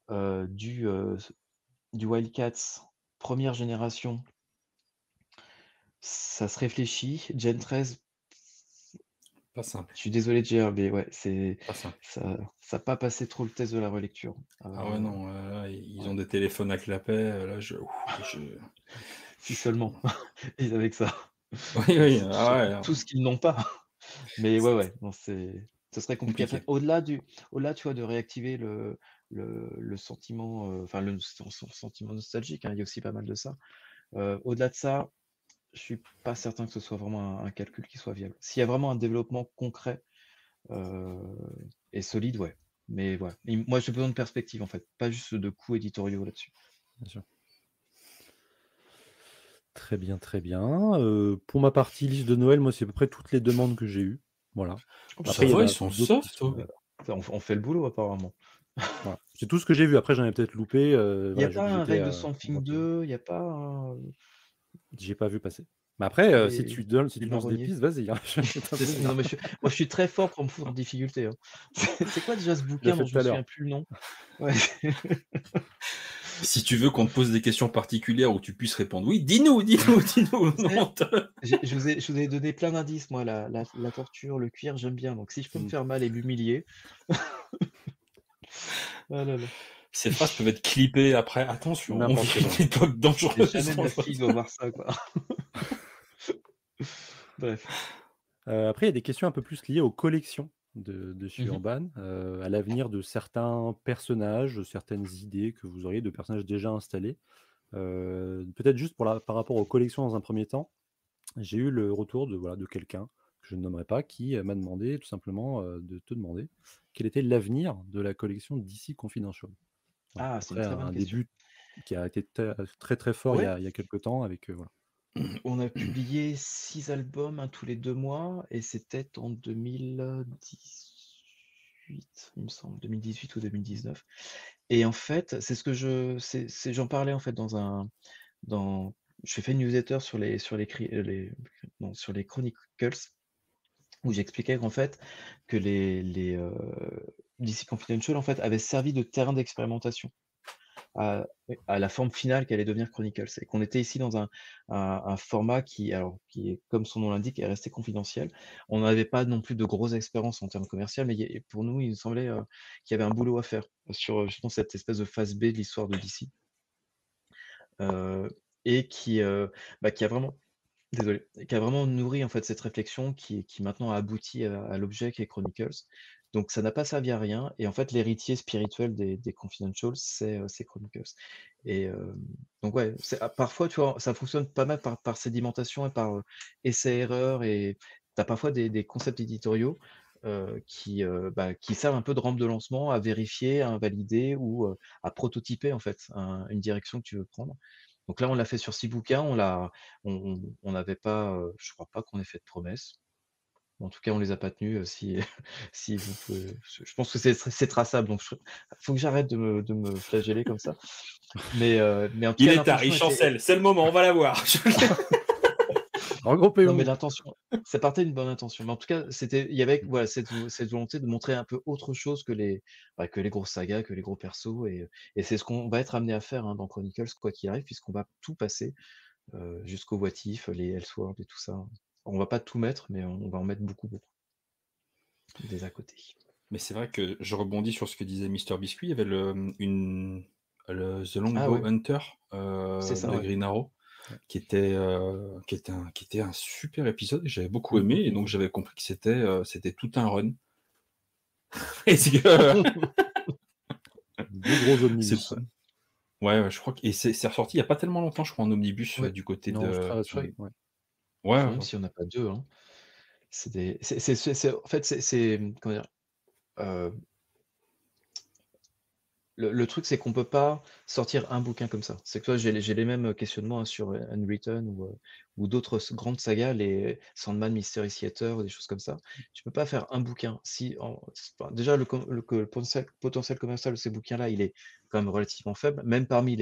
du Wildcats première génération, ça se réfléchit. Gen 13,
Pas simple,
je suis désolé de GRB, ouais,
pas simple.
ça n'a pas passé trop le test de la relecture.
Ah ouais, non, là, ils ont des téléphones à clapet. Là,
Si seulement ils avaient que ça.
Oui, oui,
Tout ce qu'ils n'ont pas. Mais ouais, non, ce serait compliqué.
compliqué.
Après, au-delà, tu vois, de réactiver le sentiment, enfin son sentiment nostalgique, hein, il y a aussi pas mal de ça. Au-delà de ça, je suis pas certain que ce soit vraiment un calcul qui soit viable. S'il y a vraiment un développement concret et solide, ouais. Mais ouais. Moi, j'ai besoin de perspective en fait, pas juste de coûts éditoriaux là-dessus.
Bien sûr. Très bien, très bien. Pour ma partie liste de Noël, moi, c'est à peu près toutes les demandes que j'ai eues. Voilà.
Ça
il y en
va,
a
ils sont
d'autres qui
soft.
sont,
On fait le boulot apparemment.
voilà. C'est tout ce que j'ai vu. Après, j'en ai peut-être loupé.
Il n'y a
Voilà,
pas un
j'étais
Règle de
à
Something
droite.
2, il n'y a pas un...
J'ai pas vu passer. Mais après, si
les,
tu
les
lances des
marronniers.
pistes, vas-y, hein, je vais
Non,
t'intervenir.
mais moi, je suis très fort pour me foutre en difficulté. Hein. C'est quoi déjà ce
Je l'ai
bouquin
fait
dont je
tout
me
à
souviens
l'heure.
plus le nom? Ouais.
Si tu veux qu'on te pose des questions particulières où tu puisses répondre, oui, dis-nous. Non,
Je vous ai donné plein d'indices, moi, la torture, le cuir, j'aime bien. Donc si je peux me faire mal et m'humilier. Ah là là.
Ces phrases peuvent être clippées après. Attention, on
N'importe
vit
quelle
une époque
Et
dangereuse.
jamais ma fille doit voir ça, quoi. Bref.
Après, il y a des questions un peu plus liées aux collections de chez
Mhm.
Urban, à l'avenir de certains personnages, de certaines idées que vous auriez de personnages déjà installés. Peut-être juste par rapport aux collections dans un premier temps, j'ai eu le retour de quelqu'un que je ne nommerai pas, qui m'a demandé tout simplement de te demander quel était l'avenir de la collection DC Confidential. Voilà.
Ah, c'est une
Après
très bonne
un
question.
début qui a été très très fort
Ouais,
il y a quelques temps avec voilà.
on a publié 6 albums, un tous les 2 mois, et c'était en 2018, il me semble, 2018 ou 2019. Et en fait, j'en parlais en fait dans, je fais une newsletter sur les Chronicles, où j'expliquais qu'en fait, que les DC Confidential en fait avaient servi de terrain d'expérimentation à la forme finale qu'allait devenir Chronicles. Et qu'on était ici dans un format qui est, comme son nom l'indique, est resté confidentiel. On n'avait pas non plus de grosses expériences en termes commerciaux, mais pour nous, il nous semblait qu'il y avait un boulot à faire sur justement cette espèce de phase B de l'histoire de DC. Et qui a vraiment, désolé, qui a vraiment nourri en fait cette réflexion qui maintenant a abouti à l'objet qui est Chronicles. Donc ça n'a pas servi à rien. Et en fait, l'héritier spirituel des Confidentials, c'est Chronicles. Et donc ouais, parfois, tu vois, ça fonctionne pas mal par sédimentation et par essai-erreur. Et tu as parfois des concepts éditoriaux qui servent un peu de rampe de lancement à vérifier, à valider ou à prototyper en fait une direction que tu veux prendre. Donc là, on l'a fait sur 6 bouquins, on n'avait pas, je crois pas qu'on ait fait de promesses. En tout cas, on les a pas tenues, si si vous pouvez je pense que c'est traçable, donc faut que j'arrête de me flageller comme ça. Mais en tout
Il
cas,
est tard, il
l'intention était
chancelle. C'est le moment, on va la voir.
non, mais
Regroupez-vous.
l'intention, ça partait d'une bonne intention. Mais en tout cas, il y avait, voilà, cette volonté de montrer un peu autre chose que les grosses sagas, que les gros persos et c'est ce qu'on va être amené à faire, hein, dans Chronicles, quoi qu'il arrive, puisqu'on va tout passer. Jusqu'au What If, les Elseworlds et tout ça. On va pas tout mettre, mais on va en mettre beaucoup, beaucoup. Des à côté.
Mais c'est vrai que je rebondis sur ce que disait Mister Biscuit. Il y avait The Longbow
Ouais,
Hunter
c'est ça,
de
ouais.
Green Arrow,
Ouais.
qui était un super épisode. J'avais beaucoup aimé, et donc j'avais compris que c'était tout un run. Est-ce que
Deux gros omnibus.
c'est ouais, je crois que c'est ressorti il y a pas tellement longtemps, je crois, en omnibus
Ouais.
du côté
Non, c'est
de.
très récent. Ouais.
Je me
Ouais,
demande s'il n'y en a pas deux. Hein. En fait, comment dire, le truc, c'est qu'on peut pas sortir un bouquin comme ça. C'est que toi, j'ai les mêmes questionnements, hein, sur Unwritten ou d'autres grandes sagas, les Sandman Mystery Theater ou des choses comme ça. Tu peux pas faire un bouquin. Enfin, déjà, le potentiel commercial de ces bouquins-là, il est quand même relativement faible, même parmi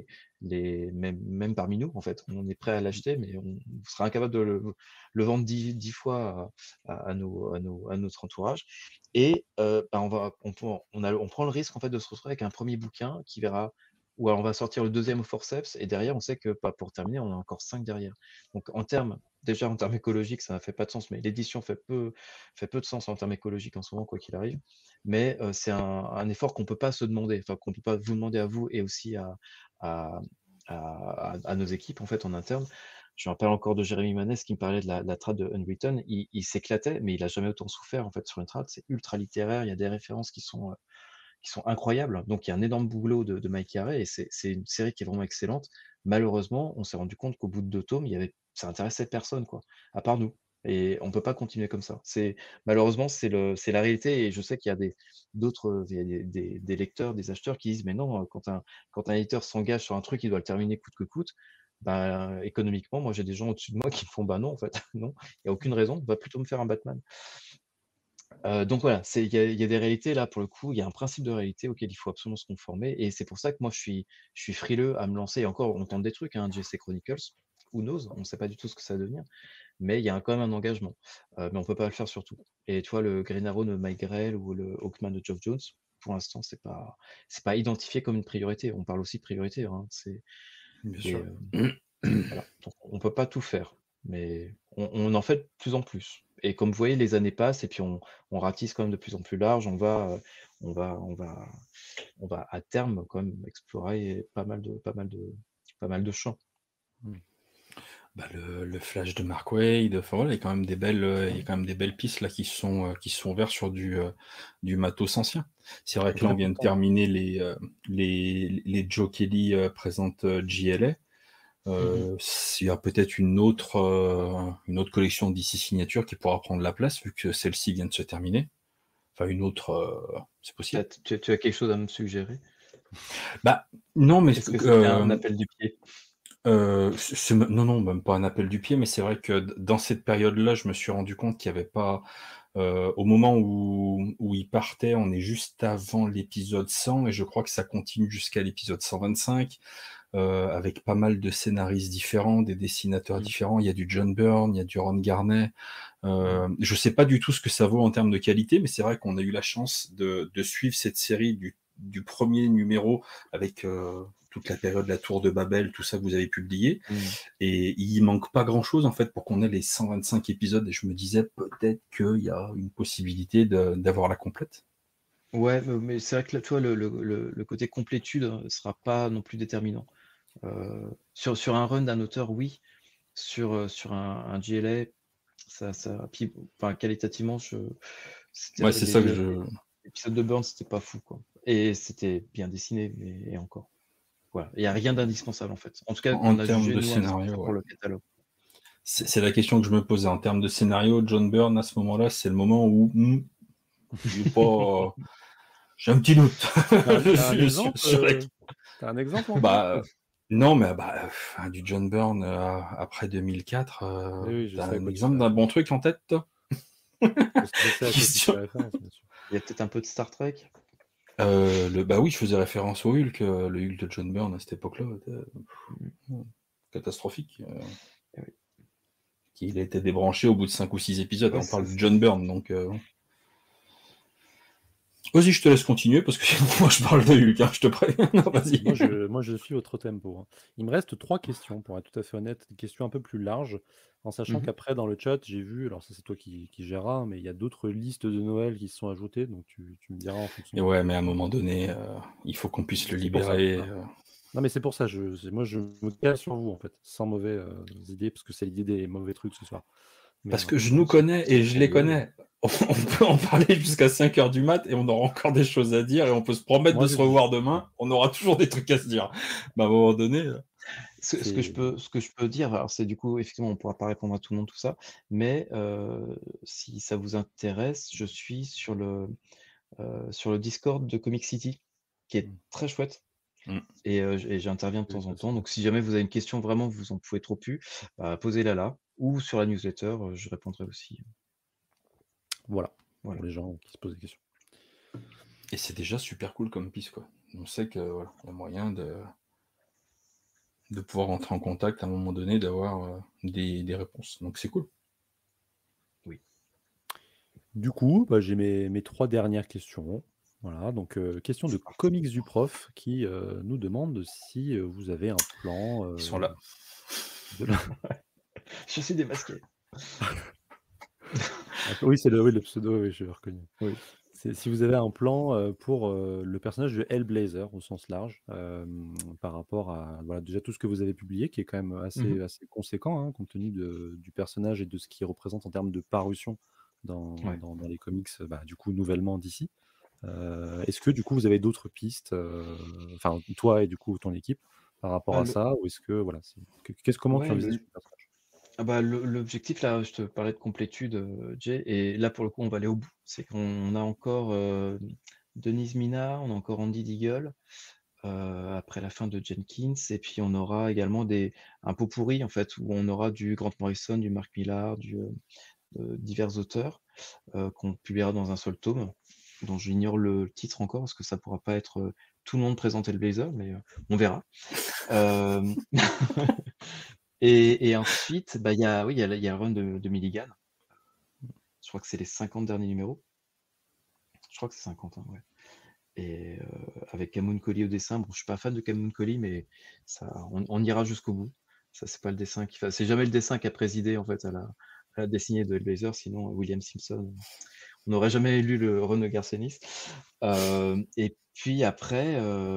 même parmi nous, en fait. On est prêt à l'acheter, mais on sera incapable de le vendre 10 fois à notre entourage. Et bah, on prend le risque en fait de se retrouver avec un premier bouquin qui verra, ou alors on va sortir le deuxième au forceps, et derrière, on sait que pour terminer, on a encore 5 derrière. Donc déjà en termes écologiques, ça ne fait pas de sens, mais l'édition fait peu de sens en termes écologiques en ce moment, quoi qu'il arrive. Mais c'est un effort qu'on ne peut pas se demander, enfin qu'on ne peut pas vous demander à vous et aussi à, à nos équipes en fait en interne. Je me rappelle encore de Jérémy Manès qui me parlait de la trad de Unwritten. Il s'éclatait, mais il a jamais autant souffert en fait sur une trad. C'est ultra littéraire, il y a des références qui sont incroyables. Donc il y a un énorme boulot de Mike Carey et c'est une série qui est vraiment excellente. Malheureusement, on s'est rendu compte qu'au bout de 2 tomes, ça intéressait personne, quoi, à part nous. Et on peut pas continuer comme ça. Malheureusement, c'est la réalité. Et je sais qu'il y a il y a des lecteurs, des acheteurs qui disent, mais non, quand un éditeur s'engage sur un truc, il doit le terminer coûte que coûte. Bah, économiquement, moi, j'ai des gens au-dessus de moi qui me font, bah non, en fait, non, il n'y a aucune raison. On va plutôt me faire un Batman. Donc voilà, il y a des réalités là pour le coup, il y a un principe de réalité auquel il faut absolument se conformer et c'est pour ça que moi je suis frileux à me lancer et encore on tente des trucs, hein, JC Chronicles, who knows? On ne sait pas du tout ce que ça va devenir, mais il y a quand même un engagement, mais on peut pas le faire sur tout et tu vois le Green Arrow de Mike Grell ou le Hawkman de Geoff Jones, pour l'instant c'est pas identifié comme une priorité. On parle aussi de priorité, hein,
Bien
et
sûr.
voilà, donc on peut pas tout faire, mais on en fait de plus en plus. Et comme vous voyez, les années passent et puis on ratisse quand même de plus en plus large. On va, on va, on va à terme quand même explorer pas mal de champs.
Bah, le Flash de Mark Waid, enfin voilà, il y a quand même des belles, il y a quand même des belles pistes là qui sont ouvertes sur du matos ancien. C'est vrai que là on vient de terminer les Joe Kelly présente JLA. Il y a peut-être une autre collection d'ici signature qui pourra prendre la place vu que celle-ci vient de se terminer. Enfin une autre, c'est possible.
Tu as quelque chose à me suggérer?
Bah non, mais
Est-ce que c'était un appel du pied?
non, non, même pas un appel du pied, mais c'est vrai que dans cette période-là, je me suis rendu compte qu'il n'y avait pas. Au moment où il partait, on est juste avant l'épisode 100, et je crois que ça continue jusqu'à l'épisode 125, avec pas mal de scénaristes différents, des dessinateurs différents. Il y a du John Byrne, il y a du Ron Garney. Je sais pas du tout ce que ça vaut en termes de qualité, mais c'est vrai qu'on a eu la chance de suivre cette série du premier numéro avec toute la période de la Tour de Babel, tout ça que vous avez publié. Et il manque pas grand-chose en fait pour qu'on ait les 125 épisodes. Et je me disais peut-être qu'il y a une possibilité d'avoir la complète.
Ouais, mais c'est vrai que là, tu vois, le côté complétude ne sera pas non plus déterminant. Sur un run d'un auteur, oui. Sur un GLA, puis, enfin, qualitativement,
Ouais, c'est ça que je.
l'épisode de Burns, c'était pas fou, quoi. Et c'était bien dessiné, mais et encore. Voilà. Il n'y a rien d'indispensable, en fait. En tout cas,
En
qu'on a
termes
jugé,
de
nous,
scénario,
indispensable
ouais.
pour le catalogue.
C'est la question que je me posais. En termes de scénario, John Byrne, à ce moment-là, c'est le moment où j'ai un petit doute.
T'as un exemple, t'as un exemple en tête?
Bah, non, mais du John Byrne après 2004,
Oui, je
t'as
sais à
un
quoi tu
exemple
fais
d'un bon truc en tête, toi?
Je sais à quoi tu fais référence, bien sûr.
Il y a peut-être un peu de Star Trek.
Bah oui, je faisais référence au Hulk, le Hulk de John Byrne à cette époque-là, catastrophique.
Eh oui.
Il a été débranché au bout de 5 ou 6 épisodes.
Ouais,
On parle de John Byrne, donc. Vas-y, je te laisse continuer parce que sinon, moi je parle de Hulk, hein, je te préviens. Non, vas-y.
Moi, je suis votre tempo, hein. Il me reste 3 questions, pour être tout à fait honnête, des questions un peu plus larges, en sachant
Mhm.
qu'après, dans le chat, j'ai vu, alors ça c'est toi qui géreras, mais il y a d'autres listes de Noël qui se sont ajoutées, donc tu me diras en fonction.
Et ouais, mais à un moment donné, il faut qu'on puisse le
C'est pour ça.
libérer.
Non, mais c'est pour ça, moi je me cale sur vous, en fait, sans mauvaises idées, parce que c'est l'idée des mauvais trucs ce soir. Mais
Parce
voilà.
que je nous connais et je les connais. On peut en parler jusqu'à 5h du mat et on aura encore des choses à dire et on peut se promettre
Moi,
de se revoir demain. On aura toujours des trucs à se dire. Mais à un moment donné.
Ce que je peux dire, alors c'est du coup, effectivement, on ne pourra pas répondre à tout le monde, tout ça, mais si ça vous intéresse, je suis sur le Discord de Comic City, qui est très chouette. Et j'interviens de temps en temps. Donc, si jamais vous avez une question, vraiment, vous en pouvez trop plus, posez-la là ou sur la newsletter, je répondrai aussi.
Voilà,
Voilà.
pour les gens qui se posent des questions.
Et c'est déjà super cool comme piste, quoi. On sait que voilà, y a moyen de pouvoir rentrer en contact à un moment donné, d'avoir des réponses. Donc c'est cool.
Oui.
Du coup, j'ai mes 3 dernières questions. Voilà, donc question de Comics du Prof qui nous demande si vous avez un plan.
Ils sont là.
Je suis démasqué.
Oui, c'est le pseudo, oui, je l'ai reconnu. Oui. Si vous avez un plan pour le personnage de Hellblazer au sens large, par rapport à voilà, déjà tout ce que vous avez publié, qui est quand même assez conséquent, hein, compte tenu du personnage et de ce qu'il représente en termes de parution dans les comics, du coup, nouvellement d'ici. Est-ce que du coup vous avez d'autres pistes, enfin toi et du coup ton équipe, par rapport à ça, ou est-ce que voilà, comment tu envisages le personnage?
L'objectif là, je te parlais de complétude, Jay, et là pour le coup on va aller au bout. C'est qu'on a encore Denise Mina, on a encore Andy Deagle, après la fin de Jenkins, et puis on aura également un pot pourri en fait, où on aura du Grant Morrison, du Mark Millar, divers auteurs, qu'on publiera dans un seul tome, dont j'ignore le titre encore, parce que ça pourra pas être tout le monde présenter le Blazer, mais on verra. Et ensuite, il y a le run de Milligan. Je crois que c'est les 50 derniers numéros. Je crois que c'est 50, hein, ouais. Et avec Camoon Collie au dessin. Bon, je suis pas fan de Camoon Collie, mais on ira jusqu'au bout. Ça, c'est pas le dessin c'est jamais le dessin qui a présidé en fait à la dessinée de Hellblazer, sinon William Simpson. On n'aurait jamais lu le run de Garcenis. Et puis après,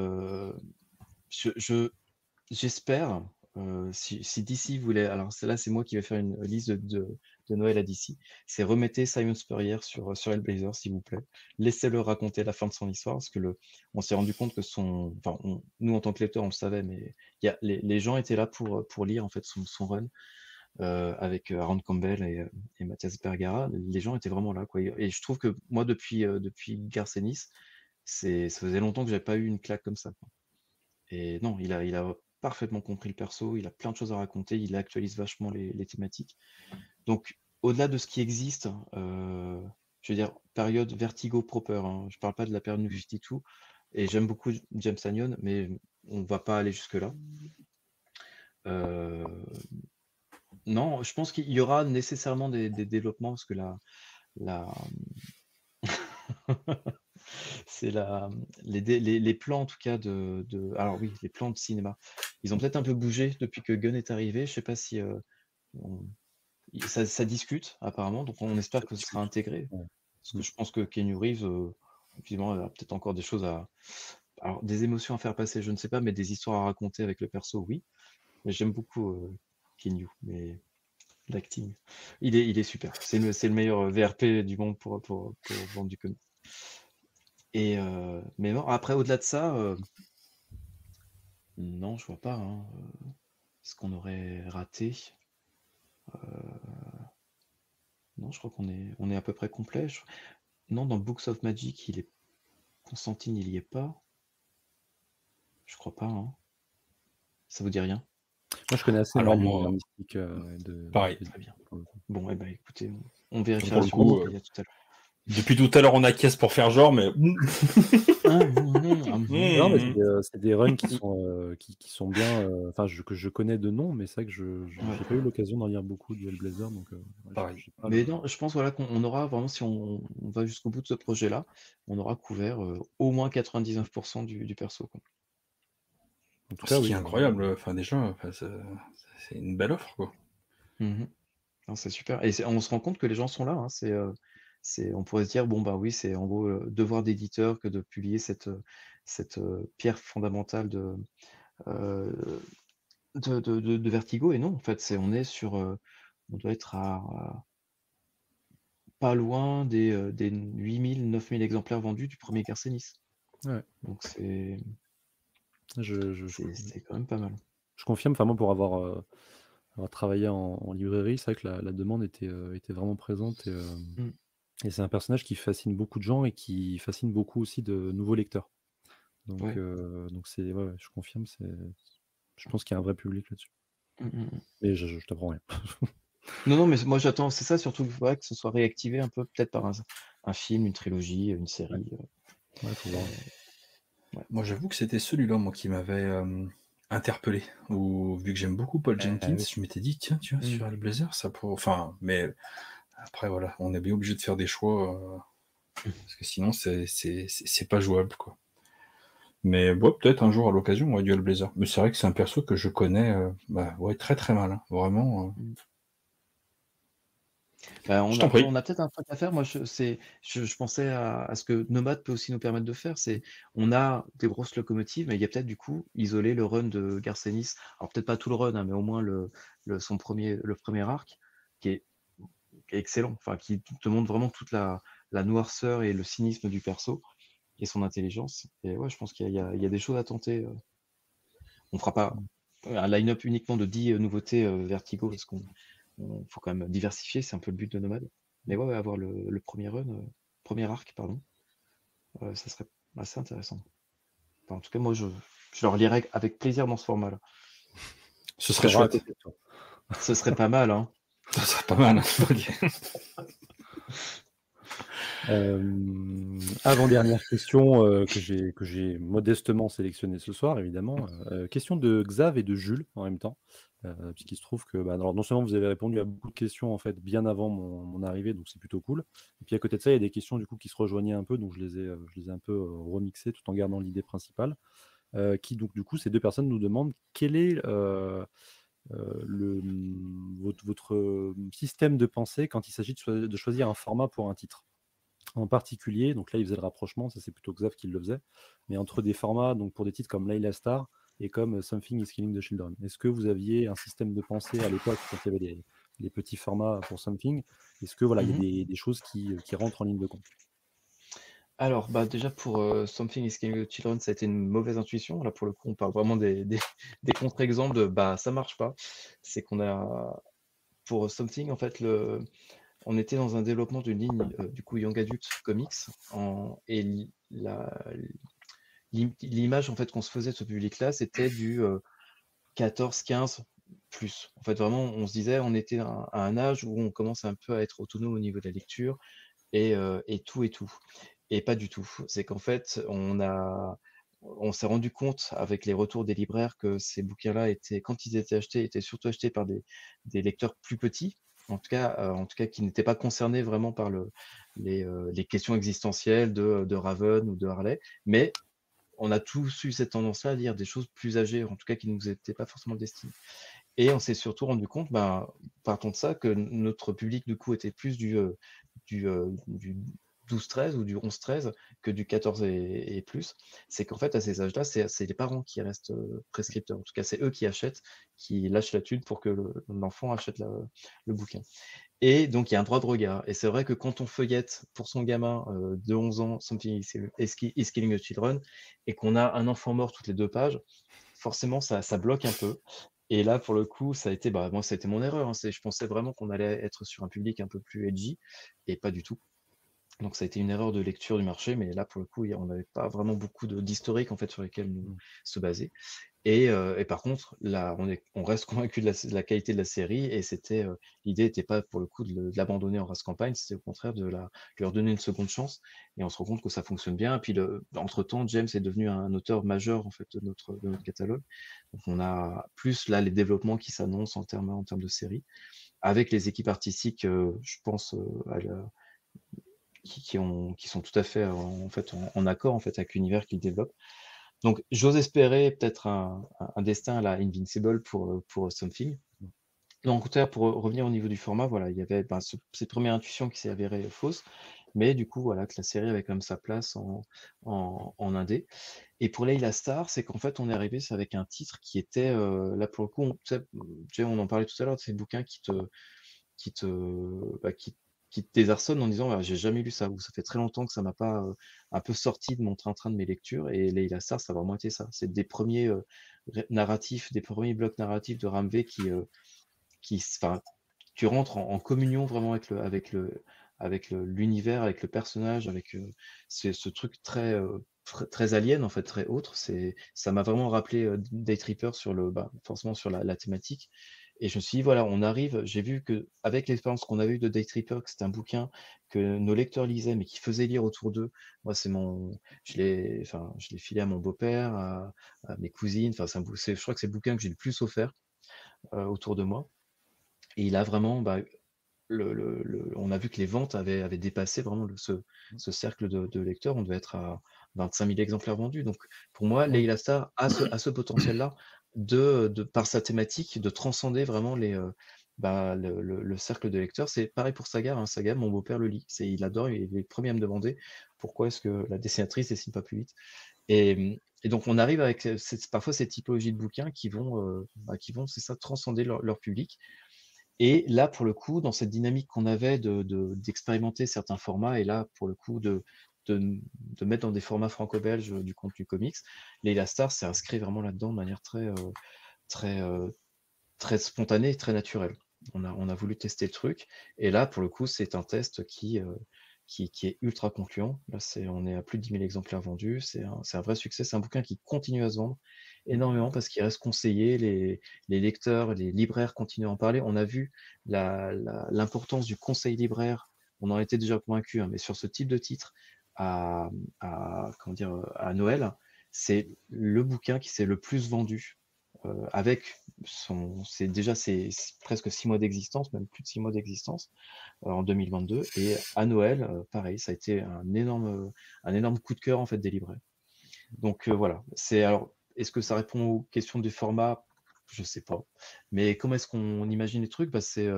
j'espère, si DC voulait, alors là c'est moi qui vais faire une liste de Noël à DC, c'est remettez Simon Spurrier sur Hellblazer, s'il vous plaît. Laissez-le raconter la fin de son histoire, parce que on s'est rendu compte que nous en tant que lecteurs on le savait, mais les gens étaient là pour lire en fait son run, avec Aaron Campbell et Mathias Bergara. Les gens étaient vraiment là, quoi. Et je trouve que moi depuis Garcenis, ça faisait longtemps que j'avais pas eu une claque comme ça, quoi. Et non, il a parfaitement compris le perso, il a plein de choses à raconter, il actualise vachement les thématiques. Donc, au-delà de ce qui existe, je veux dire, période Vertigo proper, hein, je parle pas de la période New 52, et j'aime beaucoup James Tynion, mais on va pas aller jusque-là. Non, je pense qu'il y aura nécessairement des développements, parce que c'est les plans en tout cas alors oui, les plans de cinéma, ils ont peut-être un peu bougé depuis que Gunn est arrivé. Je sais pas si ça discute apparemment, donc on espère que ce sera intégré. Parce que je pense que Keanu Reeves, effectivement, a peut-être encore des choses alors des émotions à faire passer, je ne sais pas, mais des histoires à raconter avec le perso, oui. Mais j'aime beaucoup Keanu, mais l'acting, il est super. C'est le meilleur VRP du monde pour vendre du comics. Mais non, après, au-delà de ça, non, je vois pas, hein, ce qu'on aurait raté. Non, je crois qu'on est à peu près complet. Non, dans Books of Magic, Constantine, il y est pas. Je crois pas, hein. Ça vous dit rien?
Moi, je connais assez
Alors,
mal
moi,
l'univers mystique
pareil.
Très bien. Bon, écoutez, on
Pour
vérifiera
le
sur
coup,
Wikipédia tout à l'heure.
depuis tout à l'heure, on acquiesce pour faire genre, mais.
Non, mais c'est des runs qui sont bien, enfin que je connais de nom, mais c'est vrai que je
Ouais.
j'ai pas eu l'occasion d'en lire beaucoup du Hellblazer, donc
Pareil.
j'ai pas
Mais non, je pense voilà, qu'on aura vraiment, si on va jusqu'au bout de ce projet-là, on aura couvert au moins 99% du perso, quoi.
en tout
Ce
cas,
qui
oui.
est incroyable, enfin déjà, c'est une belle offre, quoi.
Non, c'est super. Et on se rend compte que les gens sont là, hein. On pourrait se dire, bon, bah oui, c'est en gros devoir d'éditeur que de publier cette pierre fondamentale de Vertigo. Et non, en fait, on doit être à pas loin des 8000, 9000 exemplaires vendus du premier Garcenis.
Ouais.
Donc c'est quand même pas mal.
Je confirme, enfin moi pour avoir travaillé en librairie, c'est vrai que la demande était vraiment présente, et c'est un personnage qui fascine beaucoup de gens et qui fascine beaucoup aussi de nouveaux lecteurs. Donc,
Ouais.
donc je confirme, je pense qu'il y a un vrai public là-dessus.
Mmh.
Mais je t'apprends rien.
Non, non, mais moi j'attends, c'est ça surtout, faudrait que ce soit réactivé un peu, peut-être par un film, une trilogie, une
Ouais,
série.
ouais, faut voir.
Moi, j'avoue que c'était celui-là, moi, qui m'avait interpellé. Ou vu que j'aime beaucoup Paul Jenkins,
Oui.
je m'étais dit, tiens, tu vois,
Mmh.
sur Hellblazer, ça pourrait. Enfin, mais après, voilà, on est bien obligé de faire des choix, parce que sinon, c'est pas jouable, quoi. Mais ouais, peut-être un jour à l'occasion, ouais, du Hellblazer. Mais c'est vrai que c'est un perso que je connais ouais, très très mal, hein. Vraiment.
Mmh. Bah,
Je t'en prie.
on a peut-être un truc à faire. Moi, je pensais à ce que Nomad peut aussi nous permettre de faire. C'est, on a des grosses locomotives, mais il y a peut-être du coup isoler le run de Garcenis. Alors peut-être pas tout le run, hein, mais au moins le premier arc, qui est, qui est excellent. Enfin, qui te montre vraiment toute la noirceur et le cynisme du perso et son intelligence. Et ouais, je pense qu'il y a des choses à tenter. On fera pas un line-up uniquement de 10 nouveautés Vertigo, parce qu'on faut quand même diversifier, c'est un peu le but de Nomade. Mais ouais, avoir le premier run, premier arc, pardon, ça serait assez intéressant. Enfin, en tout cas, moi, je le relirai avec plaisir dans ce format-là.
Ce
Tu
serait
l'auras à
chouette.
côté de toi.
Ce serait pas mal, hein.
Ça serait pas mal, hein.
Avant-dernière question que j'ai modestement sélectionnée ce soir, évidemment. Question de Xav et de Jules en même temps. Puisqu'il se trouve que alors, non seulement vous avez répondu à beaucoup de questions en fait bien avant mon arrivée, donc c'est plutôt cool. Et puis à côté de ça, il y a des questions du coup qui se rejoignaient un peu, donc je les ai un peu remixées tout en gardant l'idée principale. Qui donc du coup, ces deux personnes nous demandent quel est votre système de pensée quand il s'agit de choisir un format pour un titre. En particulier, donc là, il faisait le rapprochement, ça c'est plutôt Xav qui le faisait, mais entre des formats, donc pour des titres comme Layla Star et comme Something is Killing the Children. Est-ce que vous aviez un système de pensée à l'époque, quand il y avait les petits formats pour Something? Est-ce que voilà, il y a des choses qui rentrent en ligne de compte?
Alors, bah, déjà pour Something is Killing the Children, ça a été une mauvaise intuition. Là, pour le coup, on parle vraiment des contre-exemples de bah ça marche pas. C'est qu'on a pour Something, en fait, on était dans un développement d'une ligne du coup Young Adult Comics et l'image en fait qu'on se faisait de ce public-là, c'était du 14-15 plus. En fait, vraiment, on se disait, on était à un âge où on commence un peu à être autonome au niveau de la lecture et tout et tout. Et pas du tout. C'est qu'en fait, on s'est rendu compte avec les retours des libraires que ces bouquins-là étaient, quand ils étaient achetés, étaient surtout achetés par des lecteurs plus petits, en tout cas qui n'étaient pas concernés vraiment par les questions existentielles de Raven ou de Harley, mais on a tous eu cette tendance-là à lire des choses plus âgées, en tout cas qui ne nous étaient pas forcément destinées. Et on s'est surtout rendu compte, ben, partant de ça, que notre public, du coup, était plus du 12-13 ou du 11-13 que du 14 et plus. C'est qu'en fait, à ces âges-là, c'est les parents qui restent prescripteurs. En tout cas, c'est eux qui achètent, qui lâchent la thune pour que l'enfant achète le bouquin. Et donc, il y a un droit de regard. Et c'est vrai que quand on feuillette pour son gamin de 11 ans, Something is Killing the Children, et qu'on a un enfant mort toutes les 2 pages, forcément, ça bloque un peu. Et là, pour le coup, ça a été, bah, moi, ça a été mon erreur, hein. Je pensais vraiment qu'on allait être sur un public un peu plus edgy, et pas du tout. Donc ça a été une erreur de lecture du marché, mais là, pour le coup, on n'avait pas vraiment beaucoup d'historique en fait sur lesquels nous
Mm.
se baser. Et par contre, là, on reste convaincu de la qualité de la série, et l'idée n'était pas pour le coup de l'abandonner en race campagne, c'était au contraire de leur donner une seconde chance, et on se rend compte que ça fonctionne bien. Et puis, entre-temps, James est devenu un auteur majeur en fait de notre catalogue. Donc on a plus là les développements qui s'annoncent en termes de série, avec les équipes artistiques, je pense, qui sont tout à fait en accord en fait avec l'univers qu'ils développent. Donc, j'ose espérer peut-être un destin à la Invincible pour Something. Donc, en tout cas, pour revenir au niveau du format, voilà, il y avait cette première intuition qui s'est avérée fausse, mais du coup, voilà, que la série avait quand même sa place en indé. Et pour Layla Star, c'est qu'en fait, on est arrivé avec un titre qui était, là pour le coup, tu sais, on en parlait tout à l'heure de ces bouquins qui te, qui te désarçonnent en disant, j'ai jamais lu ça, ou ça fait très longtemps que ça m'a pas un peu sorti de mon train-train de mes lectures. Et Layla Star, ça a vraiment été ça. C'est des premiers narratifs, des premiers blocs narratifs de Ramvé enfin, tu rentres en communion vraiment l'univers, avec le personnage, c'est ce truc très alien, en fait, très autre. Ça m'a vraiment rappelé Day Tripper forcément sur la thématique. Et je me suis dit, voilà, j'ai vu que avec l'expérience qu'on avait eue de Day Tripper, que c'était un bouquin que nos lecteurs lisaient, mais qui faisaient lire autour d'eux. Moi, je l'ai filé à mon beau-père, à mes cousines. Enfin, je crois que c'est le bouquin que j'ai le plus offert autour de moi. Et il a vraiment, on a vu que les ventes avaient dépassé vraiment ce cercle de lecteurs. On devait être à 25 000 exemplaires vendus. Donc, pour moi,
Ouais.
Layla Starr a ce potentiel-là par sa thématique, de transcender vraiment le cercle de lecteurs. C'est pareil pour Saga. Hein. Saga, mon beau-père le lit. Il adore. Il est le premier à me demander pourquoi est-ce que la dessinatrice dessine pas plus vite. Et donc, on arrive avec parfois cette typologie de bouquins qui vont, c'est ça, transcender leur public. Et là, pour le coup, dans cette dynamique qu'on avait d'expérimenter certains formats, et là, pour le coup, de mettre dans des formats franco-belges du contenu comics, Layla Starr s'est inscrit vraiment là-dedans de manière très, très spontanée, très naturelle. On a voulu tester le truc, et là, pour le coup, c'est un test qui est ultra concluant. Là, on est à plus de 10 000 exemplaires vendus, c'est un vrai succès. C'est un bouquin qui continue à se vendre énormément parce qu'il reste conseillé, les lecteurs, les libraires continuent à en parler. On a vu l'importance du conseil libraire, on en était déjà convaincu, hein, mais sur ce type de titre, comment dire, à Noël, c'est le bouquin qui s'est le plus vendu, c'est presque 6 mois d'existence, même plus de 6 mois d'existence, en 2022. Et à Noël, pareil, ça a été un énorme coup de cœur en fait des libraires. Donc voilà. Alors, est-ce que ça répond aux questions du format? Je sais pas. Mais comment est-ce qu'on imagine les trucs?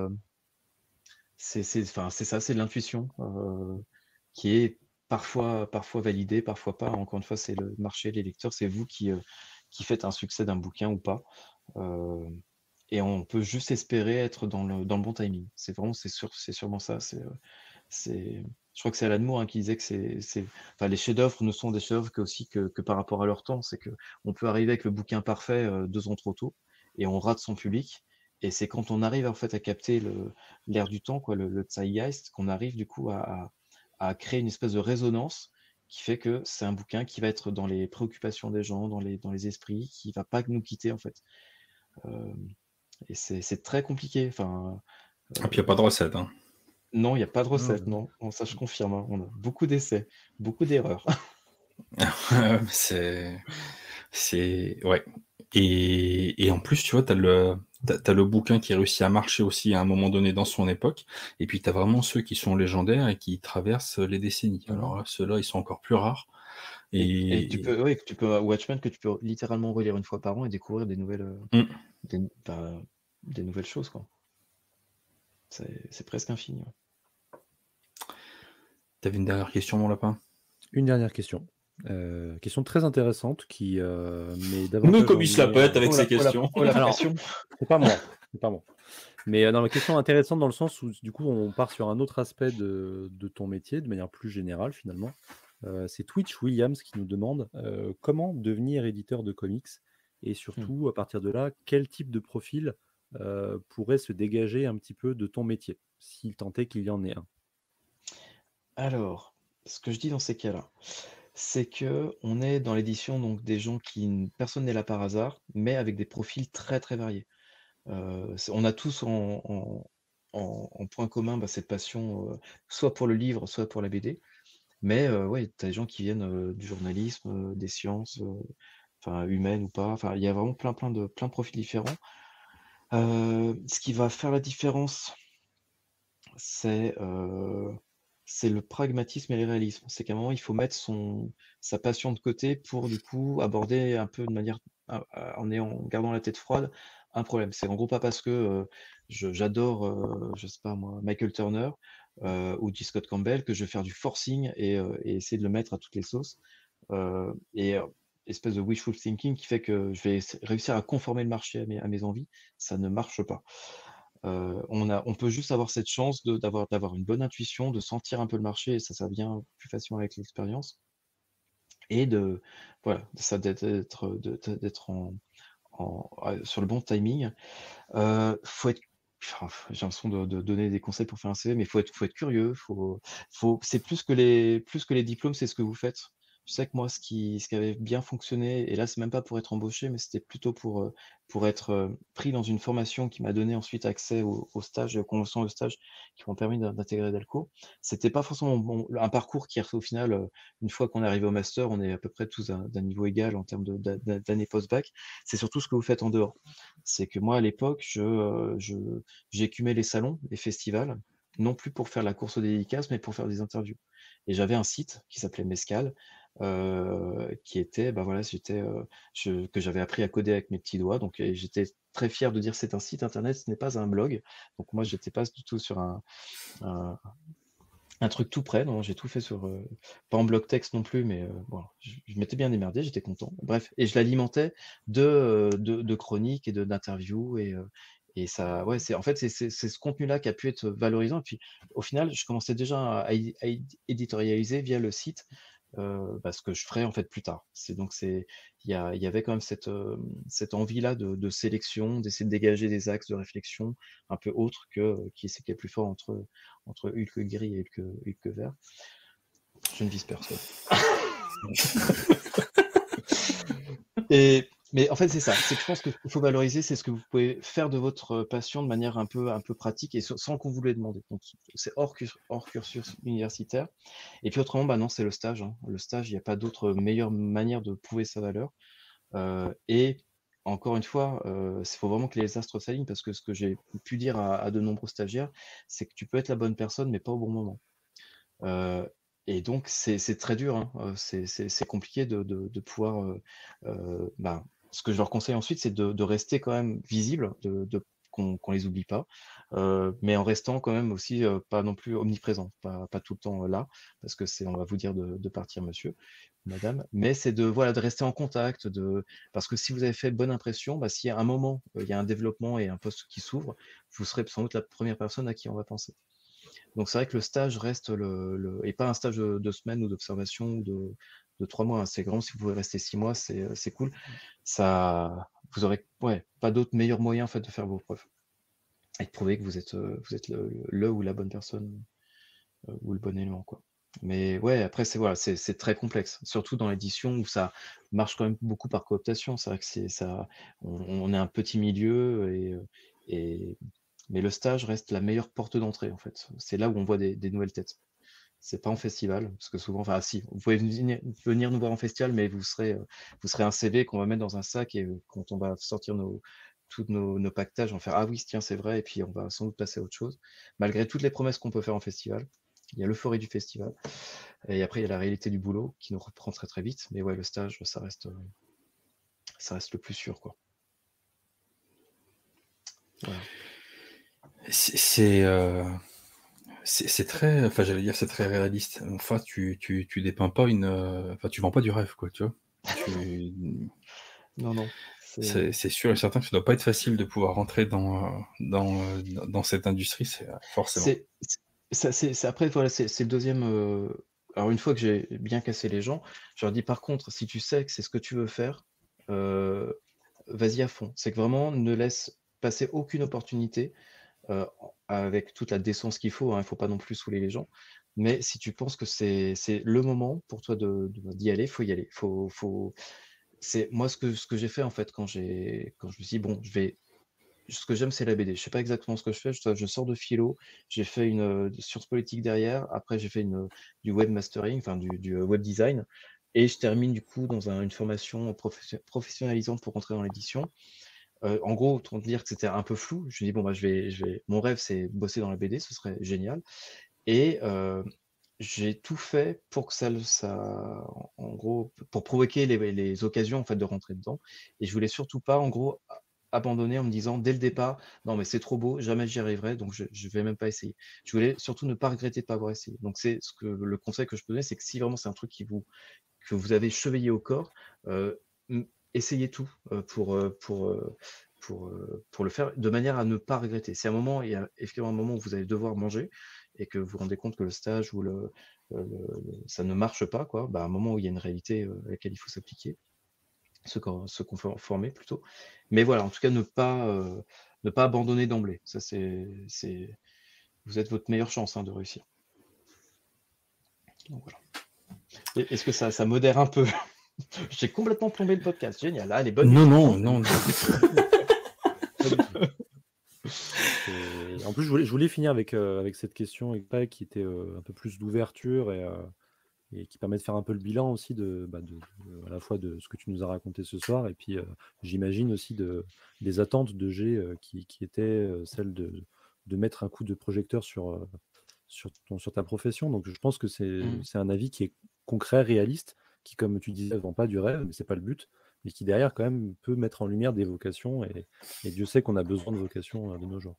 Enfin, c'est ça, c'est de l'intuition qui est parfois validée, parfois pas. Encore une fois, c'est le marché, les lecteurs, c'est vous qui faites un succès d'un bouquin ou pas. Et on peut juste espérer être dans le bon timing. C'est sûrement ça. Je crois que c'est Alan Moore, hein, qui disait que enfin, les chefs-d'œuvre ne sont des chefs-d'œuvre que par rapport à leur temps. C'est que on peut arriver avec le bouquin parfait 2 ans trop tôt et on rate son public. Et c'est quand on arrive en fait à capter l'air du temps, quoi, le zeitgeist, qu'on arrive du coup à créer une espèce de résonance qui fait que c'est un bouquin qui va être dans les préoccupations des gens, dans les esprits, qui va pas nous quitter en fait. Et c'est très compliqué. Enfin,
Et puis il n'y a pas de recette. Hein.
non, il n'y a pas de
Non,
recette, non. Bon, ça, je confirme. Hein. On a beaucoup d'essais, beaucoup d'erreurs.
Ouais. Et en plus, tu vois, t'as le bouquin qui réussit à marcher aussi à un moment donné dans son époque. Et puis t'as vraiment ceux qui sont légendaires et qui traversent les décennies. Alors là, ceux-là, ils sont encore plus rares.
Et tu peux, oui, Watchmen, que tu peux littéralement relire une fois par an et découvrir des nouvelles, des nouvelles choses, quoi. C'est presque infini. Ouais.
T'avais une dernière question, mon lapin?
Une dernière question. Question très intéressante qui met
Nous,
davantage
comme
en
il se la
lumière-
pète avec ses questions.
Alors, c'est pas moi. C'est pas moi. Mais dans la question intéressante dans le sens où du coup on part sur un autre aspect de ton métier de manière plus générale finalement. C'est Twitch Williams qui nous demande comment devenir éditeur de comics et surtout à partir de là quel type de profil pourrait se dégager un petit peu de ton métier s'il tentait qu'il y en ait un.
Alors, ce que je dis dans ces cas-là, c'est que on est dans l'édition donc des gens personne n'est là par hasard, mais avec des profils très très variés. On a tous en point commun cette passion, soit pour le livre, soit pour la BD. Mais ouais, tu as des gens qui viennent du journalisme, des sciences, enfin humaines ou pas. Enfin, il y a vraiment plein de profils différents. Ce qui va faire la différence, c'est le pragmatisme et le réalisme. C'est qu'à un moment, il faut mettre sa passion de côté pour du coup aborder un peu de manière en gardant la tête froide un problème. C'est en gros pas parce que j'adore, je sais pas moi, Michael Turner ou J. Scott Campbell que je vais faire du forcing et essayer de le mettre à toutes les sauces. Espèce de wishful thinking qui fait que je vais réussir à conformer le marché à mes envies, ça ne marche pas. On peut juste avoir cette chance d'avoir une bonne intuition, de sentir un peu le marché, et ça vient plus facilement avec l'expérience, et voilà, ça d'être sur le bon timing. Faut être J'ai l'impression de donner des conseils pour faire un CV, mais faut être curieux, c'est plus que les diplômes, c'est ce que vous faites. Je sais que moi, ce qui avait bien fonctionné, et là, c'est même pas pour être embauché, mais c'était plutôt pour être pris dans une formation qui m'a donné ensuite accès au stage, aux conventions de stage qui m'ont permis d'intégrer Delco. C'était pas forcément un parcours qui, au final, une fois qu'on est arrivé au master, on est à peu près tous d'un niveau égal en termes d'années post-bac. C'est surtout ce que vous faites en dehors. C'est que moi, à l'époque, j'écumais les salons, les festivals, non plus pour faire la course aux dédicaces, mais pour faire des interviews. Et j'avais un site qui s'appelait Mescal, qui était, bah voilà, que j'avais appris à coder avec mes petits doigts. Donc, et j'étais très fier de dire c'est un site internet, ce n'est pas un blog. Donc moi, j'étais pas du tout sur un, un truc tout prêt. Non, j'ai tout fait sur, pas en bloc texte non plus, mais bon, je m'étais bien démerdé, j'étais content. Bref, et je l'alimentais de chroniques et d'interviews et ça, ouais, en fait, c'est ce contenu-là qui a pu être valorisant. Et puis, au final, je commençais déjà à éditorialiser via le site ce que je ferais en fait plus tard. Il y avait quand même cette envie-là de sélection, d'essayer de dégager des axes de réflexion un peu autres que qui est plus fort entre Hulk gris et Hulk vert. Je ne vise personne. Mais en fait, c'est ça. C'est que je pense que ce qu'il faut valoriser, c'est ce que vous pouvez faire de votre passion de manière un peu pratique et sans qu'on vous le demande. Donc, c'est hors cursus universitaire. Et puis autrement, bah non, c'est le stage. Hein. Le stage, il n'y a pas d'autre meilleure manière de prouver sa valeur. Et encore une fois, il faut vraiment que les astres s'alignent parce que ce que j'ai pu dire à de nombreux stagiaires, c'est que tu peux être la bonne personne, mais pas au bon moment. Et donc, c'est très dur. Hein. C'est compliqué de pouvoir. Ce que je leur conseille ensuite, c'est de rester quand même visible, qu'on les oublie pas, mais en restant quand même aussi pas non plus omniprésent, pas tout le temps là, parce que on va vous dire de partir, monsieur, madame, mais c'est voilà, de rester en contact, parce que si vous avez fait bonne impression, bah, si à un moment il y a un développement et un poste qui s'ouvre, vous serez sans doute la première personne à qui on va penser. Donc c'est vrai que le stage reste et pas un stage de 2 semaines ou d'observation ou de 3 mois. Hein. C'est grand, si vous pouvez rester 6 mois, c'est cool. Ça, vous aurez pas d'autre meilleur moyen en fait, de faire vos preuves et de prouver que vous êtes le ou la bonne personne ou le bon élément, quoi. Mais ouais, après, c'est très complexe, surtout dans l'édition où ça marche quand même beaucoup par cooptation. C'est vrai que on est un petit milieu mais le stage reste la meilleure porte d'entrée, en fait. C'est là où on voit des nouvelles têtes. C'est pas en festival, parce que souvent, enfin, si, vous pouvez venir nous voir en festival, mais vous serez un CV qu'on va mettre dans un sac et quand on va sortir tous nos pactages, on va faire ah oui, tiens, c'est vrai, et puis on va sans doute passer à autre chose. Malgré toutes les promesses qu'on peut faire en festival, il y a l'euphorie du festival, et après il y a la réalité du boulot qui nous reprend très très vite. Mais ouais, le stage, ça reste le plus sûr, quoi. Voilà.
C'est très, enfin j'allais dire c'est très réaliste. Enfin tu dépeins pas enfin tu vends pas du rêve quoi, tu vois.
Non.
C'est sûr et certain que ça doit pas être facile de pouvoir rentrer dans cette industrie, c'est forcément.
Après, voilà, c'est le deuxième. Alors, une fois que j'ai bien cassé les gens, je leur dis par contre, si tu sais que c'est ce que tu veux faire, vas-y à fond. C'est que vraiment, ne laisse passer aucune opportunité avec toute la décence qu'il faut. Hein, il ne faut pas non plus saouler les gens. Mais si tu penses que c'est le moment pour toi d'y aller, il faut y aller. C'est moi ce que j'ai fait en fait quand je me suis dit, bon, ce que j'aime, c'est la BD. Je sais pas exactement ce que je fais. Je sors de philo. J'ai fait une science politique derrière. Après, j'ai fait du webmastering, enfin du web design. Et je termine du coup dans une formation professionnalisante pour rentrer dans l'édition. En gros, autant dire que c'était un peu flou. Je me dis bon bah mon rêve c'est bosser dans la BD, ce serait génial. Et j'ai tout fait pour que en gros, pour provoquer les occasions en fait de rentrer dedans. Et je voulais surtout pas, en gros, abandonner en me disant dès le départ, non mais c'est trop beau, jamais j'y arriverai, donc je vais même pas essayer. Je voulais surtout ne pas regretter de pas avoir essayé. Donc c'est le conseil que je peux donner, c'est que si vraiment c'est un truc que vous avez chevillé au corps, essayez tout pour le faire de manière à ne pas regretter. C'est il y a effectivement un moment où vous allez devoir manger et que vous vous rendez compte que le stage ou ça ne marche pas, quoi, bah, à un moment où il y a une réalité à laquelle il faut s'appliquer, se conformer plutôt. Mais voilà, en tout cas, ne ne pas abandonner d'emblée. Ça, vous êtes votre meilleure chance de réussir. Donc, voilà. Est-ce que ça modère un peu? J'ai complètement plombé le podcast. Génial. Là, les bonnes.
Non.
En plus, je voulais finir avec cette question qui était un peu plus d'ouverture et qui permet de faire un peu le bilan aussi à la fois de ce que tu nous as raconté ce soir, et puis j'imagine aussi des attentes de G qui étaient celles de mettre un coup de projecteur sur ta profession. Donc je pense que c'est un avis qui est concret, réaliste, qui, comme tu disais, ne vend pas du rêve, mais c'est pas le but, mais qui derrière quand même peut mettre en lumière des vocations, et Dieu sait qu'on a besoin de vocations de nos jours.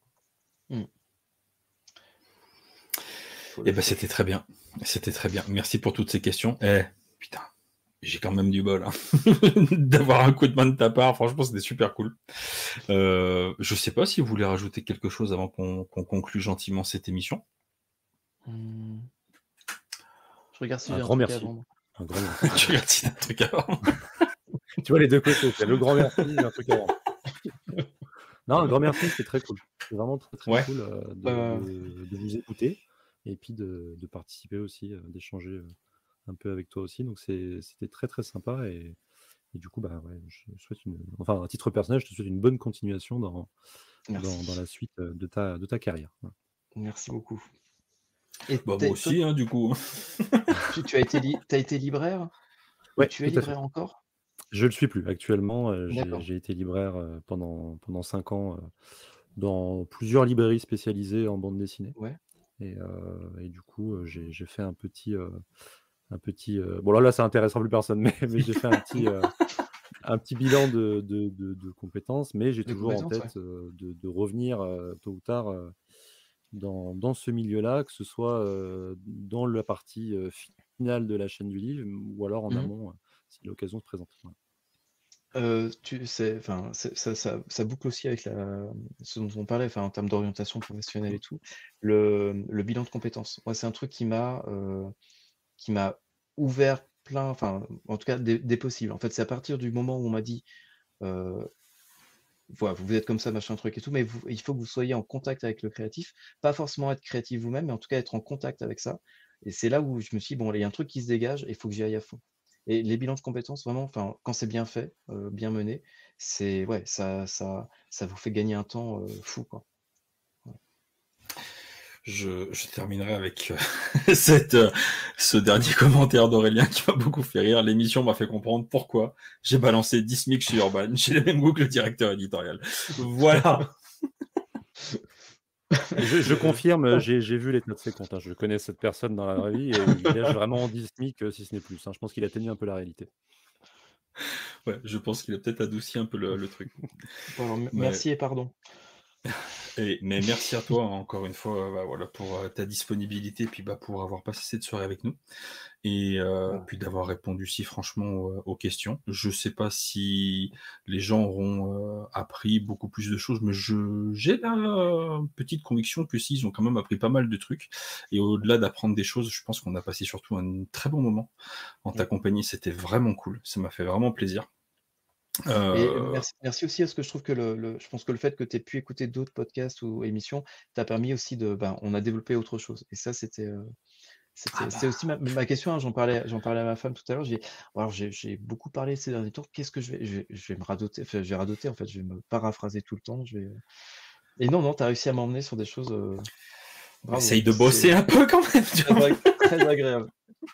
C'était très bien. Merci pour toutes ces questions. Putain, j'ai quand même du bol d'avoir un coup de main de ta part. Franchement, c'était super cool. Je sais pas si vous voulez rajouter quelque chose avant qu'on conclue gentiment cette émission.
Je regarde si j'ai
un grand merci.
Un
grand merci.
Tu regardes si t'as un truc avant.
Tu vois les deux côtés, c'est le grand merci et un truc avant. Non, un grand merci, c'est très cool. C'est vraiment très très cool de vous écouter et puis de participer aussi, d'échanger un peu avec toi aussi. Donc c'était très très sympa, et du coup je souhaite à titre personnel, je te souhaite une bonne continuation dans la suite de ta carrière.
Merci beaucoup.
Et moi aussi, du coup.
Tu as été libraire?
Ouais,
tu es libraire encore?
Je le suis plus actuellement. J'ai été libraire pendant 5 ans dans plusieurs librairies spécialisées en bande dessinée.
Ouais.
Et du coup, j'ai fait un petit. Bon là, ça intéressera plus personne, mais j'ai fait un petit bilan de compétences, mais j'ai toujours en tête de revenir tôt ou tard dans ce milieu-là, que ce soit dans la partie finale de la chaîne du livre, ou alors en amont, si l'occasion se présente.
Ça boucle aussi avec ce dont on parlait, en termes d'orientation professionnelle et tout, le bilan de compétences. Moi, c'est un truc qui m'a ouvert plein, en tout cas des possibles. En fait, c'est à partir du moment où on m'a dit voilà, vous êtes comme ça, machin truc et tout, mais il faut que vous soyez en contact avec le créatif, pas forcément être créatif vous-même, mais en tout cas être en contact avec ça. Et c'est là où je me suis dit, bon, il y a un truc qui se dégage et il faut que j'y aille à fond. Et les bilans de compétences, vraiment, quand c'est bien fait, bien mené, ça vous fait gagner un temps fou, quoi.
Je terminerai avec ce dernier commentaire d'Aurélien qui m'a beaucoup fait rire. L'émission m'a fait comprendre pourquoi j'ai balancé 10 SMIC chez Urban. J'ai les mêmes goûts que le directeur éditorial. Voilà.
Je confirme, j'ai vu les notes de ses comptes. Je connais cette personne dans la vraie vie et il gage vraiment 10 SMIC, si ce n'est plus. Je pense qu'il a tenu un peu la réalité.
Ouais, je pense qu'il a peut-être adouci un peu le truc.
Bon, alors, merci et pardon.
Mais merci à toi encore une fois pour ta disponibilité, puis pour avoir passé cette soirée avec nous, et puis d'avoir répondu si franchement aux questions. Je sais pas si les gens auront appris beaucoup plus de choses, mais j'ai la petite conviction que si, ils ont quand même appris pas mal de trucs, et au-delà d'apprendre des choses, je pense qu'on a passé surtout un très bon moment en ta compagnie. C'était vraiment cool, ça m'a fait vraiment plaisir.
Et merci aussi, parce que je trouve que je pense que le fait que tu aies pu écouter d'autres podcasts ou émissions t'a permis aussi on a développé autre chose. Et ça, c'était aussi ma question. J'en parlais à ma femme tout à l'heure. J'ai beaucoup parlé ces derniers temps. Qu'est-ce que je vais me radoter? Enfin, je vais radoter, en fait. Je vais me paraphraser tout le temps. Et non, tu as réussi à m'emmener sur des choses. Bravo.
Essaye de bosser un peu quand même.
Très agréable.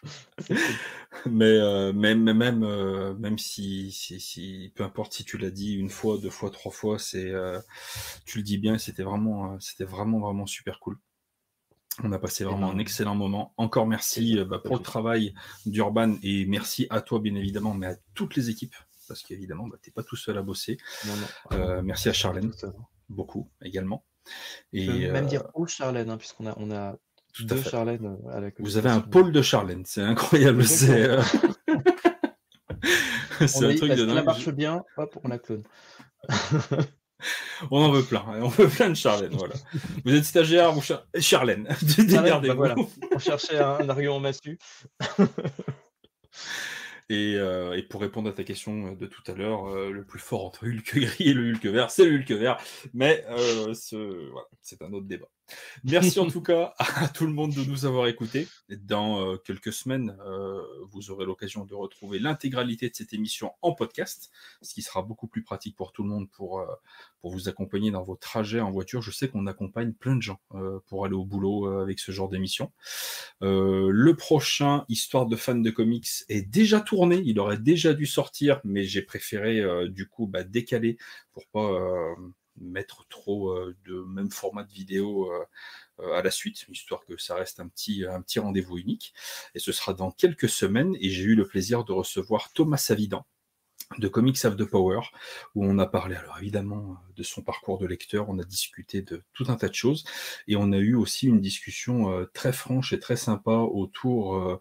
Mais même si peu importe si tu l'as dit une fois, 2 fois, 3 fois, tu le dis bien, c'était vraiment super cool. On a passé vraiment un excellent moment. Encore merci pour le travail d'Urban, et merci à toi bien évidemment, mais à toutes les équipes, parce qu'évidemment t'es pas tout seul à bosser. Non. Merci à Charlène, beaucoup également.
Et je peux même dire au Charlène, puisqu'on a
tout
deux Charlène à la
Vous avez un pôle de Charlène, c'est incroyable. C'est un truc de dingue.
Ça marche bien, hop, on la clone.
On en veut plein, de Charlène, voilà. Vous êtes stagiaire, vous Charlène, démerdez-vous.
Voilà. On cherchait un argument massu.
Et pour répondre à ta question de tout à l'heure, le plus fort entre Hulk gris et le Hulk vert, c'est le Hulk vert. Mais voilà, c'est un autre débat. Merci en tout cas à tout le monde de nous avoir écoutés. Dans quelques semaines, vous aurez l'occasion de retrouver l'intégralité de cette émission en podcast, ce qui sera beaucoup plus pratique pour tout le monde pour vous accompagner dans vos trajets en voiture. Je sais qu'on accompagne plein de gens pour aller au boulot avec ce genre d'émission. Le prochain, Histoire de fans de comics, est déjà tourné. Il aurait déjà dû sortir, mais j'ai préféré du coup décaler pour pas mettre trop de même format de vidéo à la suite, histoire que ça reste un petit rendez-vous unique. Et ce sera dans quelques semaines, et j'ai eu le plaisir de recevoir Thomas Savidan de Comics Have the Power, où on a parlé alors évidemment de son parcours de lecteur, on a discuté de tout un tas de choses, et on a eu aussi une discussion très franche et très sympa autour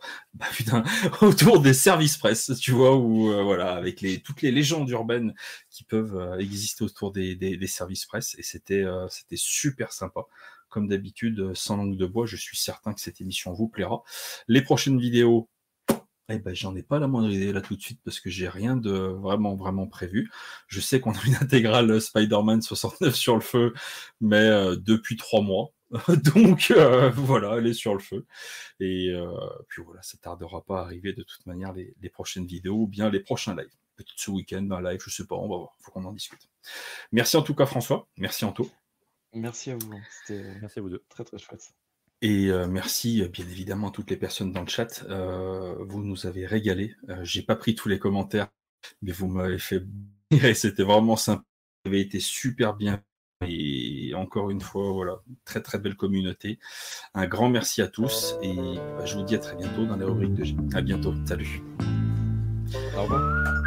autour des services presse, tu vois, où voilà, avec toutes les légendes urbaines qui peuvent exister autour des services presse, et c'était super sympa. Comme d'habitude, sans langue de bois, je suis certain que cette émission vous plaira. Les prochaines vidéos, j'en ai pas la moindre idée là tout de suite parce que j'ai rien de vraiment prévu. Je sais qu'on a une intégrale Spider-Man 69 sur le feu, mais depuis 3 mois. Donc voilà, elle est sur le feu. Et puis voilà, ça tardera pas à arriver de toute manière les prochaines vidéos ou bien les prochains lives. Peut-être ce week-end, un live, je sais pas, on va voir, faut qu'on en discute. Merci en tout cas François, merci Anto.
Merci à vous,
Merci à vous deux.
Très très chouette.
Et merci bien évidemment à toutes les personnes dans le chat. Vous nous avez régalé. J'ai pas pris tous les commentaires, mais vous m'avez fait et c'était vraiment sympa. Vous avez été super bien. Et encore une fois, voilà, très très belle communauté. Un grand merci à tous et je vous dis à très bientôt dans les rubriques de G. À bientôt. Salut.
Au revoir.